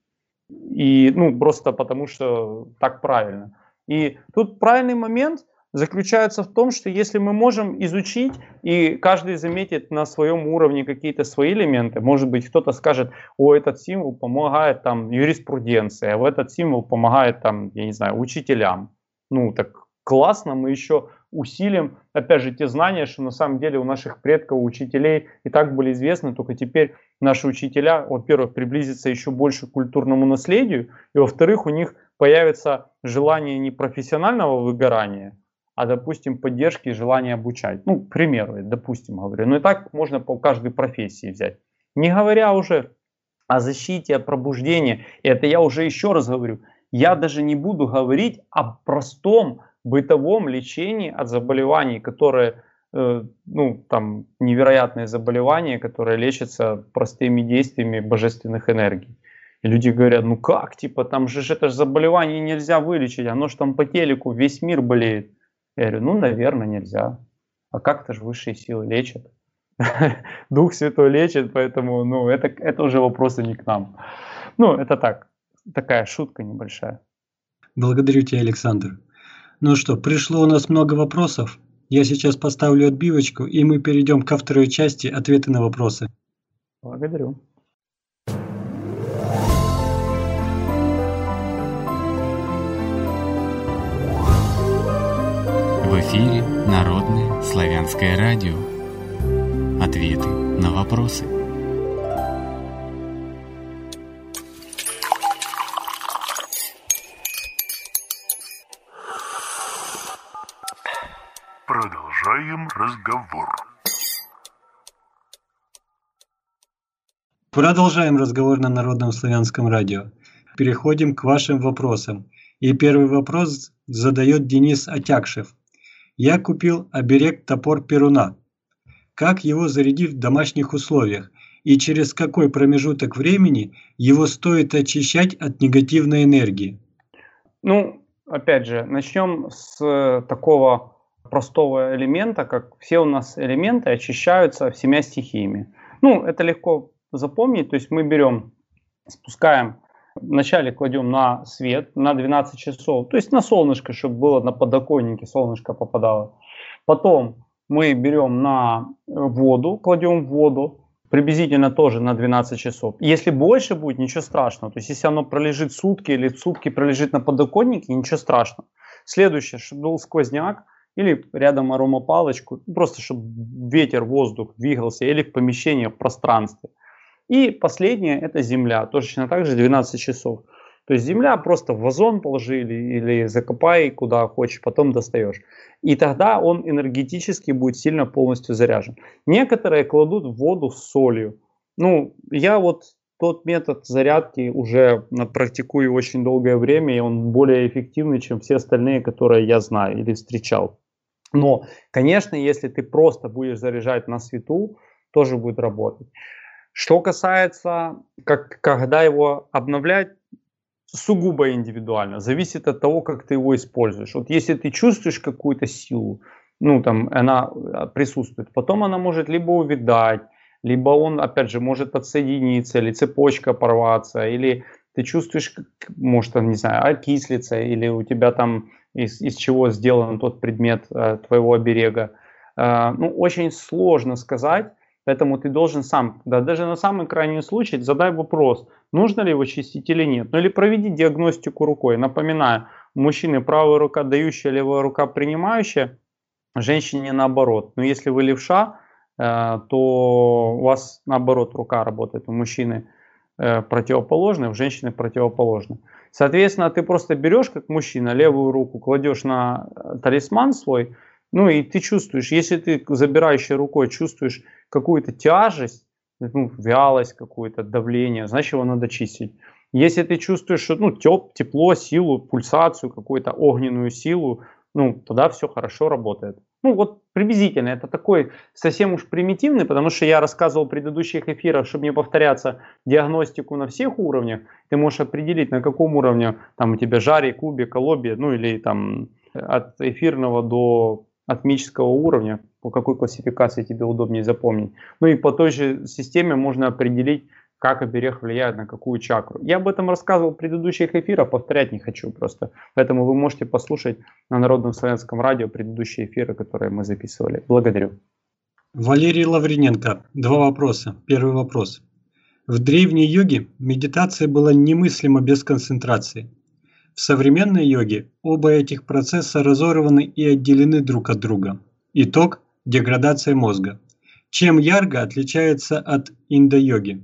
И, ну, просто потому что так правильно. И тут правильный момент заключается в том, что если мы можем изучить, и каждый заметит на своем уровне какие-то свои элементы, может быть, кто-то скажет, о, этот символ помогает там юриспруденции, а этот символ помогает там, я не знаю, учителям. Ну, так классно, мы еще усилим, опять же, те знания, что на самом деле у наших предков, у учителей и так были известны, только теперь наши учителя, во-первых, приблизятся еще больше к культурному наследию, и во-вторых, у них появится желание не профессионального выгорания, а, допустим, поддержки и желание обучать. Ну, к примеру, допустим, говорю. Но и так можно по каждой профессии взять. Не говоря уже о защите, о пробуждении. И это я уже еще раз говорю. Я даже не буду говорить о простом бытовом лечении от заболеваний, которые, э, ну, там, невероятные заболевания, которые лечатся простыми действиями божественных энергий. И люди говорят, ну как, типа, там же это же заболевание нельзя вылечить, оно же там по телеку, весь мир болеет. Я говорю, ну, наверное, нельзя. А как-то же высшие силы лечат. Дух Святой лечит, поэтому, ну, это, это уже вопросы не к нам. Ну, это так, такая шутка небольшая. Благодарю тебя, Александр. Ну что, пришло у нас много вопросов. Я сейчас поставлю отбивочку, и мы перейдем ко второй части ответы на вопросы. Благодарю. В эфире Народное славянское радио. Ответы на вопросы. Продолжаем разговор. Продолжаем разговор на Народном славянском радио. Переходим к вашим вопросам. И первый вопрос задает Денис Отякшев. Я купил оберег топор Перуна. Как его зарядить в домашних условиях? И через какой промежуток времени его стоит очищать от негативной энергии? Ну, опять же, начнем с такого простого элемента, как все у нас элементы очищаются семя стихиями. Ну, это легко запомнить. То есть мы берем, спускаем, вначале кладем на свет на двенадцать часов, то есть на солнышко, чтобы было на подоконнике, солнышко попадало. Потом мы берем на воду, кладем в воду, приблизительно тоже на двенадцать часов. Если больше будет, ничего страшного. То есть если оно пролежит сутки или сутки пролежит на подоконнике, ничего страшного. Следующее, чтобы был сквозняк или рядом аромапалочку, просто чтобы ветер, воздух двигался или в помещении, в пространстве. И последнее – это земля, точно так же двенадцать часов. То есть земля просто в вазон положили или закопай куда хочешь, потом достаешь. И тогда он энергетически будет сильно полностью заряжен. Некоторые кладут в воду с солью. Ну, я вот тот метод зарядки уже практикую очень долгое время, и он более эффективный, чем все остальные, которые я знаю или встречал. Но, конечно, если ты просто будешь заряжать на свету, тоже будет работать. Что касается, как, когда его обновлять, сугубо индивидуально. Зависит от того, как ты его используешь. Вот если ты чувствуешь какую-то силу, ну там она присутствует, потом она может либо увядать, либо он, опять же, может отсоединиться, или цепочка порваться, или ты чувствуешь, может, не знаю, окислиться, или у тебя там из, из чего сделан тот предмет э, твоего оберега. Э, ну, очень сложно сказать. Поэтому ты должен сам, да, даже на самый крайний случай, задай вопрос, нужно ли его чистить или нет. Ну или проведи диагностику рукой. Напоминаю, у мужчины правая рука дающая, левая рука принимающая, женщине наоборот. Но если вы левша, э, то у вас наоборот рука работает. У мужчины э, противоположная, у женщины противоположная. Соответственно, ты просто берешь, как мужчина, левую руку кладешь на талисман свой, ну и ты чувствуешь, если ты забирающей рукой чувствуешь какую-то тяжесть, ну, вялость какую-то, давление, значит его надо чистить. Если ты чувствуешь, ну, теп, тепло, силу, пульсацию, какую-то огненную силу, ну, тогда все хорошо работает. Ну, вот приблизительно, это такой совсем уж примитивный, потому что я рассказывал в предыдущих эфирах, чтобы не повторяться, диагностику на всех уровнях. Ты можешь определить, на каком уровне там у тебя жари, кубик, лобби, ну, или там от эфирного до атмического уровня, по какой классификации тебе удобнее запомнить. Ну и по той же системе можно определить, как оберег влияет на какую чакру. Я об этом рассказывал в предыдущих эфирах, повторять не хочу просто. Поэтому вы можете послушать на Народном славянском радио предыдущие эфиры, которые мы записывали. Благодарю. Валерий Лавриненко. Два вопроса. Первый вопрос. В древней йоге медитация была немыслима без концентрации. В современной йоге оба этих процесса разорваны и отделены друг от друга. Итог – деградация мозга. Чем ярга отличается от индо-йоги?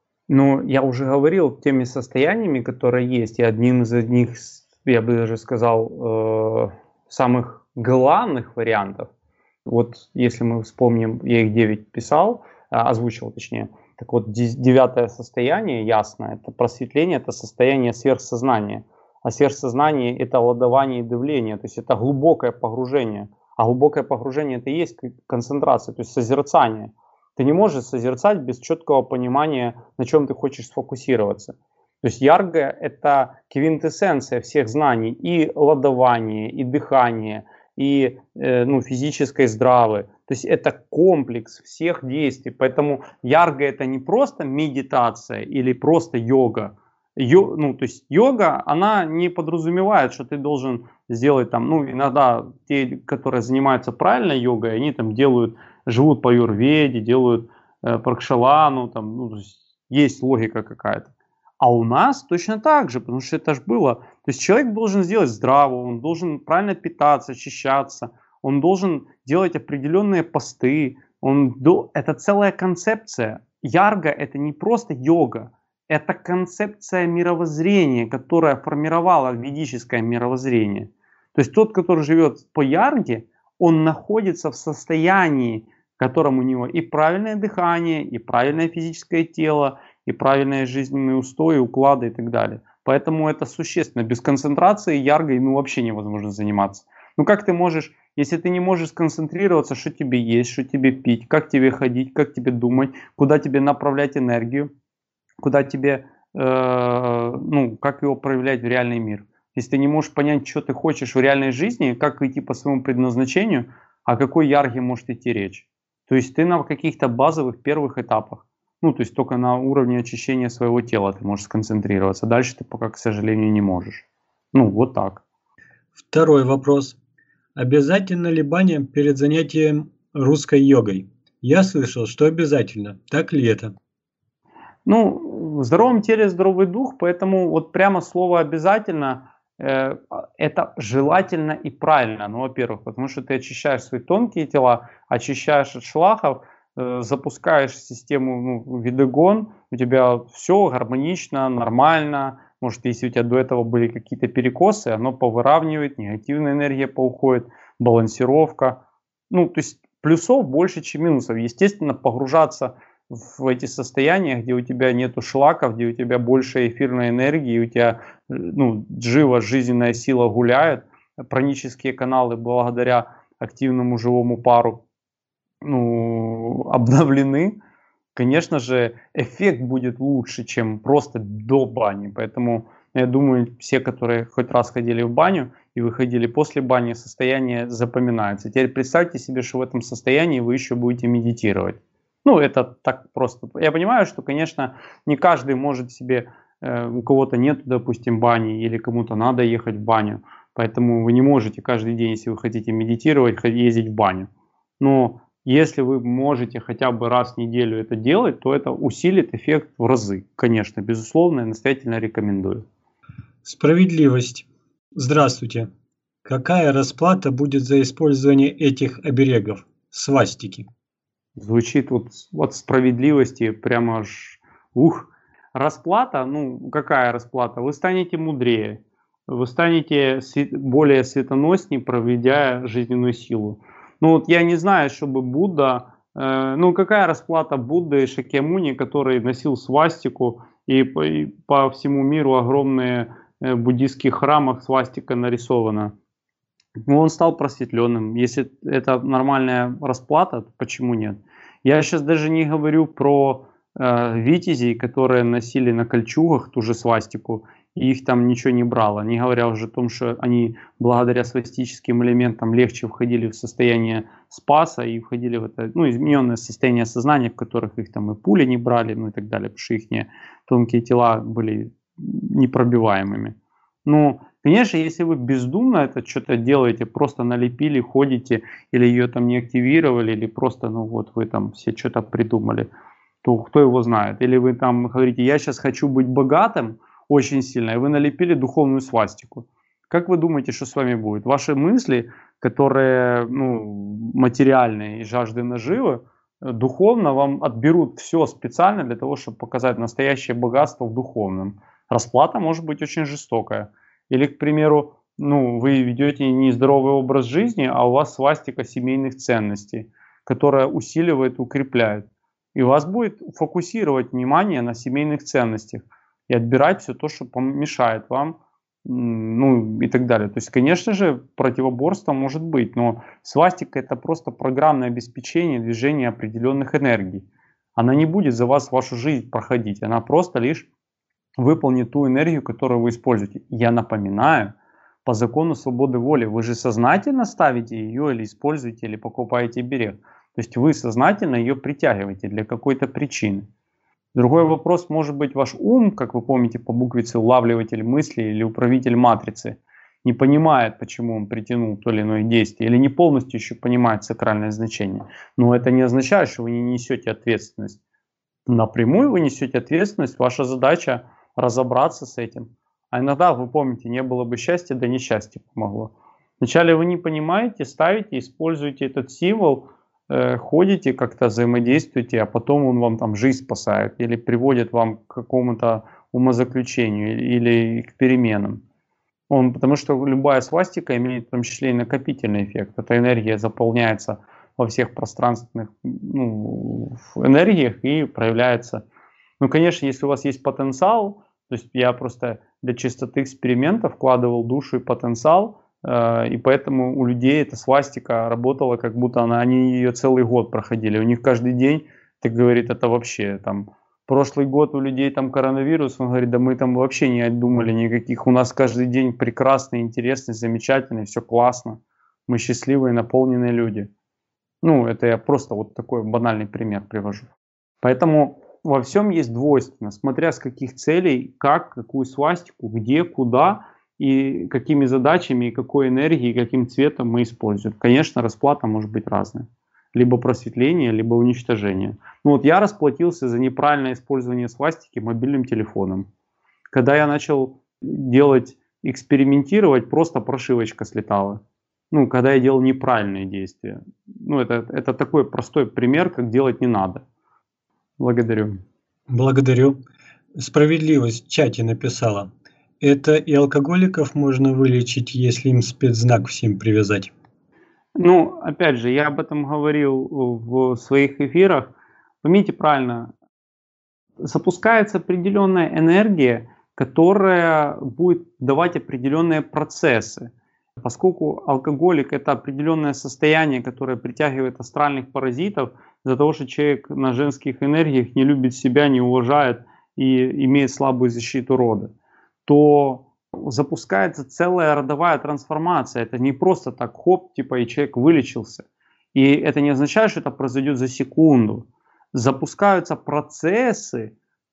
Ну, я уже говорил теми состояниями, которые есть, и одним из них, я бы даже сказал, э, самых главных вариантов, вот если мы вспомним, я их девять писал, озвучил точнее, так вот девятое состояние, ясно, это просветление, это состояние сверхсознания. А сверхсознание – это ладование и давление, то есть это глубокое погружение. А глубокое погружение – это и есть концентрация, то есть созерцание. Ты не можешь созерцать без четкого понимания, на чем ты хочешь сфокусироваться. То есть ярга – это квинтэссенция всех знаний, и ладование, и дыхание, и э, ну, физической здравы. То есть это комплекс всех действий. Поэтому ярга – это не просто медитация или просто йога. Йо, ну, то есть йога, она не подразумевает, что ты должен сделать там, ну, иногда те, которые занимаются правильной йогой, они там делают, живут по аюрведе, делают э, пракшалану, там, ну, то есть, есть логика какая-то. А у нас точно так же, потому что это же было, то есть человек должен сделать здраво, он должен правильно питаться, очищаться, он должен делать определенные посты, он, это целая концепция. Ярга – это не просто йога. Это концепция мировоззрения, которая формировала ведическое мировоззрение. То есть тот, который живет по ярге, он находится в состоянии, в котором у него и правильное дыхание, и правильное физическое тело, и правильные жизненные устои, уклады и так далее. Поэтому это существенно. Без концентрации яргой ну, вообще невозможно заниматься. Ну как ты можешь, если ты не можешь сконцентрироваться, что тебе есть, что тебе пить, как тебе ходить, как тебе думать, куда тебе направлять энергию, куда тебе, э, ну, как его проявлять в реальный мир. Если ты не можешь понять, что ты хочешь в реальной жизни, как идти по своему предназначению, о какой ярге может идти речь. То есть ты на каких-то базовых первых этапах, ну, то есть только на уровне очищения своего тела ты можешь сконцентрироваться. Дальше ты пока, к сожалению, не можешь. Ну, вот так. Второй вопрос. Обязательно ли баня перед занятием русской йогой? Я слышал, что обязательно. Так ли это? Ну, в здоровом теле здоровый дух, поэтому вот прямо слово «обязательно» э, это желательно и правильно. Ну, во-первых, потому что ты очищаешь свои тонкие тела, очищаешь от шлаков, э, запускаешь систему, ну, видогон, у тебя все гармонично, нормально. Может, если у тебя до этого были какие-то перекосы, оно повыравнивает, негативная энергия поуходит, балансировка. Ну, то есть плюсов больше, чем минусов. Естественно, погружаться в эти состояния, где у тебя нету шлаков, где у тебя больше эфирной энергии, у тебя, ну, жива, жизненная сила гуляет, пранические каналы благодаря активному живому пару, ну, обновлены. Конечно же, эффект будет лучше, чем просто до бани. Поэтому я думаю, все, которые хоть раз ходили в баню и выходили после бани, состояние запоминается. Теперь представьте себе, что в этом состоянии вы еще будете медитировать. Ну, это так просто. Я понимаю, что, конечно, не каждый может себе, э, у кого-то нет, допустим, бани, или кому-то надо ехать в баню. Поэтому вы не можете каждый день, если вы хотите медитировать, ездить в баню. Но если вы можете хотя бы раз в неделю это делать, то это усилит эффект в разы. Конечно, безусловно, я настоятельно рекомендую. Справедливость. Здравствуйте. Какая расплата будет за использование этих оберегов? Свастики. Звучит вот от справедливости прямо аж ух. Расплата, ну какая расплата? Вы станете мудрее, вы станете более светоносней, проведя жизненную силу. Ну вот я не знаю, чтобы Будда, э, ну какая расплата Будды Шакьямуни, который носил свастику, и по, и по всему миру огромные э, буддийских храмах свастика нарисована. Ну, он стал просветленным. Если это нормальная расплата, то почему нет? Я сейчас даже не говорю про э, витязей, которые носили на кольчугах ту же свастику, и их там ничего не брало. Не говоря уже о том, что они благодаря свастическим элементам легче входили в состояние спаса и входили в это, ну, измененное состояние сознания, в которых их там и пули не брали, ну и так далее, потому что их тонкие тела были непробиваемыми. Ну, конечно, если вы бездумно это что-то делаете, просто налепили, ходите, или ее там не активировали, или просто, ну вот вы там все что-то придумали, то кто его знает. Или вы там говорите, я сейчас хочу быть богатым очень сильно, и вы налепили духовную свастику. Как вы думаете, что с вами будет? Ваши мысли, которые, ну, материальные и жажды наживы, духовно вам отберут все специально для того, чтобы показать настоящее богатство в духовном. Расплата может быть очень жестокая. Или, к примеру, ну, вы ведете нездоровый образ жизни, а у вас свастика семейных ценностей, которая усиливает и укрепляет. И у вас будет фокусировать внимание на семейных ценностях и отбирать все то, что помешает вам, ну и так далее. То есть, конечно же, противоборство может быть, но свастика — это просто программное обеспечение движения определенных энергий. Она не будет за вас вашу жизнь проходить, она просто лишь выполнит ту энергию, которую вы используете. Я напоминаю, по закону свободы воли, вы же сознательно ставите ее или используете, или покупаете берег. То есть вы сознательно ее притягиваете для какой-то причины. Другой вопрос может быть ваш ум, как вы помните по буквице улавливатель мысли или управитель матрицы, не понимает, почему он притянул то или иное действие, или не полностью еще понимает сакральное значение. Но это не означает, что вы не несете ответственность. Напрямую вы несете ответственность, ваша задача разобраться с этим. А иногда, вы помните, не было бы счастья, да несчастье помогло. Вначале вы не понимаете, ставите, используете этот символ, э, ходите, как-то взаимодействуете, а потом он вам там жизнь спасает или приводит вам к какому-то умозаключению или к переменам. Он, потому что любая свастика имеет в том числе и накопительный эффект. Эта энергия заполняется во всех пространственных, ну, энергиях и проявляется. Ну, конечно, если у вас есть потенциал, то есть я просто для чистоты эксперимента вкладывал душу и потенциал, э, и поэтому у людей эта свастика работала, как будто она, они ее целый год проходили. У них каждый день, так говорит, это вообще там прошлый год у людей там коронавирус, он говорит, да мы там вообще не думали никаких, у нас каждый день прекрасный, интересный, замечательный, все классно, мы счастливые, наполненные люди. Ну, это я просто вот такой банальный пример привожу. Поэтому во всем есть двойственно, смотря с каких целей, как, какую свастику, где, куда и какими задачами, и какой энергией, каким цветом мы используем. Конечно, расплата может быть разная. Либо просветление, либо уничтожение. Ну вот я расплатился за неправильное использование свастики мобильным телефоном. Когда я начал делать экспериментировать, просто прошивочка слетала. Ну, когда я делал неправильные действия. Ну, это, это такой простой пример, как делать не надо. Благодарю. Благодарю. Справедливость в чате написала. Это и алкоголиков можно вылечить, если им спецзнак всем привязать. Ну, опять же, я об этом говорил в своих эфирах. Поймите правильно, запускается определенная энергия, которая будет давать определенные процессы. Поскольку алкоголик – это определенное состояние, которое притягивает астральных паразитов, из-за того, что человек на женских энергиях не любит себя, не уважает и имеет слабую защиту рода, то запускается целая родовая трансформация. Это не просто так хоп, типа и человек вылечился. И это не означает, что это произойдет за секунду. Запускаются процессы,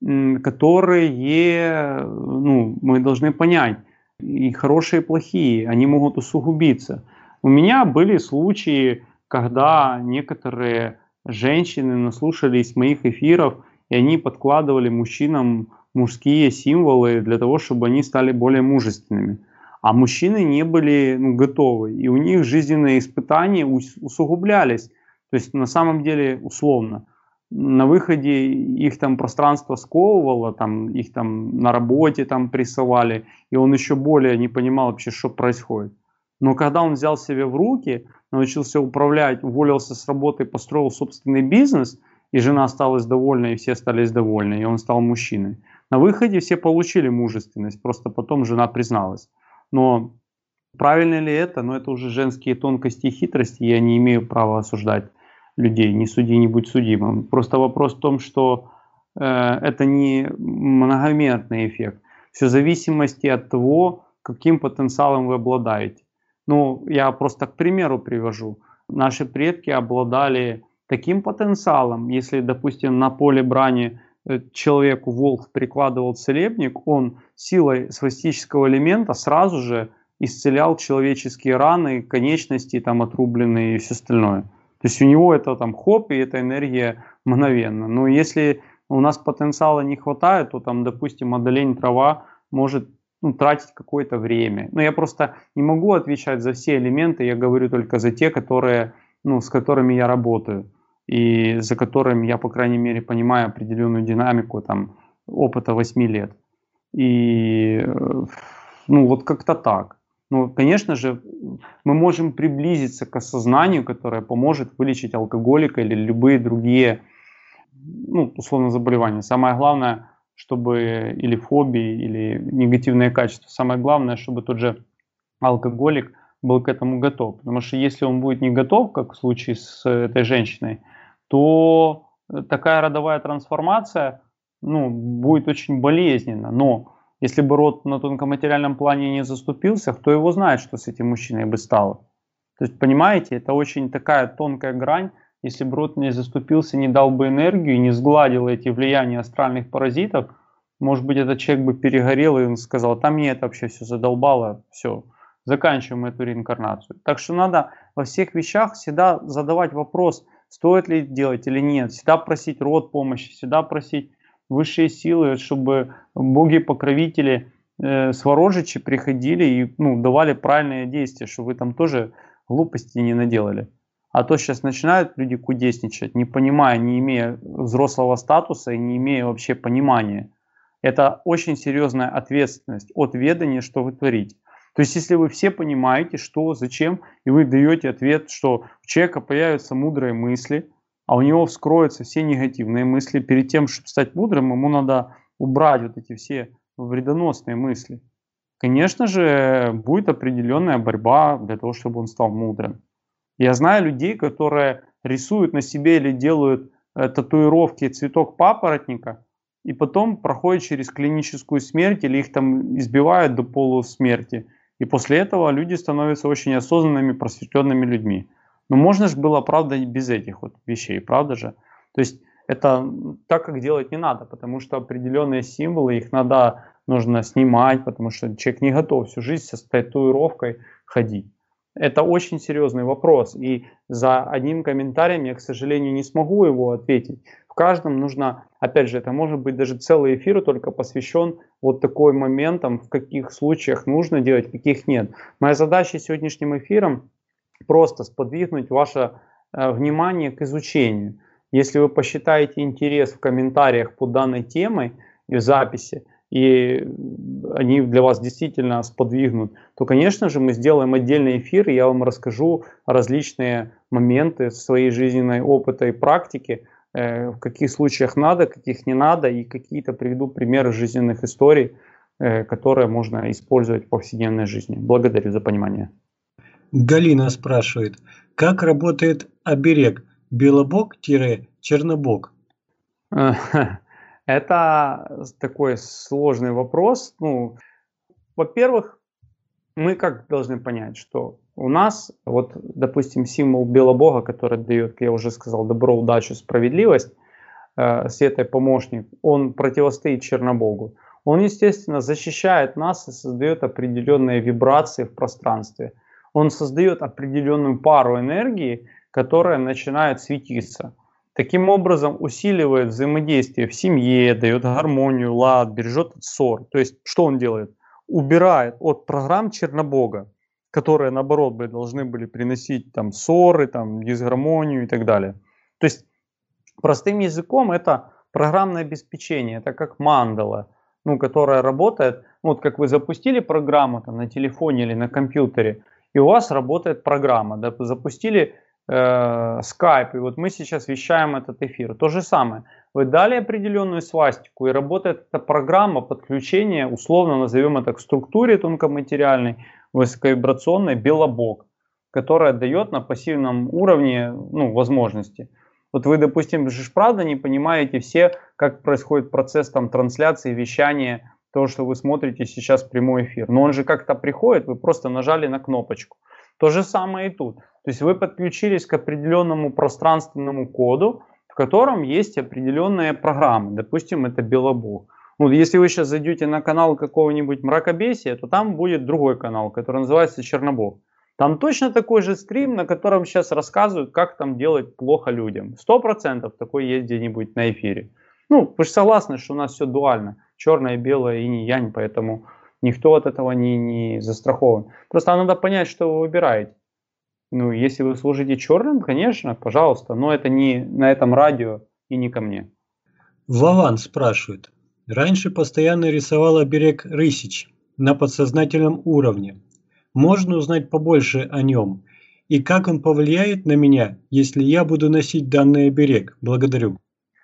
которые, ну, мы должны понять, и хорошие, и плохие, они могут усугубиться. У меня были случаи, когда некоторые женщины наслушались моих эфиров, и они подкладывали мужчинам мужские символы для того, чтобы они стали более мужественными. А мужчины не были, ну, готовы, и у них жизненные испытания усугублялись. То есть на самом деле условно. На выходе их там пространство сковывало, там, их там на работе там прессовали, и он еще более не понимал вообще, что происходит. Но когда он взял себя в руки, научился управлять, уволился с работы, построил собственный бизнес, и жена осталась довольна, и все остались довольны, и он стал мужчиной. На выходе все получили мужественность, просто потом жена призналась. Но правильно ли это? Но это уже женские тонкости и хитрости, и я не имею права осуждать людей, не суди, не будь судимым. Просто вопрос в том, что э, это не многомерный эффект. Все в зависимости от того, каким потенциалом вы обладаете. Ну, я просто к примеру привожу. Наши предки обладали таким потенциалом, если, допустим, на поле брани человеку волк прикладывал целебник, он силой свастического элемента сразу же исцелял человеческие раны, конечности там отрубленные и все остальное. То есть у него это там хоп, и эта энергия мгновенно. Но если у нас потенциала не хватает, то там, допустим, одолень трава может, ну, тратить какое-то время. Но я просто не могу отвечать за все элементы, я говорю только за те, которые, ну, с которыми я работаю. И за которыми я, по крайней мере, понимаю определенную динамику там, опыта восьми лет. И ну, вот как-то так. Ну, конечно же, мы можем приблизиться к осознанию, которое поможет вылечить алкоголика или любые другие, ну, условно, заболевания. Самое главное, чтобы или фобии, или негативные качества. Самое главное, чтобы тот же алкоголик был к этому готов. Потому что если он будет не готов, как в случае с этой женщиной, то такая родовая трансформация, ну, будет очень болезненна. Но если бы род на тонкоматериальном плане не заступился, кто его знает, что с этим мужчиной бы стало. То есть, понимаете, это очень такая тонкая грань. Если бы род не заступился, не дал бы энергию, не сгладил эти влияния астральных паразитов, может быть, этот человек бы перегорел и он сказал: там мне это вообще все задолбало, все, заканчиваем эту реинкарнацию. Так что надо во всех вещах всегда задавать вопрос, стоит ли делать или нет. Всегда просить род помощи, всегда просить высшие силы, чтобы боги-покровители, э, сворожичи приходили и, ну, давали правильные действия, чтобы вы там тоже глупости не наделали. А то сейчас начинают люди кудесничать, не понимая, не имея взрослого статуса и не имея вообще понимания. Это очень серьезная ответственность от ведания, что вы творите. То есть, если вы все понимаете, что, зачем, и вы даете ответ, что у человека появятся мудрые мысли, а у него вскроются все негативные мысли, перед тем, чтобы стать мудрым, ему надо убрать вот эти все вредоносные мысли. Конечно же, будет определенная борьба для того, чтобы он стал мудрым. Я знаю людей, которые рисуют на себе или делают э, татуировки цветок папоротника, и потом проходят через клиническую смерть или их там избивают до полусмерти. И после этого люди становятся очень осознанными, просветленными людьми. Но можно же было, правда, и без этих вот вещей, правда же? То есть это так, как делать не надо, потому что определенные символы, их надо, нужно снимать, потому что человек не готов всю жизнь со татуировкой ходить. Это очень серьезный вопрос, и за одним комментарием я, к сожалению, не смогу его ответить. В каждом нужно, опять же, это может быть даже целый эфир только посвящен вот такой моментам, в каких случаях нужно делать, в каких нет. Моя задача сегодняшним эфиром просто сподвигнуть ваше э, внимание к изучению. Если вы посчитаете интерес в комментариях по данной теме и в записи, и они для вас действительно сподвигнут, то, конечно же, мы сделаем отдельный эфир, и я вам расскажу различные моменты своей жизненной опыта и практики, э, в каких случаях надо, каких не надо, и какие-то приведу примеры жизненных историй, э, которые можно использовать в повседневной жизни. Благодарю за понимание. Галина спрашивает, как работает оберег белобог-чернобог? Это такой сложный вопрос. Ну, во-первых, мы как должны понять, что у нас, вот, допустим, символ белобога, который дает, как я уже сказал, добро, удачу, справедливость, э, свет и помощник, он противостоит чернобогу. Он, естественно, защищает нас и создает определенные вибрации в пространстве. Он создает определенную пару энергии, которая начинает светиться. Таким образом усиливает взаимодействие в семье, дает гармонию, лад, бережет от ссор. То есть что он делает? Убирает от программ чернобога, которые наоборот должны были приносить там ссоры, там, дисгармонию и так далее. То есть простым языком это программное обеспечение, это как мандала, ну, которая работает, вот как вы запустили программу там, на телефоне или на компьютере, и у вас работает программа, да, запустили Skype, и вот мы сейчас вещаем этот эфир. То же самое. Вы дали определенную свастику, и работает эта программа подключения, условно назовем это к структуре тонкоматериальной, высоковибрационной, белобог, которая дает на пассивном уровне ну, возможности. Вот вы, допустим, же правда не понимаете все, как происходит процесс там, трансляции, вещания, то, что вы смотрите сейчас прямой эфир. Но он же как-то приходит, вы просто нажали на кнопочку. То же самое и тут. То есть вы подключились к определенному пространственному коду, в котором есть определенные программы. Допустим, это белобог. Вот если вы сейчас зайдете на канал какого-нибудь мракобесия, то там будет другой канал, который называется Чернобог. Там точно такой же стрим, на котором сейчас рассказывают, как там делать плохо людям. Сто процентов такой есть где-нибудь на эфире. Ну, вы же согласны, что у нас все дуально. Черное, белое, инь и янь, поэтому никто от этого не, не застрахован. Просто надо понять, что вы выбираете. Ну, если вы служите черным, конечно, пожалуйста, но это не на этом радио и не ко мне. Вован спрашивает. Раньше постоянно рисовал оберег Рысич на подсознательном уровне. Можно узнать побольше о нем? И как он повлияет на меня, если я буду носить данный оберег? Благодарю.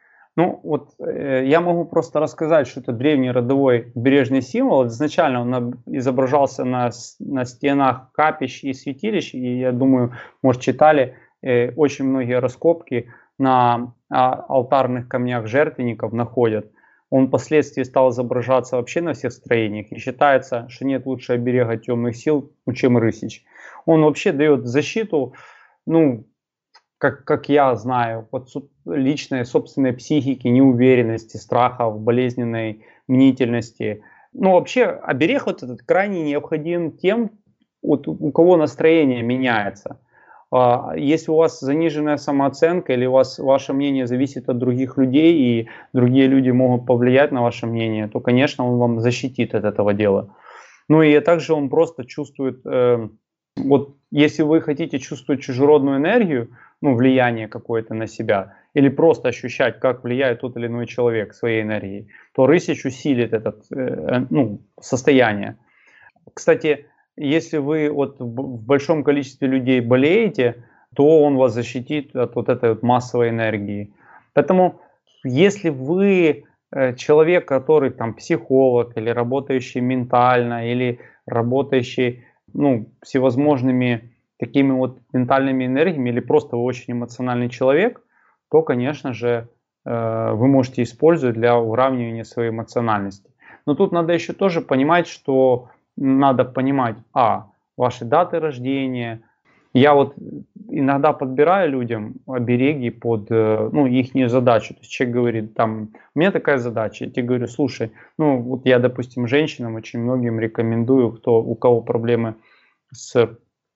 Ну, вот э, я могу просто рассказать, что это древний родовой бережный символ. Изначально он изображался на, на стенах капищ и святилищ. И я думаю, может, читали э, очень многие раскопки на а, алтарных камнях жертвенников находят. Он впоследствии стал изображаться вообще на всех строениях. И считается, что нет лучше оберега темных сил, чем Рысич. Он вообще дает защиту, ну, как, как я знаю, от личной собственной психики, неуверенности, страхов, болезненной мнительности. Ну, вообще, оберег вот этот крайне необходим тем, вот, у кого настроение меняется. Если у вас заниженная самооценка или у вас ваше мнение зависит от других людей, и другие люди могут повлиять на ваше мнение, то, конечно, он вам защитит от этого дела. Ну и также он просто чувствует, э, вот если вы хотите чувствовать чужеродную энергию, ну, влияние какое-то на себя, или просто ощущать, как влияет тот или иной человек своей энергией, то Рысич усилит это э, ну, состояние. Кстати, если вы вот в большом количестве людей болеете, то он вас защитит от вот этой вот массовой энергии. Поэтому, если вы человек, который там психолог или работающий ментально, или работающий ну, всевозможными такими вот ментальными энергиями, или просто вы очень эмоциональный человек, то, конечно же, вы можете использовать для уравнивания своей эмоциональности. Но тут надо еще тоже понимать, что надо понимать, а, ваши даты рождения. Я вот иногда подбираю людям обереги под, ну, их задачу. То есть человек говорит, там, у меня такая задача. Я тебе говорю, слушай, ну, вот я, допустим, женщинам очень многим рекомендую, кто, у кого проблемы с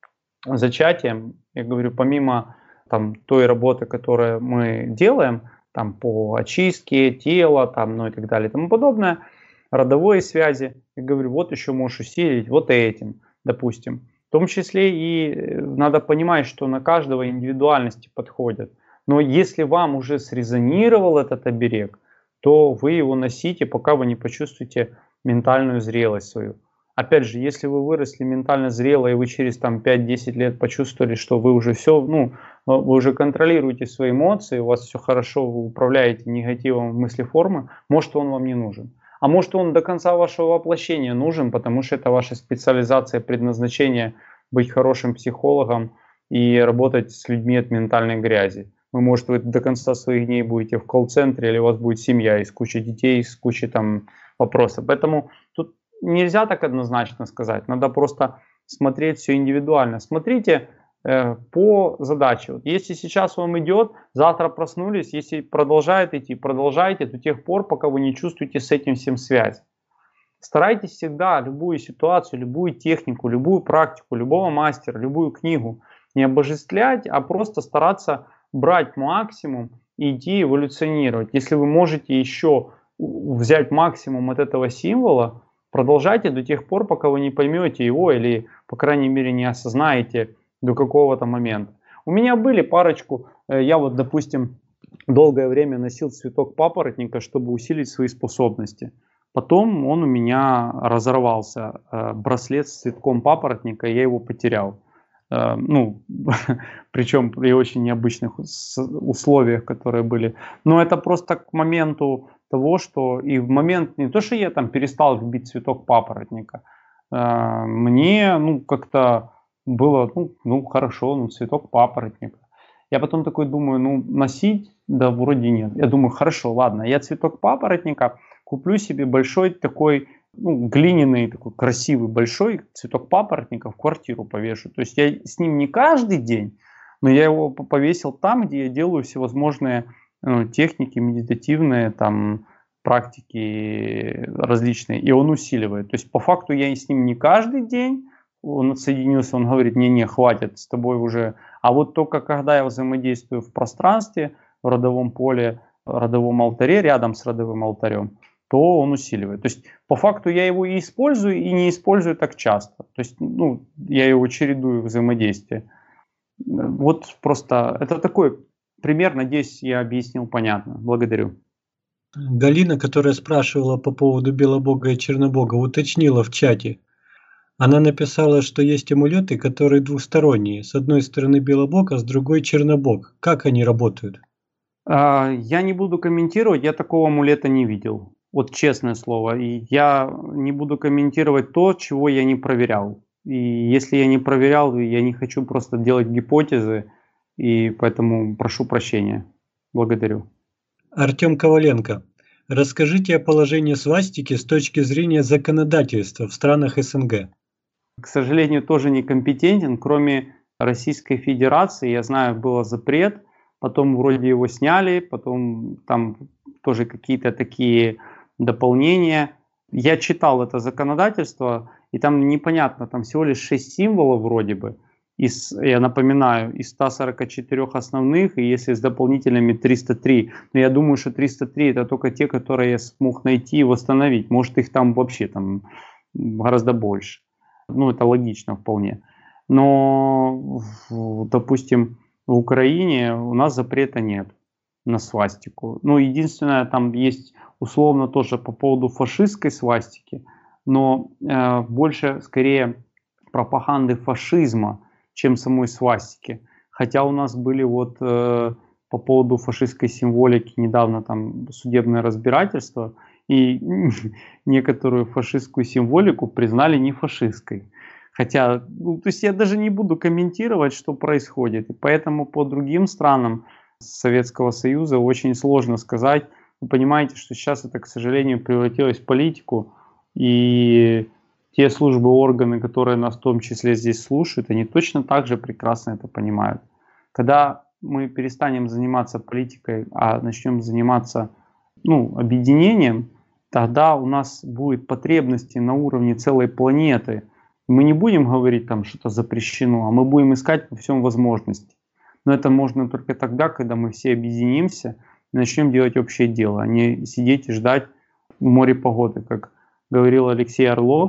зачатием, я говорю, помимо там, той работы, которую мы делаем, там, по очистке тела, там, ну и так далее и тому подобное, родовые связи, я говорю, вот еще можешь усилить вот этим, допустим. В том числе и надо понимать, что на каждого индивидуальности подходят. Но если вам уже срезонировал этот оберег, то вы его носите, пока вы не почувствуете ментальную зрелость свою. Опять же, если вы выросли ментально зрело, и вы через там, пять-десять лет почувствовали, что вы уже все, ну, вы уже контролируете свои эмоции, у вас все хорошо, вы управляете негативом в мыслеформы, может, он вам не нужен. А может, он до конца вашего воплощения нужен, потому что это ваша специализация, предназначение быть хорошим психологом и работать с людьми от ментальной грязи. Вы, может, вы до конца своих дней будете в колл-центре, или у вас будет семья из кучи детей, из кучи там вопросов. Поэтому тут нельзя так однозначно сказать. Надо просто смотреть все индивидуально. Смотрите э, по задаче. Вот если сейчас вам идет, завтра проснулись, если продолжает идти, продолжайте до тех пор, пока вы не чувствуете с этим всем связь. Старайтесь всегда любую ситуацию, любую технику, любую практику, любого мастера, любую книгу не обожествлять, а просто стараться брать максимум и идти эволюционировать. Если вы можете еще взять максимум от этого символа, продолжайте до тех пор, пока вы не поймете его или, по крайней мере, не осознаете до какого-то момента. У меня были парочку, я вот, допустим, долгое время носил цветок папоротника, чтобы усилить свои способности. Потом он у меня разорвался, браслет с цветком папоротника, я его потерял. Ну, причем при очень необычных условиях, которые были. Но это просто к моменту того, что и в момент, не то, что я там перестал любить цветок папоротника, мне, ну, как-то было, ну, ну, хорошо, ну, цветок папоротника. Я потом такой думаю, ну, носить, да, вроде нет. Я думаю, хорошо, ладно, я цветок папоротника куплю себе большой такой, ну, глиняный, такой красивый, большой цветок папоротника в квартиру повешу. То есть я с ним не каждый день, но я его повесил там, где я делаю всевозможные, ну, техники медитативные, там, практики различные, и он усиливает. То есть по факту я и с ним не каждый день, он отсоединился, он говорит, не-не, хватит, с тобой уже. А вот только когда я взаимодействую в пространстве, в родовом поле, в родовом алтаре, рядом с родовым алтарем, то он усиливает. То есть по факту я его и использую, и не использую так часто. То есть, ну, я его чередую взаимодействие. Вот просто это такой пример, надеюсь, я объяснил понятно. Благодарю. Галина, которая спрашивала по поводу Белобога и Чернобога, уточнила в чате. Она написала, что есть амулеты, которые двусторонние. С одной стороны Белобог, а с другой Чернобог. Как они работают? Я не буду комментировать, я такого амулета не видел. Вот честное слово. И я не буду комментировать то, чего я не проверял. И если я не проверял, я не хочу просто делать гипотезы. И поэтому прошу прощения. Благодарю. Артем Коваленко. Расскажите о положении свастики с точки зрения законодательства в странах СНГ. К сожалению, тоже некомпетентен. Кроме Российской Федерации, я знаю, был запрет. Потом вроде его сняли. Потом там тоже какие-то такие дополнения. Я читал это законодательство, и там непонятно, там всего лишь шесть символов вроде бы. Из, я напоминаю, из ста сорока четырёх основных, и если с дополнительными триста три. Но я думаю, что триста три это только те, которые я смог найти и восстановить. Может, их там вообще там гораздо больше. Ну, это логично вполне. Но, допустим, в Украине у нас запрета нет на свастику. Ну, единственное, там есть условно тоже по поводу фашистской свастики, но э, больше, скорее, пропаганды фашизма, чем самой свастики. Хотя у нас были вот э, по поводу фашистской символики недавно там судебное разбирательство, и некоторую фашистскую символику признали не фашистской. Хотя, ну, то есть я даже не буду комментировать, что происходит. И поэтому по другим странам Советского Союза очень сложно сказать. Вы понимаете, что сейчас это, к сожалению, превратилось в политику, и те службы, органы, которые нас в том числе здесь слушают, они точно так же прекрасно это понимают. Когда мы перестанем заниматься политикой, а начнем заниматься, ну, объединением, тогда у нас будет потребности на уровне целой планеты Мы не будем говорить там что-то запрещено, а мы будем искать по всем возможности. Но это можно только тогда, когда мы все объединимся и начнем делать общее дело, а не сидеть и ждать в море погоды. Как говорил Алексей Орлов,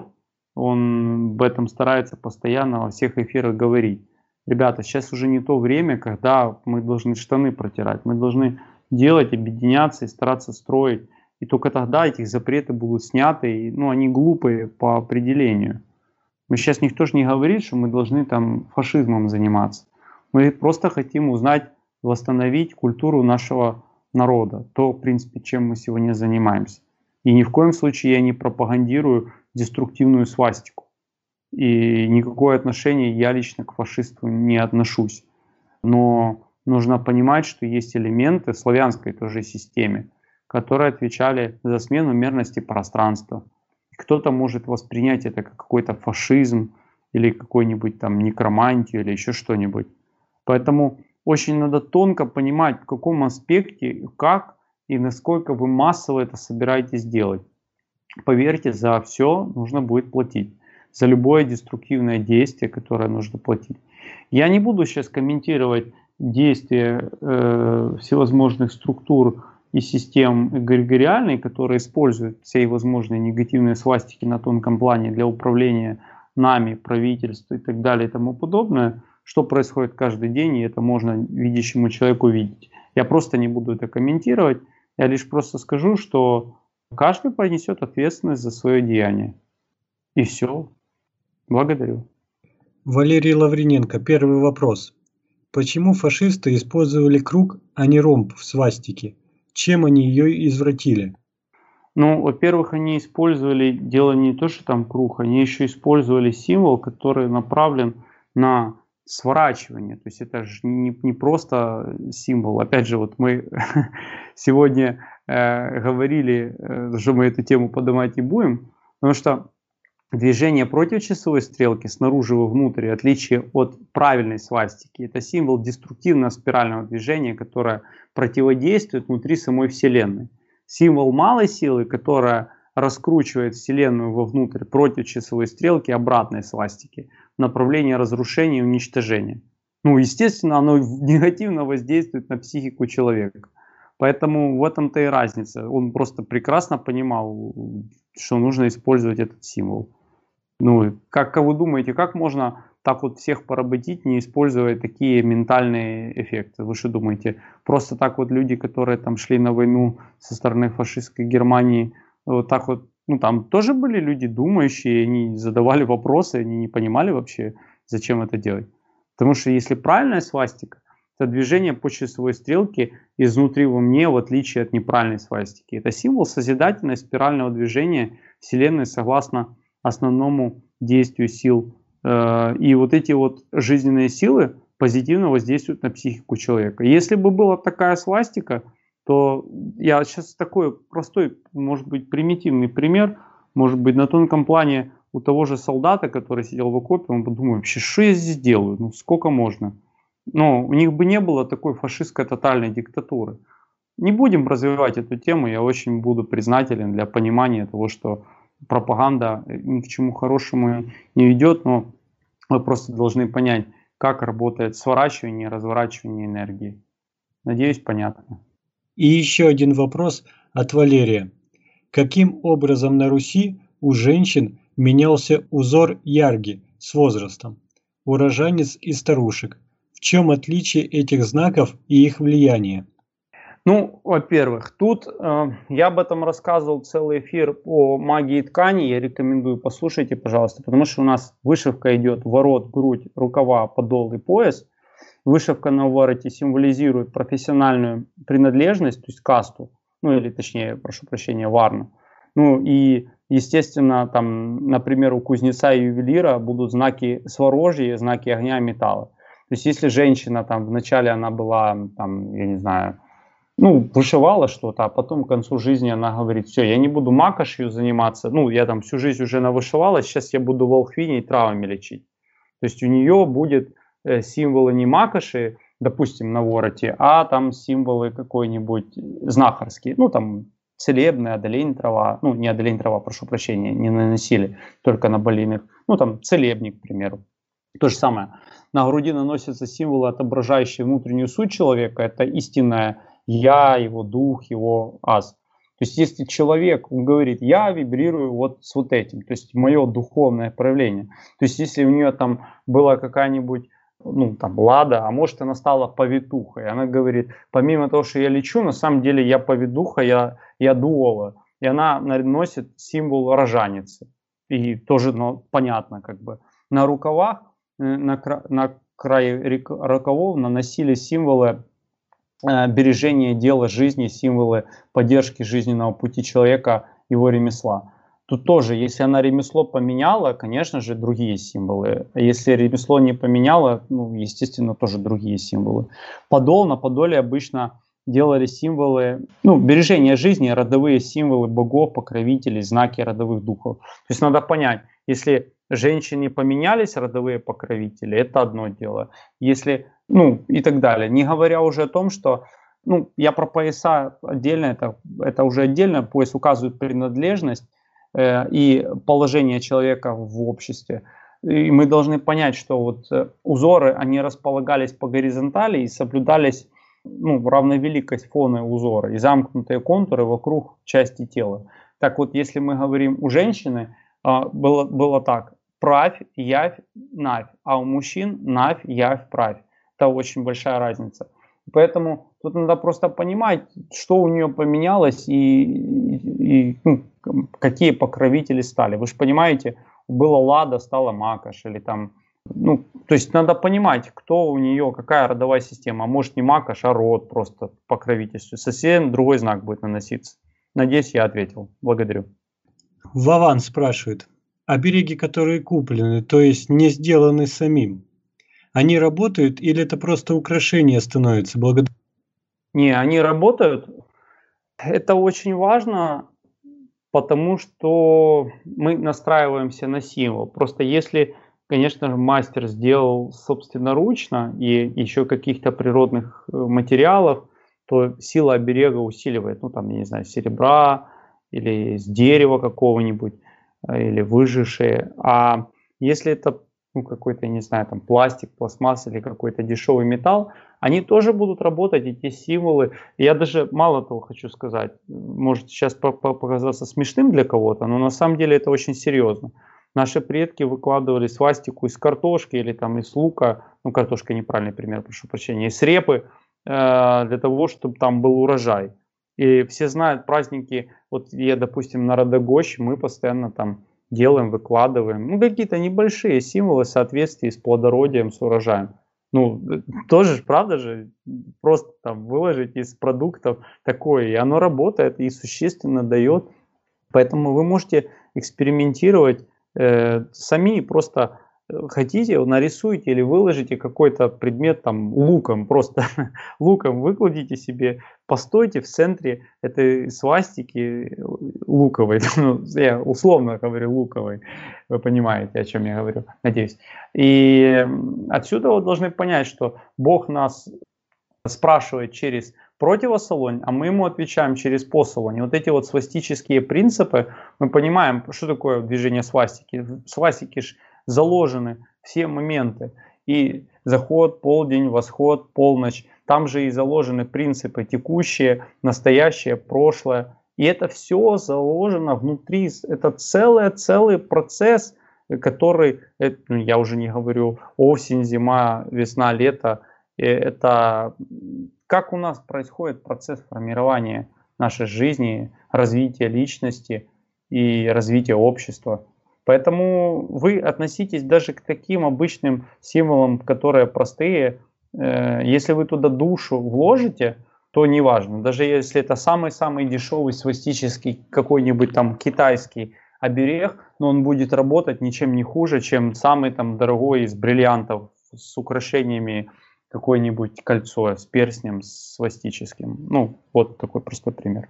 он об этом старается постоянно во всех эфирах говорить. Ребята, сейчас уже не то время, когда мы должны штаны протирать. Мы должны делать, объединяться и стараться строить. И только тогда этих запреты будут сняты. Ну, они глупые по определению. Мы сейчас никто же не говорит, что мы должны там фашизмом заниматься. Мы просто хотим узнать, восстановить культуру нашего народа. То, в принципе, чем мы сегодня занимаемся. И ни в коем случае я не пропагандирую деструктивную свастику. И никакое отношение я лично к фашисту не отношусь. Но нужно понимать, что есть элементы в славянской тоже системе, которые отвечали за смену мерности пространства. Кто-то может воспринять это как какой-то фашизм или какой-нибудь там некромантию или еще что-нибудь. Поэтому очень надо тонко понимать, в каком аспекте, как и насколько вы массово это собираетесь делать. Поверьте, за все нужно будет платить. За любое деструктивное действие, которое нужно платить. Я не буду сейчас комментировать действия э, всевозможных структур и систем эгрегориальной, которые используют все возможные негативные свастики на тонком плане для управления нами, правительством и так далее и тому подобное, что происходит каждый день, и это можно видящему человеку видеть. Я просто не буду это комментировать, я лишь просто скажу, что каждый понесет ответственность за свое деяние. И все. Благодарю. Валерий Лавриненко, первый вопрос. Почему фашисты использовали круг, а не ромб в свастике? Чем они ее извратили? Ну, во-первых, они использовали, дело не то, что там круг, они еще использовали символ, который направлен на сворачивание. То есть это же не, не просто символ. Опять же, вот мы сегодня э, говорили, э, что мы эту тему поднимать не будем, потому что движение против часовой стрелки снаружи во внутрь, в отличие от правильной свастики, это символ деструктивного спирального движения, которое противодействует внутри самой Вселенной. Символ малой силы, которая раскручивает Вселенную вовнутрь против часовой стрелки, обратной свастики, в направлении разрушения и уничтожения. Ну, естественно, оно негативно воздействует на психику человека. Поэтому в этом-то и разница. Он просто прекрасно понимал, что нужно использовать этот символ. Ну, как вы думаете, как можно так вот всех поработить, не используя такие ментальные эффекты? Вы что думаете, просто так вот люди, которые там шли на войну со стороны фашистской Германии, вот так вот, ну там тоже были люди думающие, они задавали вопросы, они не понимали вообще, зачем это делать. Потому что если правильная свастика, это движение по часовой стрелке изнутри вовне, в отличие от неправильной свастики. Это символ созидательного спирального движения Вселенной согласно основному действию сил. И вот эти вот жизненные силы позитивно воздействуют на психику человека. Если бы была такая свастика, то я сейчас такой простой, может быть, примитивный пример, может быть, на тонком плане у того же солдата, который сидел в окопе, он подумал, вообще, что я здесь делаю, ну сколько можно? Но у них бы не было такой фашистской тотальной диктатуры. Не будем развивать эту тему, я очень буду признателен для понимания того, что пропаганда ни к чему хорошему не ведет, но вы просто должны понять, как работает сворачивание и разворачивание энергии. Надеюсь, понятно. И еще один вопрос от Валерия. Каким образом на Руси у женщин менялся узор ярги с возрастом? Уроженец и старушек. В чем отличие этих знаков и их влияние? Ну, во-первых, тут э, я об этом рассказывал целый эфир по магии ткани, я рекомендую, послушайте, пожалуйста, потому что у нас вышивка идет ворот, грудь, рукава, подол и пояс. Вышивка на вороте символизирует профессиональную принадлежность, то есть касту, ну или точнее, прошу прощения, варну. Ну и, естественно, там, например, у кузнеца и ювелира будут знаки сворожья, знаки огня и металла. То есть если женщина там вначале она была, там, я не знаю, ну, вышивала что-то, а потом к концу жизни она говорит, все, я не буду макошью заниматься, ну, я там всю жизнь уже навышивала, сейчас я буду волхвиней травами лечить. То есть у нее будет э, символы не макоши, допустим, на вороте, а там символы какой-нибудь знахарские, ну, там, целебные, адолейн трава, ну не адолейн трава, прошу прощения, не наносили только на больных, ну там целебник, к примеру. То же самое. На груди наносятся символы, отображающие внутреннюю суть человека, это истинное я, его дух, его аз. То есть если человек, он говорит, я вибрирую вот с вот этим, то есть мое духовное проявление. То есть если у нее там была какая-нибудь, ну там Лада, а может она стала повитухой, она говорит, помимо того, что я лечу, на самом деле я повитуха, я, я дуола. И она носит символ рожаницы. И тоже, ну, понятно, как бы. На рукавах, на, на крае рукавов наносили символы бережения дела жизни, символы поддержки жизненного пути человека, его ремесла. Тут тоже, если она ремесло поменяла, конечно же, другие символы. А если ремесло не поменяла, ну, естественно, тоже другие символы. Подол, на подоле обычно делали символы, ну, бережения жизни, родовые символы богов, покровителей, знаки родовых духов. То есть надо понять, если женщине поменялись родовые покровители, это одно дело. Если, ну, и так далее. Не говоря уже о том, что, ну, я про пояса отдельно, это, это уже отдельно, пояс указывает принадлежность э, и положение человека в обществе. И мы должны понять, что вот узоры, они располагались по горизонтали и соблюдались, ну, равновеликость фона узора и замкнутые контуры вокруг части тела. Так вот, если мы говорим у женщины, было, было так: правь, явь, навь, а у мужчин навь, явь, правь. Это очень большая разница. Поэтому тут надо просто понимать, что у нее поменялось и, и, и ну, какие покровители стали. Вы же понимаете, была Лада, стала Макаш, или там, ну, то есть надо понимать, кто у нее, какая родовая система. А может не Макаш, а род просто покровительствует. Совсем другой знак будет наноситься. Надеюсь, я ответил. Благодарю. Вован спрашивает: обереги, которые куплены, то есть не сделаны самим, они работают или это просто украшение становится? Благодаря... Не, они работают. Это очень важно, потому что мы настраиваемся на символ. Просто если, конечно же, мастер сделал собственноручно и еще каких-то природных материалов, то сила оберега усиливает, ну там, я не знаю, серебра или с дерева какого-нибудь, или выжившие. А если это, ну, какой-то, не знаю, там пластик, пластмасса или какой-то дешевый металл, они тоже будут работать, эти символы. Я даже мало того хочу сказать, может сейчас показаться смешным для кого-то, но на самом деле это очень серьезно. Наши предки выкладывали свастику из картошки или там из лука, ну картошка неправильный пример, прошу прощения, из репы, э, для того, чтобы там был урожай. И все знают праздники, вот я, допустим, на Радогощ, мы постоянно там делаем, выкладываем, ну, какие-то небольшие символы в соответствии с плодородием, с урожаем. Ну, тоже, правда же, просто там выложить из продуктов такое, и оно работает и существенно дает. Поэтому вы можете экспериментировать э, сами, просто хотите, нарисуйте или выложите какой-то предмет там луком, просто луком выкладите себе, постойте в центре этой свастики луковой, ну, я условно говорю луковой, вы понимаете, о чем я говорю, надеюсь. И отсюда вы должны понять, что Бог нас спрашивает через противосолонь, а мы ему отвечаем через посолонь. И вот эти вот свастические принципы, мы понимаем, что такое движение свастики. В свастике ж заложены все моменты. И заход, полдень, восход, полночь. Там же и заложены принципы текущее, настоящее, прошлое. И это все заложено внутри. Это целый-целый процесс, который, это, ну, я уже не говорю, осень, зима, весна, лето. Это как у нас происходит процесс формирования нашей жизни, развития личности и развития общества. Поэтому вы относитесь даже к таким обычным символам, которые простые. Если вы туда душу вложите, то неважно. Даже если это самый-самый дешевый свастический какой-нибудь там китайский оберег, но он будет работать ничем не хуже, чем самый там дорогой из бриллиантов с украшениями, какое-нибудь кольцо с перстнем свастическим. Ну, вот такой простой пример.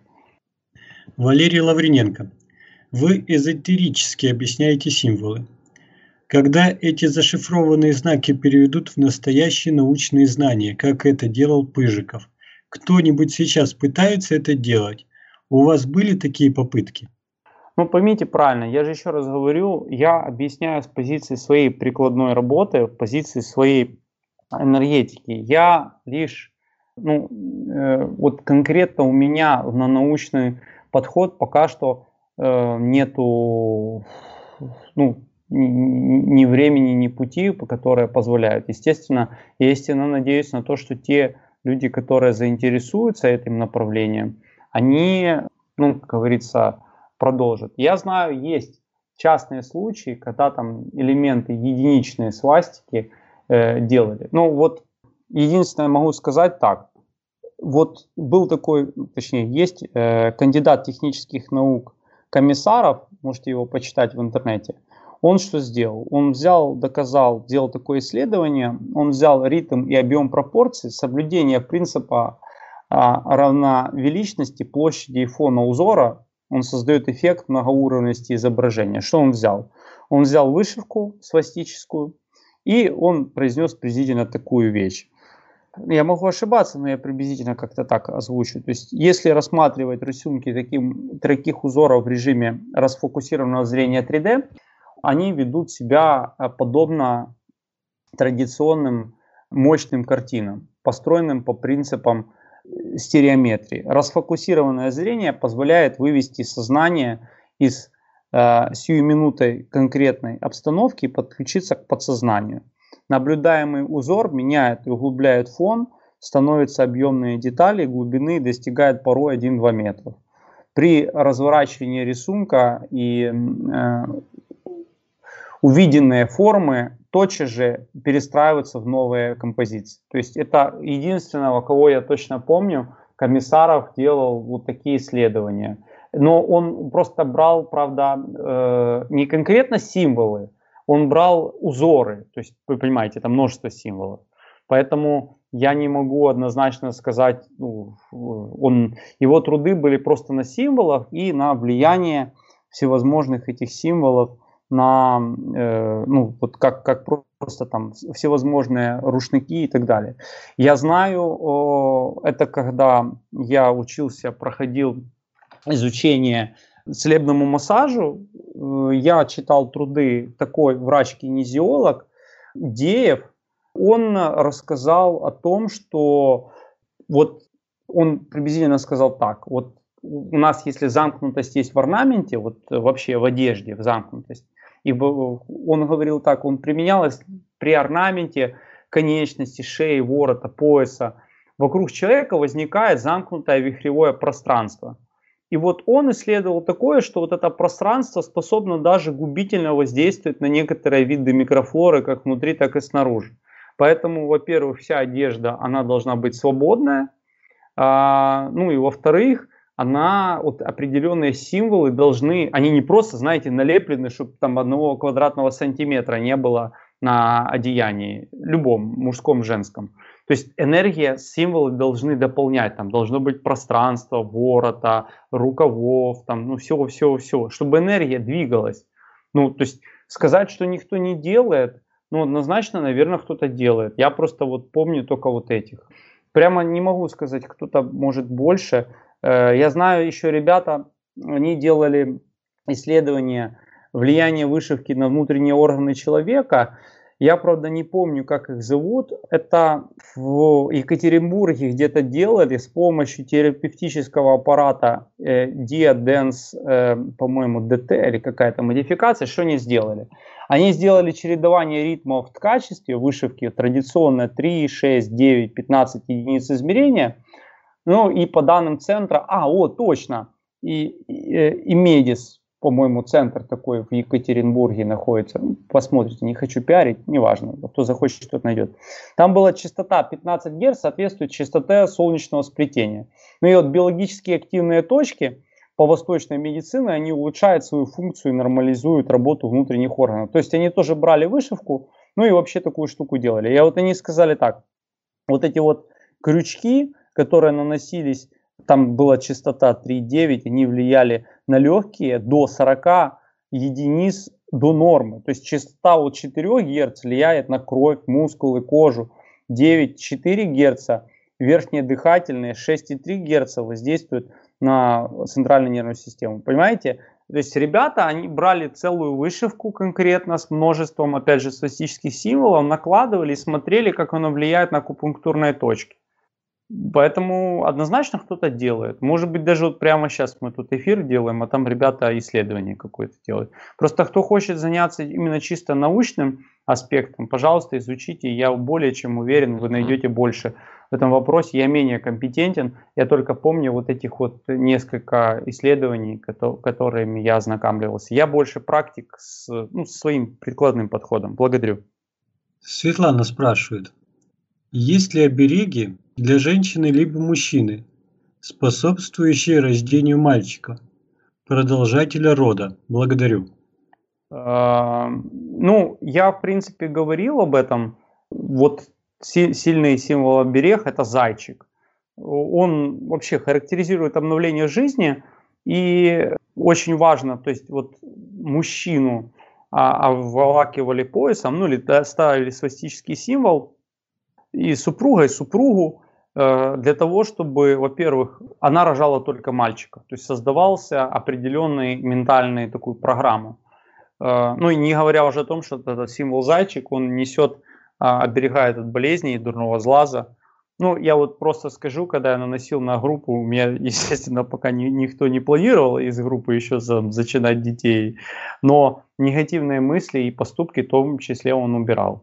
Валерий Лавриненко. Вы эзотерически объясняете символы. Когда эти зашифрованные знаки переведут в настоящие научные знания, как это делал Пыжиков, кто-нибудь сейчас пытается это делать? У вас были такие попытки? Ну, поймите правильно, я же еще раз говорю, я объясняю с позиции своей прикладной работы, позиции своей энергетики. Я лишь, ну, э, вот конкретно у меня на научный подход пока что э, нету, ну, ни, ни времени, ни пути, которые позволяют. Естественно, я естественно надеюсь на то, что те люди, которые заинтересуются этим направлением, они, ну, как говорится, продолжит. Я знаю, есть частные случаи, когда там элементы единичные свастики э, делали. Ну вот единственное могу сказать так. Вот был такой, точнее есть э, кандидат технических наук Комиссаров, можете его почитать в интернете. Он что сделал? Он взял, доказал, сделал такое исследование, он взял ритм и объем пропорций, соблюдение принципа э, равновеличности площади и фона узора. Он создает эффект многоуровневости изображения. Что он взял? Он взял вышивку свастическую, и он произнес приблизительно такую вещь. Я могу ошибаться, но я приблизительно как-то так озвучу. То есть, если рассматривать рисунки таким, таких узоров в режиме расфокусированного зрения три дэ, они ведут себя подобно традиционным мощным картинам, построенным по принципам стереометрии. Расфокусированное зрение позволяет вывести сознание из э, сиюминутной конкретной обстановки и подключиться к подсознанию. Наблюдаемый узор меняет и углубляет фон, становятся объемные детали, глубины достигает порой один-два метра. При разворачивании рисунка и э, увиденные формы тотчас же перестраиваются в новые композиции. То есть это единственного, кого я точно помню, Комиссаров делал вот такие исследования. Но он просто брал, правда, э, не конкретно символы, он брал узоры. То есть, вы понимаете, это множество символов. Поэтому я не могу однозначно сказать, ну, он, его труды были просто на символах и на влияние всевозможных этих символов на, э, ну, вот как, как просто там всевозможные рушники и так далее. Я знаю, о, это когда я учился, проходил изучение целебному массажу, э, я читал труды, такой врач-кинезиолог Деев, он рассказал о том, что вот он приблизительно сказал так, вот у нас, если замкнутость есть в орнаменте, вот вообще в одежде, в замкнутость, и он говорил так, он применялось при орнаменте конечности, шеи, ворота, пояса. Вокруг человека возникает замкнутое вихревое пространство. И вот он исследовал такое, что вот это пространство способно даже губительно воздействовать на некоторые виды микрофлоры, как внутри, так и снаружи. Поэтому, во-первых, вся одежда, она должна быть свободная. А, ну и во-вторых, она, вот определенные символы должны, они не просто, знаете, налеплены, чтобы там одного квадратного сантиметра не было на одеянии, любом, мужском, женском. То есть энергия, символы должны дополнять, там должно быть пространство, ворота, рукавов, там, ну всего-всего-всего, чтобы энергия двигалась. Ну, то есть сказать, что никто не делает, ну, однозначно, наверное, кто-то делает. Я просто вот помню только вот этих. Прямо не могу сказать, кто-то может больше. Я знаю еще ребята, они делали исследования влияния вышивки на внутренние органы человека. Я, правда, не помню, как их зовут. Это в Екатеринбурге где-то делали с помощью терапевтического аппарата э, Diadance, э, по-моему, ди ти или какая-то модификация. Что они сделали? Они сделали чередование ритмов в качестве вышивки традиционно три, шесть, девять, пятнадцать единиц измерения. Ну и по данным центра, а, о, точно, и, и, и Медис, по-моему, центр такой в Екатеринбурге находится. Посмотрите, не хочу пиарить, неважно, кто захочет, тот найдет. Там была частота пятнадцать герц, соответствует частоте солнечного сплетения. Ну и вот биологически активные точки по восточной медицине, они улучшают свою функцию и нормализуют работу внутренних органов. То есть они тоже брали вышивку, ну и вообще такую штуку делали. И вот они сказали так, вот эти вот крючки, которые наносились, там была частота три и девять, они влияли на легкие до сорока единиц до нормы. То есть частота от четырёх герц влияет на кровь, мускулы, кожу. девять и четыре герца верхние дыхательные, шесть и три герца воздействуют на центральную нервную систему. Понимаете? То есть ребята, они брали целую вышивку конкретно с множеством, опять же, свастических символов, накладывали и смотрели, как оно влияет на акупунктурные точки. Поэтому однозначно кто-то делает. Может быть, даже вот прямо сейчас мы тут эфир делаем, а там ребята исследование какое-то делают. Просто кто хочет заняться именно чисто научным аспектом, пожалуйста, изучите. Я более чем уверен, вы найдете больше в этом вопросе. Я менее компетентен. Я только помню вот этих вот несколько исследований, которыми я ознакомливался. Я больше практик с, ну, с своим прикладным подходом. Благодарю. Светлана спрашивает. Есть ли обереги для женщины либо мужчины, способствующие рождению мальчика, продолжателя рода? Благодарю. Ну, я в принципе говорил об этом. Вот сильный символ оберег — это зайчик. Он вообще характеризует обновление жизни, и очень важно, то есть вот мужчину обволакивали поясом, ну или ставили свастический символ, и супруга, и супругу, э, для того, чтобы, во-первых, она рожала только мальчика. То есть создавался определенный ментальный такую программу. Э, ну и не говоря уже о том, что этот символ зайчик, он несет, э, оберегает от болезней, дурного сглаза. Ну, я вот просто скажу, когда я наносил на группу, у меня, естественно, пока ни, никто не планировал из группы еще за, зачинать детей, но негативные мысли и поступки в том числе он убирал.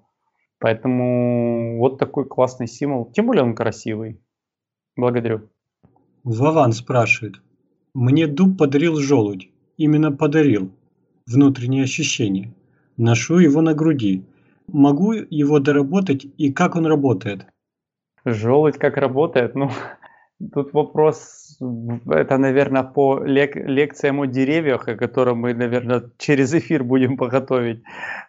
Поэтому вот такой классный символ. Тем более он красивый. Благодарю. Вован спрашивает. Мне дуб подарил желудь. Именно подарил. Внутреннее ощущение. Ношу его на груди. Могу его доработать и как он работает? Желудь как работает? Ну, тут вопрос, это, наверное, по лек лекциям о деревьях, о которых мы, наверное, через эфир будем поготовить.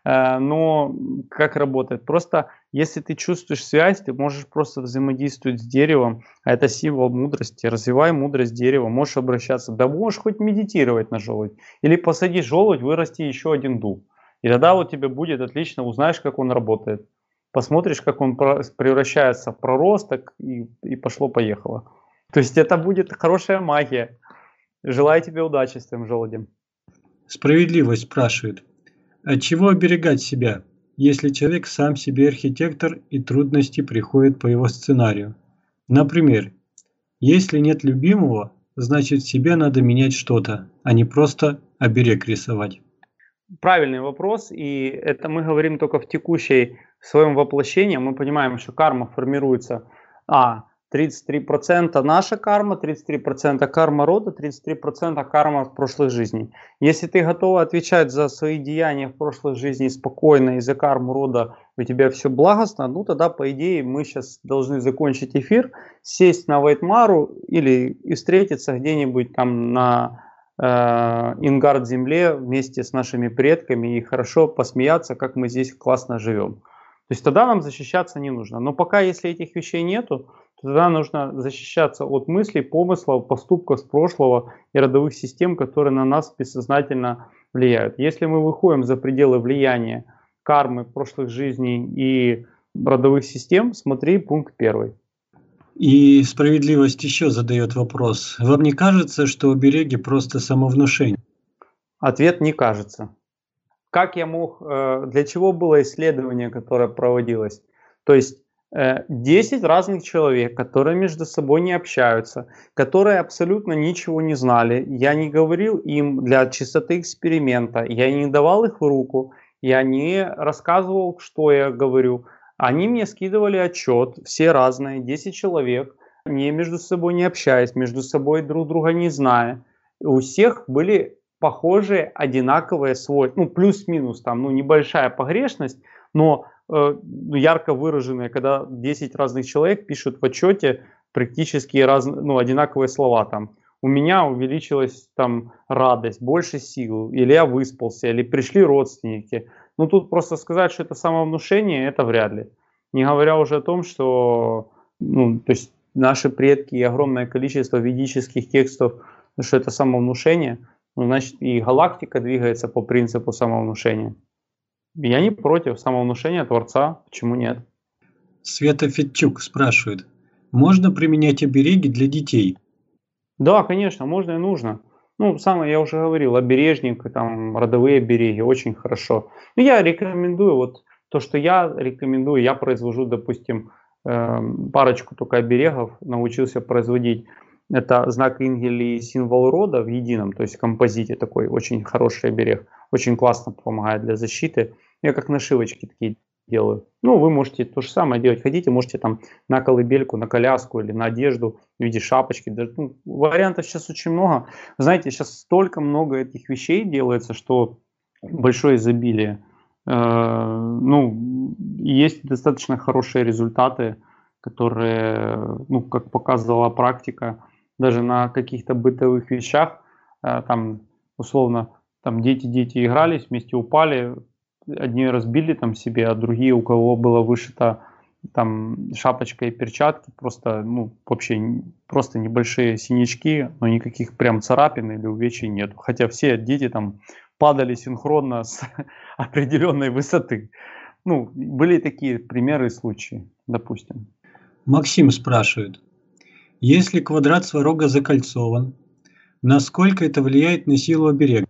Но как работает? Просто если ты чувствуешь связь, ты можешь просто взаимодействовать с деревом, а это символ мудрости. Развивай мудрость дерева, можешь обращаться. Да можешь хоть медитировать на желудь. Или посади желудь, вырасти еще один дуб. И тогда у тебя будет отлично, узнаешь, как он работает. Посмотришь, как он превращается в проросток, и, и пошло-поехало. То есть это будет хорошая магия. Желаю тебе удачи с этим желудем. Справедливость спрашивает. От чего оберегать себя, если человек сам себе архитектор и трудности приходят по его сценарию? Например, если нет любимого, значит в себе надо менять что-то, а не просто оберег рисовать. Правильный вопрос, и это мы говорим только в текущей в своем воплощении. Мы понимаем, что карма формируется, а, тридцать три процента наша карма, тридцать три процента карма рода, тридцать три процента карма прошлых жизней. Если ты готова отвечать за свои деяния в прошлой жизни спокойно и за карму рода у тебя все благостно, ну тогда по идее мы сейчас должны закончить эфир, сесть на Вайтмару или и встретиться где-нибудь там на Ингард земле вместе с нашими предками и хорошо посмеяться, как мы здесь классно живем. То есть тогда нам защищаться не нужно. Но пока если этих вещей нету, то тогда нужно защищаться от мыслей, помыслов, поступков с прошлого и родовых систем, которые на нас бессознательно влияют. Если мы выходим за пределы влияния кармы, прошлых жизней и родовых систем, смотри пункт первый. И справедливость еще задает вопрос. Вам не кажется, что обереги просто самовнушение? Ответ: не кажется. Как я мог, для чего было исследование, которое проводилось? То есть десять разных человек, которые между собой не общаются, которые абсолютно ничего не знали. Я не говорил им для чистоты эксперимента, я не давал их в руку, я не рассказывал, что я говорю. Они мне скидывали отчет, все разные, десять человек, не между собой не общаясь, между собой друг друга не зная. У всех были похожие, одинаковые свойства, ну плюс-минус, там, ну небольшая погрешность, но э, ярко выраженные, когда десять разных человек пишут в отчете практически раз, ну, одинаковые слова. Там, у меня увеличилась там радость, больше сил, или я выспался, или пришли родственники. Ну тут просто сказать, что это самовнушение, это вряд ли. Не говоря уже о том, что ну, то есть наши предки и огромное количество ведических текстов, что это самовнушение, ну, значит и галактика двигается по принципу самовнушения. Я не против самовнушения Творца, почему нет? Света Федчук спрашивает, можно применять обереги для детей? Да, конечно, можно и нужно. Ну, самое, я уже говорил, обережник, там, родовые обереги, очень хорошо. Ну, я рекомендую, вот то, что я рекомендую, я произвожу, допустим, эм, парочку только оберегов, научился производить. Это знак Ингели и символ рода в едином, то есть в композите такой, очень хороший оберег, очень классно помогает для защиты. Я как нашивочки такие делаю. Ну, вы можете то же самое делать. Хотите, можете там на колыбельку, на коляску или на одежду в виде шапочки. Даже, ну, вариантов сейчас очень много. Знаете, сейчас столько много этих вещей делается, что большое изобилие. Э, ну, есть достаточно хорошие результаты, которые, ну, как показывала практика, даже на каких-то бытовых вещах, э, там, условно, там дети-дети игрались, вместе упали, одни разбили там себе, а другие, у кого было вышито там шапочка и перчатки, просто, ну, вообще просто небольшие синячки, но никаких прям царапин или увечий нет. Хотя все дети там падали синхронно с определенной высоты. Ну, были такие примеры и случаи, допустим. Максим спрашивает, если квадрат сварога закольцован, насколько это влияет на силу оберега?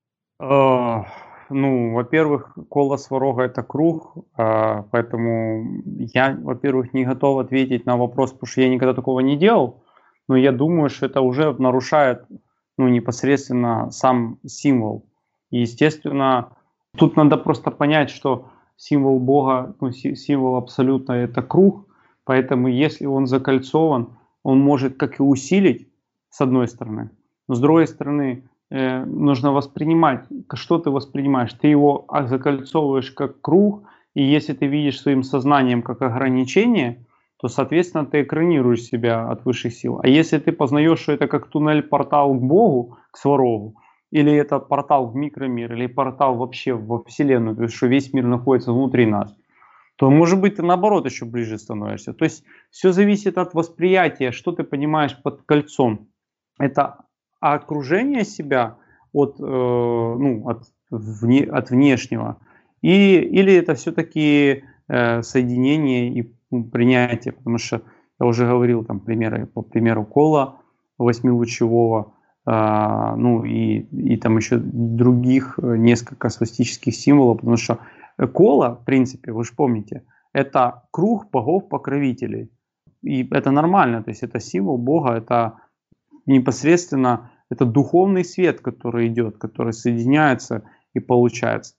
Э, Ну, во-первых, коло сварога это круг, а, поэтому я, во-первых, не готов ответить на вопрос, потому что я никогда такого не делал, но я думаю, что это уже нарушает, ну, непосредственно сам символ. И, естественно, тут надо просто понять, что символ Бога, ну, си- символ абсолютно это круг, поэтому если он закольцован, он может как и усилить, с одной стороны, но с другой стороны, э, нужно воспринимать, что ты воспринимаешь. Ты его а, закольцовываешь как круг, и если ты видишь своим сознанием как ограничение, то, соответственно, ты экранируешь себя от высших сил. А если ты познаешь, что это как туннель-портал к Богу, к Сварову, или это портал в микромир, или портал вообще во Вселенную, то есть что весь мир находится внутри нас, то, может быть, ты наоборот еще ближе становишься. То есть все зависит от восприятия, что ты понимаешь под кольцом. Это окружение себя от, э, ну, от, вне, от внешнего, и, или это все-таки э, соединение и, ну, принятие, потому что я уже говорил там примеры, по примеру кола восьмилучевого, э, ну и, и там еще других э, несколько свастических символов, потому что кола, в принципе, вы же помните, это круг богов-покровителей, и это нормально, то есть это символ Бога, это непосредственно это духовный свет, который идет, который соединяется и получается.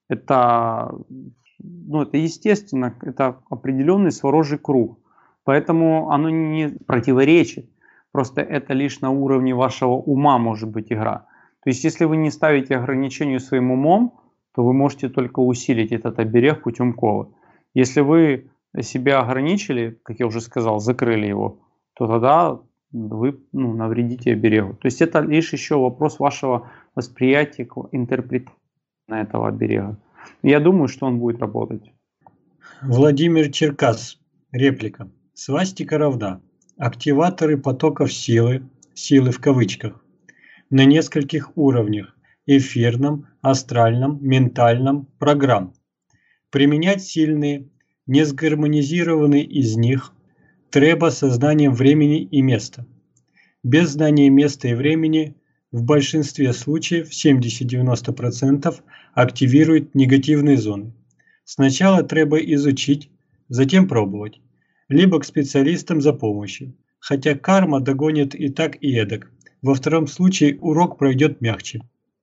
Это, ну, это естественно, это определенный сворожий круг. Поэтому оно не противоречит. Просто это лишь на уровне вашего ума может быть игра. То есть если вы не ставите ограничению своим умом, то вы можете только усилить этот оберег путем колы. Если вы себя ограничили, как я уже сказал, закрыли его, то тогда вы, ну, навредите оберегу. То есть это лишь еще вопрос вашего восприятия, интерпретации этого оберега. Я думаю, что он будет работать. Владимир Черкас. Реплика. Свастика равна. Активаторы потоков силы, силы в кавычках, на нескольких уровнях: эфирном, астральном, ментальном, программ. Применять сильные, не сгармонизированные из них, треба сознанием времени и места. Без знания места и времени в большинстве случаев, семьдесят-девяносто процентов, активирует негативные зоны. Сначала треба изучить, затем пробовать. Либо к специалистам за помощью. Хотя карма догонит и так, и эдак. Во втором случае урок пройдет мягче.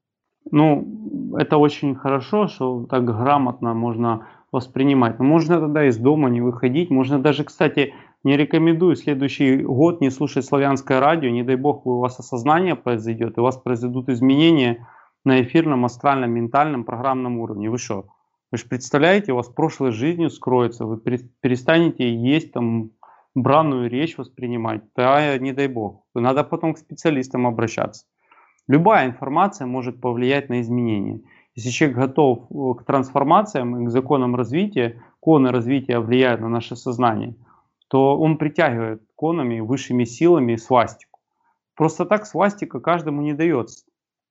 Ну, это очень хорошо, что так грамотно можно воспринимать. Но можно тогда из дома не выходить. Можно даже, кстати, не рекомендую следующий год не слушать славянское радио. Не дай бог, у вас осознание произойдет, и у вас произойдут изменения на эфирном, астральном, ментальном, программном уровне. Вы что? Вы же представляете, у вас прошлой жизнью скроется, вы перестанете есть там бранную речь воспринимать. Да, не дай бог. Надо потом к специалистам обращаться. Любая информация может повлиять на изменения. Если человек готов к трансформациям и к законам развития, коны развития влияют на наше сознание, то он притягивает конами, высшими силами свастику. Просто так свастика каждому не дается.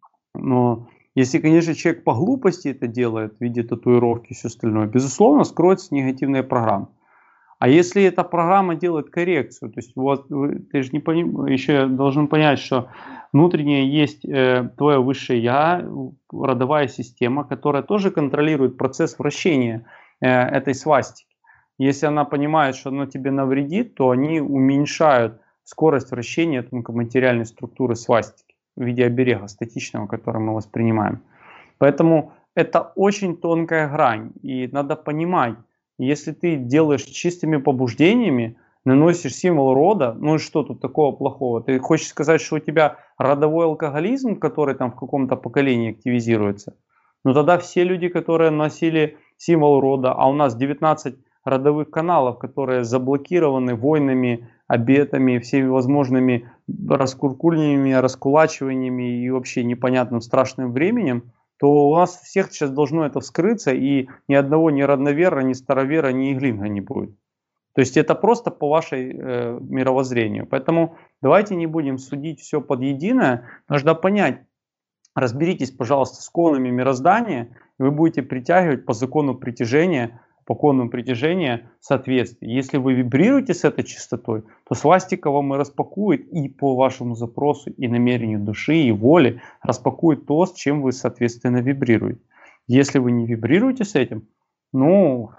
Но если, конечно, человек по глупости это делает в виде татуировки и все остальное, безусловно, скроются негативные программы. А если эта программа делает коррекцию, то есть вот вы, ты же не поним, еще должен понять, что внутреннее есть э, твое высшее я, родовая система, которая тоже контролирует процесс вращения э, этой свастики. Если она понимает, что она тебе навредит, то они уменьшают скорость вращения тонкоматериальной структуры свастики в виде оберега статичного, который мы воспринимаем. Поэтому это очень тонкая грань, и надо понимать, если ты делаешь чистыми побуждениями, наносишь символ рода, ну и что тут такого плохого? Ты хочешь сказать, что у тебя родовой алкоголизм, который там в каком-то поколении активизируется? Ну тогда все люди, которые носили символ рода, а у нас девятнадцать родовых каналов, которые заблокированы войнами, обетами, всеми возможными раскуркульниями, раскулачиваниями и вообще непонятным страшным временем, то у нас всех сейчас должно это вскрыться, и ни одного ни родновера, ни старовера, ни иглинга не будет. То есть это просто по вашей э, мировоззрению. Поэтому давайте не будем судить все под единое. Нужно понять, разберитесь, пожалуйста, с конами мироздания, и вы будете притягивать по закону притяжения, по конам притяжения соответствие. Если вы вибрируете с этой частотой, то свастика вам и распакует и по вашему запросу, и намерению души, и воли распакует то, с чем вы соответственно вибрируете. Если вы не вибрируете с этим, ну,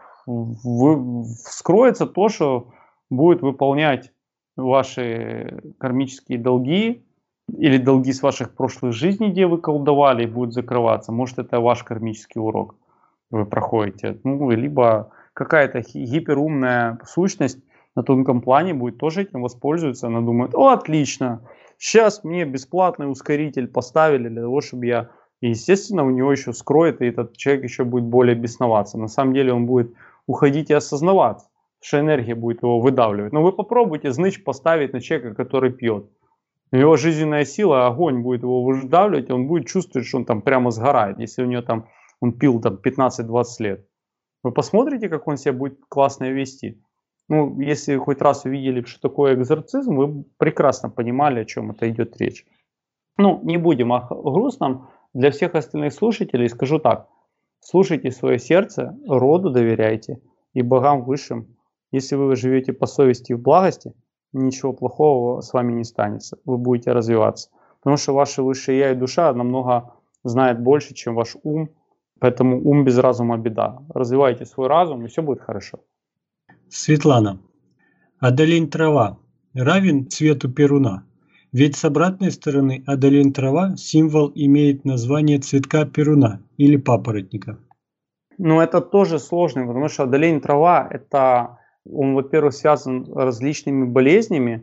вы, вскроется то, что будет выполнять ваши кармические долги, или долги с ваших прошлых жизней, где вы колдовали, и будет закрываться. Может, это ваш кармический урок. Вы проходите, ну, либо какая-то гиперумная сущность на тонком плане будет тоже этим воспользоваться, она думает: о, отлично, сейчас мне бесплатный ускоритель поставили для того, чтобы я, и, естественно, у него еще скроет, и этот человек еще будет более бесноваться. На самом деле он будет уходить и осознаваться, что энергия будет его выдавливать. Но вы попробуйте зныч поставить на человека, который пьет. Его жизненная сила, огонь будет его выдавливать, и он будет чувствовать, что он там прямо сгорает, если у него там он пил там пятнадцать-двадцать лет. Вы посмотрите, как он себя будет классно вести. Ну, если хоть раз увидели, что такое экзорцизм, вы прекрасно понимали, о чем это идет речь. Ну, не будем о грустном. Для всех остальных слушателей скажу так. Слушайте свое сердце, роду доверяйте и богам высшим. Если вы живете по совести и в благости, ничего плохого с вами не станется. Вы будете развиваться. Потому что ваше высшее я и душа намного знает больше, чем ваш ум. Поэтому ум без разума беда. Развивайте свой разум, и все будет хорошо. Светлана. Адалень трава равен цвету перуна. Ведь с обратной стороны адалень трава символ имеет название цветка перуна или папоротника. Ну, это тоже сложно, потому что адалень трава, это, он, во-первых, связан с различными болезнями,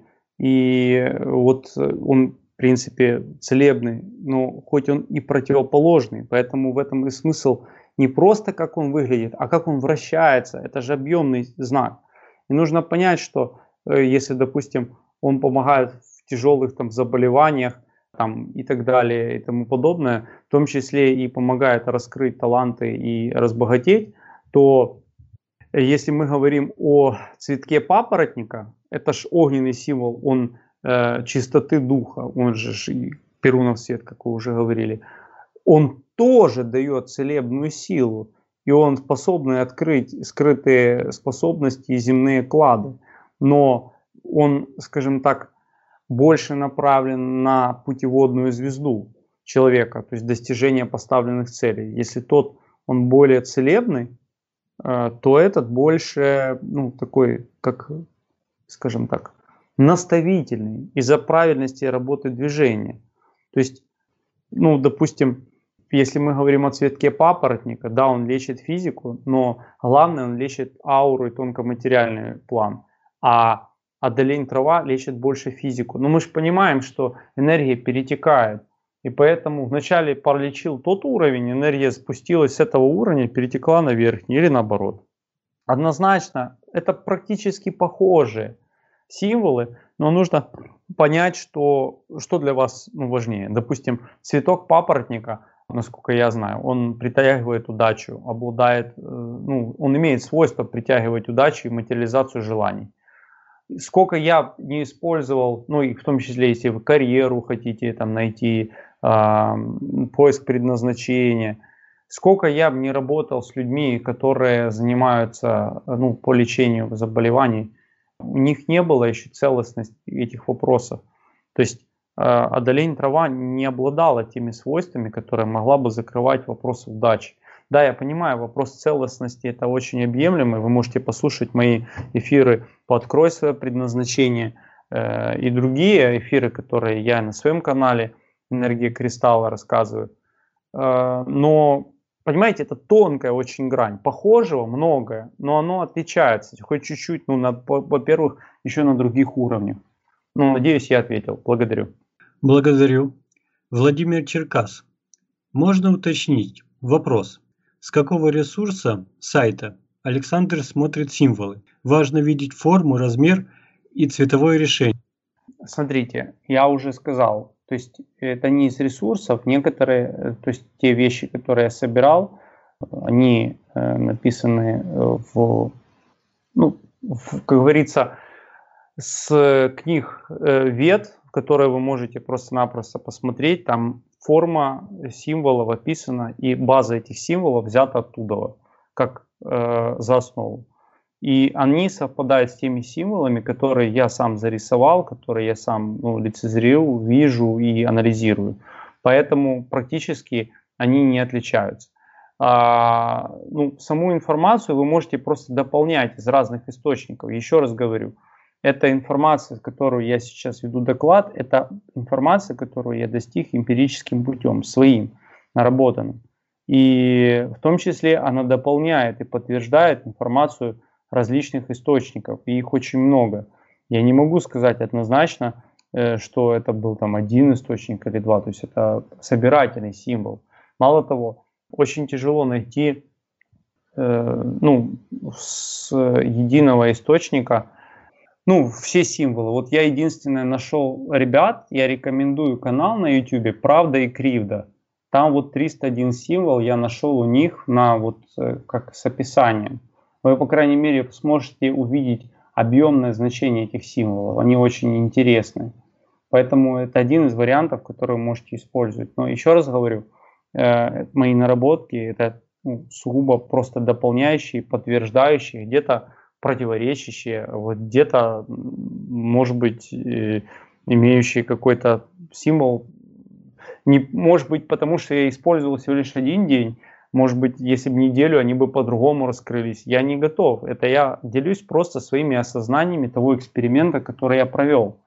и вот он, в принципе, целебный, но хоть он и противоположный, поэтому в этом и смысл не просто как он выглядит, а как он вращается. Это же объемный знак. И нужно понять, что э, если, допустим, он помогает в тяжелых там заболеваниях там, и так далее и тому подобное, в том числе и помогает раскрыть таланты и разбогатеть, то если мы говорим о цветке папоротника, это ж огненный символ, он чистоты духа, он же перунов свет, как вы уже говорили, он тоже дает целебную силу, и он способен открыть скрытые способности и земные клады, но он, скажем так, больше направлен на путеводную звезду человека, то есть достижение поставленных целей. Если тот, он более целебный, то этот больше, ну, такой, как, скажем так, наставительный из-за правильности работы движения. То есть, ну, допустим, если мы говорим о цветке папоротника, да, он лечит физику, но главное, он лечит ауру и тонкоматериальный план. А адалень трава лечит больше физику. Но мы же понимаем, что энергия перетекает. И поэтому вначале пролечил тот уровень, энергия спустилась с этого уровня, перетекла на верхний или наоборот. Однозначно, это практически похожие символы, но нужно понять, что, что для вас, ну, важнее. Допустим, цветок папоротника, насколько я знаю, он притягивает удачу, обладает, ну, он имеет свойство притягивать удачу и материализацию желаний. Сколько я не использовал, ну и в том числе, если вы карьеру хотите там найти, э, поиск предназначения, Сколько я бы не работал с людьми, которые занимаются, ну, по лечению заболеваний, у них не было еще целостности этих вопросов. То есть э, одолень трава не обладала теми свойствами, которые могла бы закрывать вопросы удачи. Да, я понимаю, вопрос целостности это очень объемлемый. Вы можете послушать мои эфиры по «Открой свое предназначение» э, и другие эфиры, которые я на своем канале «Энергия кристалла» рассказываю. Э, но, понимаете, это тонкая очень грань. Похожего многое, но оно отличается. Хоть чуть-чуть, ну, на, во-первых, еще на других уровнях. Ну, надеюсь, я ответил. Благодарю. Благодарю. Владимир Черкас. Можно уточнить? Вопрос. С какого ресурса сайта Александр смотрит символы? Важно видеть форму, размер и цветовое решение. Смотрите, я уже сказал, то есть это не из ресурсов, некоторые, то есть те вещи, которые я собирал, они э, написаны в, ну, в, как говорится, с книг э, Вед, которые вы можете просто-напросто посмотреть, там форма символов описана, и база этих символов взята оттуда, как э, за основу. И они совпадают с теми символами, которые я сам зарисовал, которые я сам, ну, лицезрю, вижу и анализирую. Поэтому практически они не отличаются. А, ну, саму информацию вы можете просто дополнять из разных источников. Еще раз говорю, эта информация, которую я сейчас веду доклад, это информация, которую я достиг эмпирическим путем, своим, наработанным. И в том числе она дополняет и подтверждает информацию различных источников, и их очень много. Я не могу сказать однозначно, что это был там один источник или два, то есть это собирательный символ. Мало того, очень тяжело найти э, ну, с единого источника, ну, все символы. Вот я единственное нашел ребят, я рекомендую канал на YouTube «Правда и Кривда». Там вот триста один символ я нашел у них на вот как с описанием. Вы, по крайней мере, сможете увидеть объемное значение этих символов. Они очень интересны. Поэтому это один из вариантов, который вы можете использовать. Но еще раз говорю, э, мои наработки это, ну, сугубо просто дополняющие, подтверждающие, где-то противоречащие, вот где-то, может быть, э, имеющие какой-то символ. Не, может быть, потому что я использовал всего лишь один день. Может быть, если бы неделю, они бы по-другому раскрылись. Я не готов. Это я делюсь просто своими осознаниями того эксперимента, который я провел.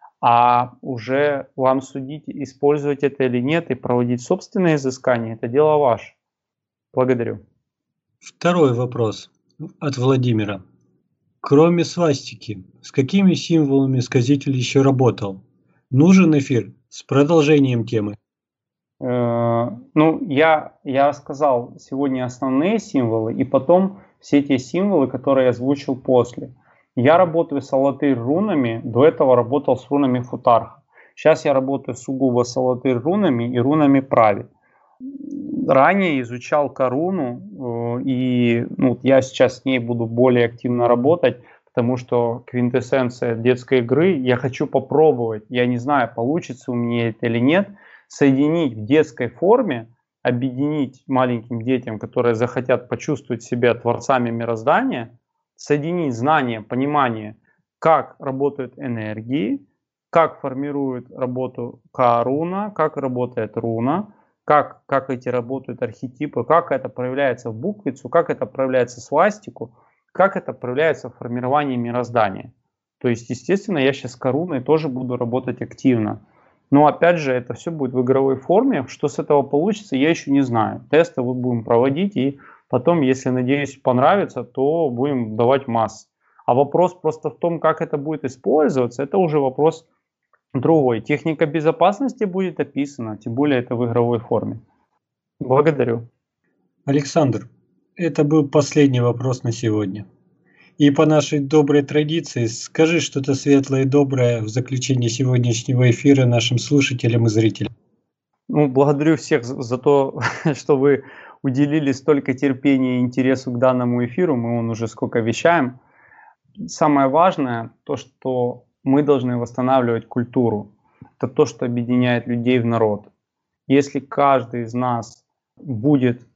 А уже вам судить, использовать это или нет, и проводить собственные изыскания, это дело ваше. Благодарю. Второй вопрос от Владимира. Кроме свастики, с какими символами сказитель еще работал? Нужен эфир с продолжением темы? Ну, я, я сказал сегодня основные символы, и потом все те символы, которые я озвучил после. Я работаю с алатырь-рунами, до этого работал с рунами Футарха. Сейчас я работаю сугубо с алатырь-рунами и рунами Прави. Ранее изучал Каруну, и ну, я сейчас с ней буду более активно работать, потому что квинтэссенция детской игры, я хочу попробовать, я не знаю, получится у меня это или нет, соединить в детской форме, объединить маленьким детям, которые захотят почувствовать себя творцами мироздания, соединить знания, понимание, как работают энергии, как формирует работу Кааруна, как работает руна, как, как эти работают архетипы, как это проявляется в буквицу, как это проявляется в свастику, как это проявляется в формировании мироздания. То есть, естественно, я сейчас с Кааруной тоже буду работать активно. Но опять же, это все будет в игровой форме. Что с этого получится, я еще не знаю. Тесты мы будем проводить, и потом, если, надеюсь, понравится, то будем давать массы. А вопрос просто в том, как это будет использоваться, это уже вопрос другой. Техника безопасности будет описана, тем более это в игровой форме. Благодарю. Александр, это был последний вопрос на сегодня. И по нашей доброй традиции, скажи что-то светлое и доброе в заключении сегодняшнего эфира нашим слушателям и зрителям. Ну, благодарю всех за то, что вы уделили столько терпения и интересу к данному эфиру. Мы он уже сколько вещаем. Самое важное, то, что мы должны восстанавливать культуру. Это то, что объединяет людей в народ. Если каждый из нас будет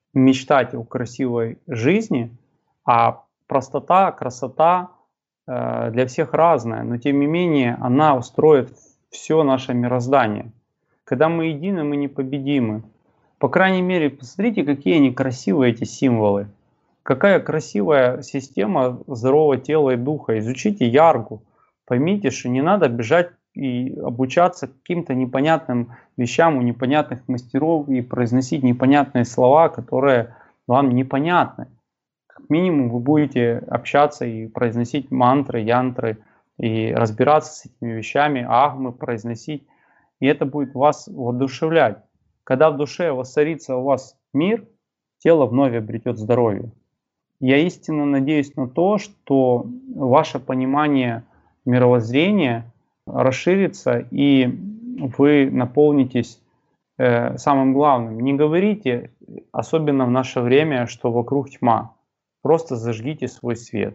мечтать о красивой жизни, а простота, красота э, для всех разная, но тем не менее она устроит все наше мироздание. Когда мы едины, мы непобедимы. По крайней мере, посмотрите, какие они красивые, эти символы. Какая красивая система здорового тела и духа. Изучите Яргу. Поймите, что не надо бежать и обучаться каким-то непонятным вещам у непонятных мастеров и произносить непонятные слова, которые вам непонятны. Как минимум вы будете общаться и произносить мантры, янтры, и разбираться с этими вещами, агмы произносить. И это будет вас воодушевлять. Когда в душе воцарится у вас мир, тело вновь обретет здоровье. Я истинно надеюсь на то, что ваше понимание мировоззрения расширится, и вы наполнитесь э, самым главным. Не говорите, особенно в наше время, что вокруг тьма. Просто зажгите свой свет.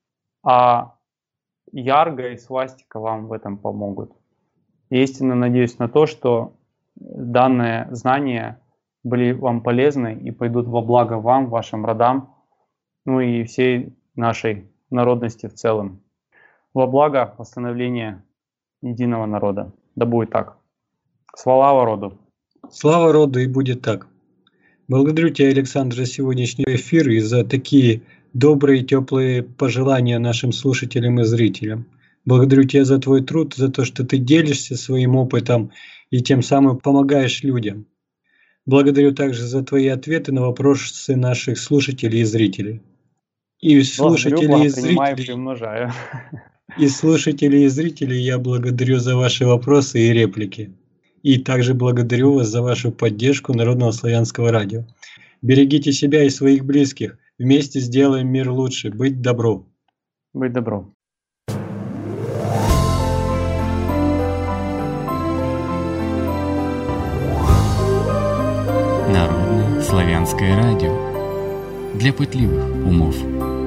А Ярга и свастика вам в этом помогут. Я истинно надеюсь на то, что данные знания были вам полезны и пойдут во благо вам, вашим родам, ну и всей нашей народности в целом. Во благо восстановления единого народа. Да будет так. Слава роду. Слава роду, и будет так. Благодарю тебя, Александр, за сегодняшний эфир и за такие добрые, теплые пожелания нашим слушателям и зрителям. Благодарю тебя за твой труд, за то, что ты делишься своим опытом и тем самым помогаешь людям. Благодарю также за твои ответы на вопросы наших слушателей и зрителей. И слушателей и зрителей, и слушателей и зрителей я благодарю за ваши вопросы и реплики. И также благодарю вас за вашу поддержку Народного славянского радио. Берегите себя и своих близких. Вместе сделаем мир лучше. Быть добро. Быть добро. Народное славянское радио для пытливых умов.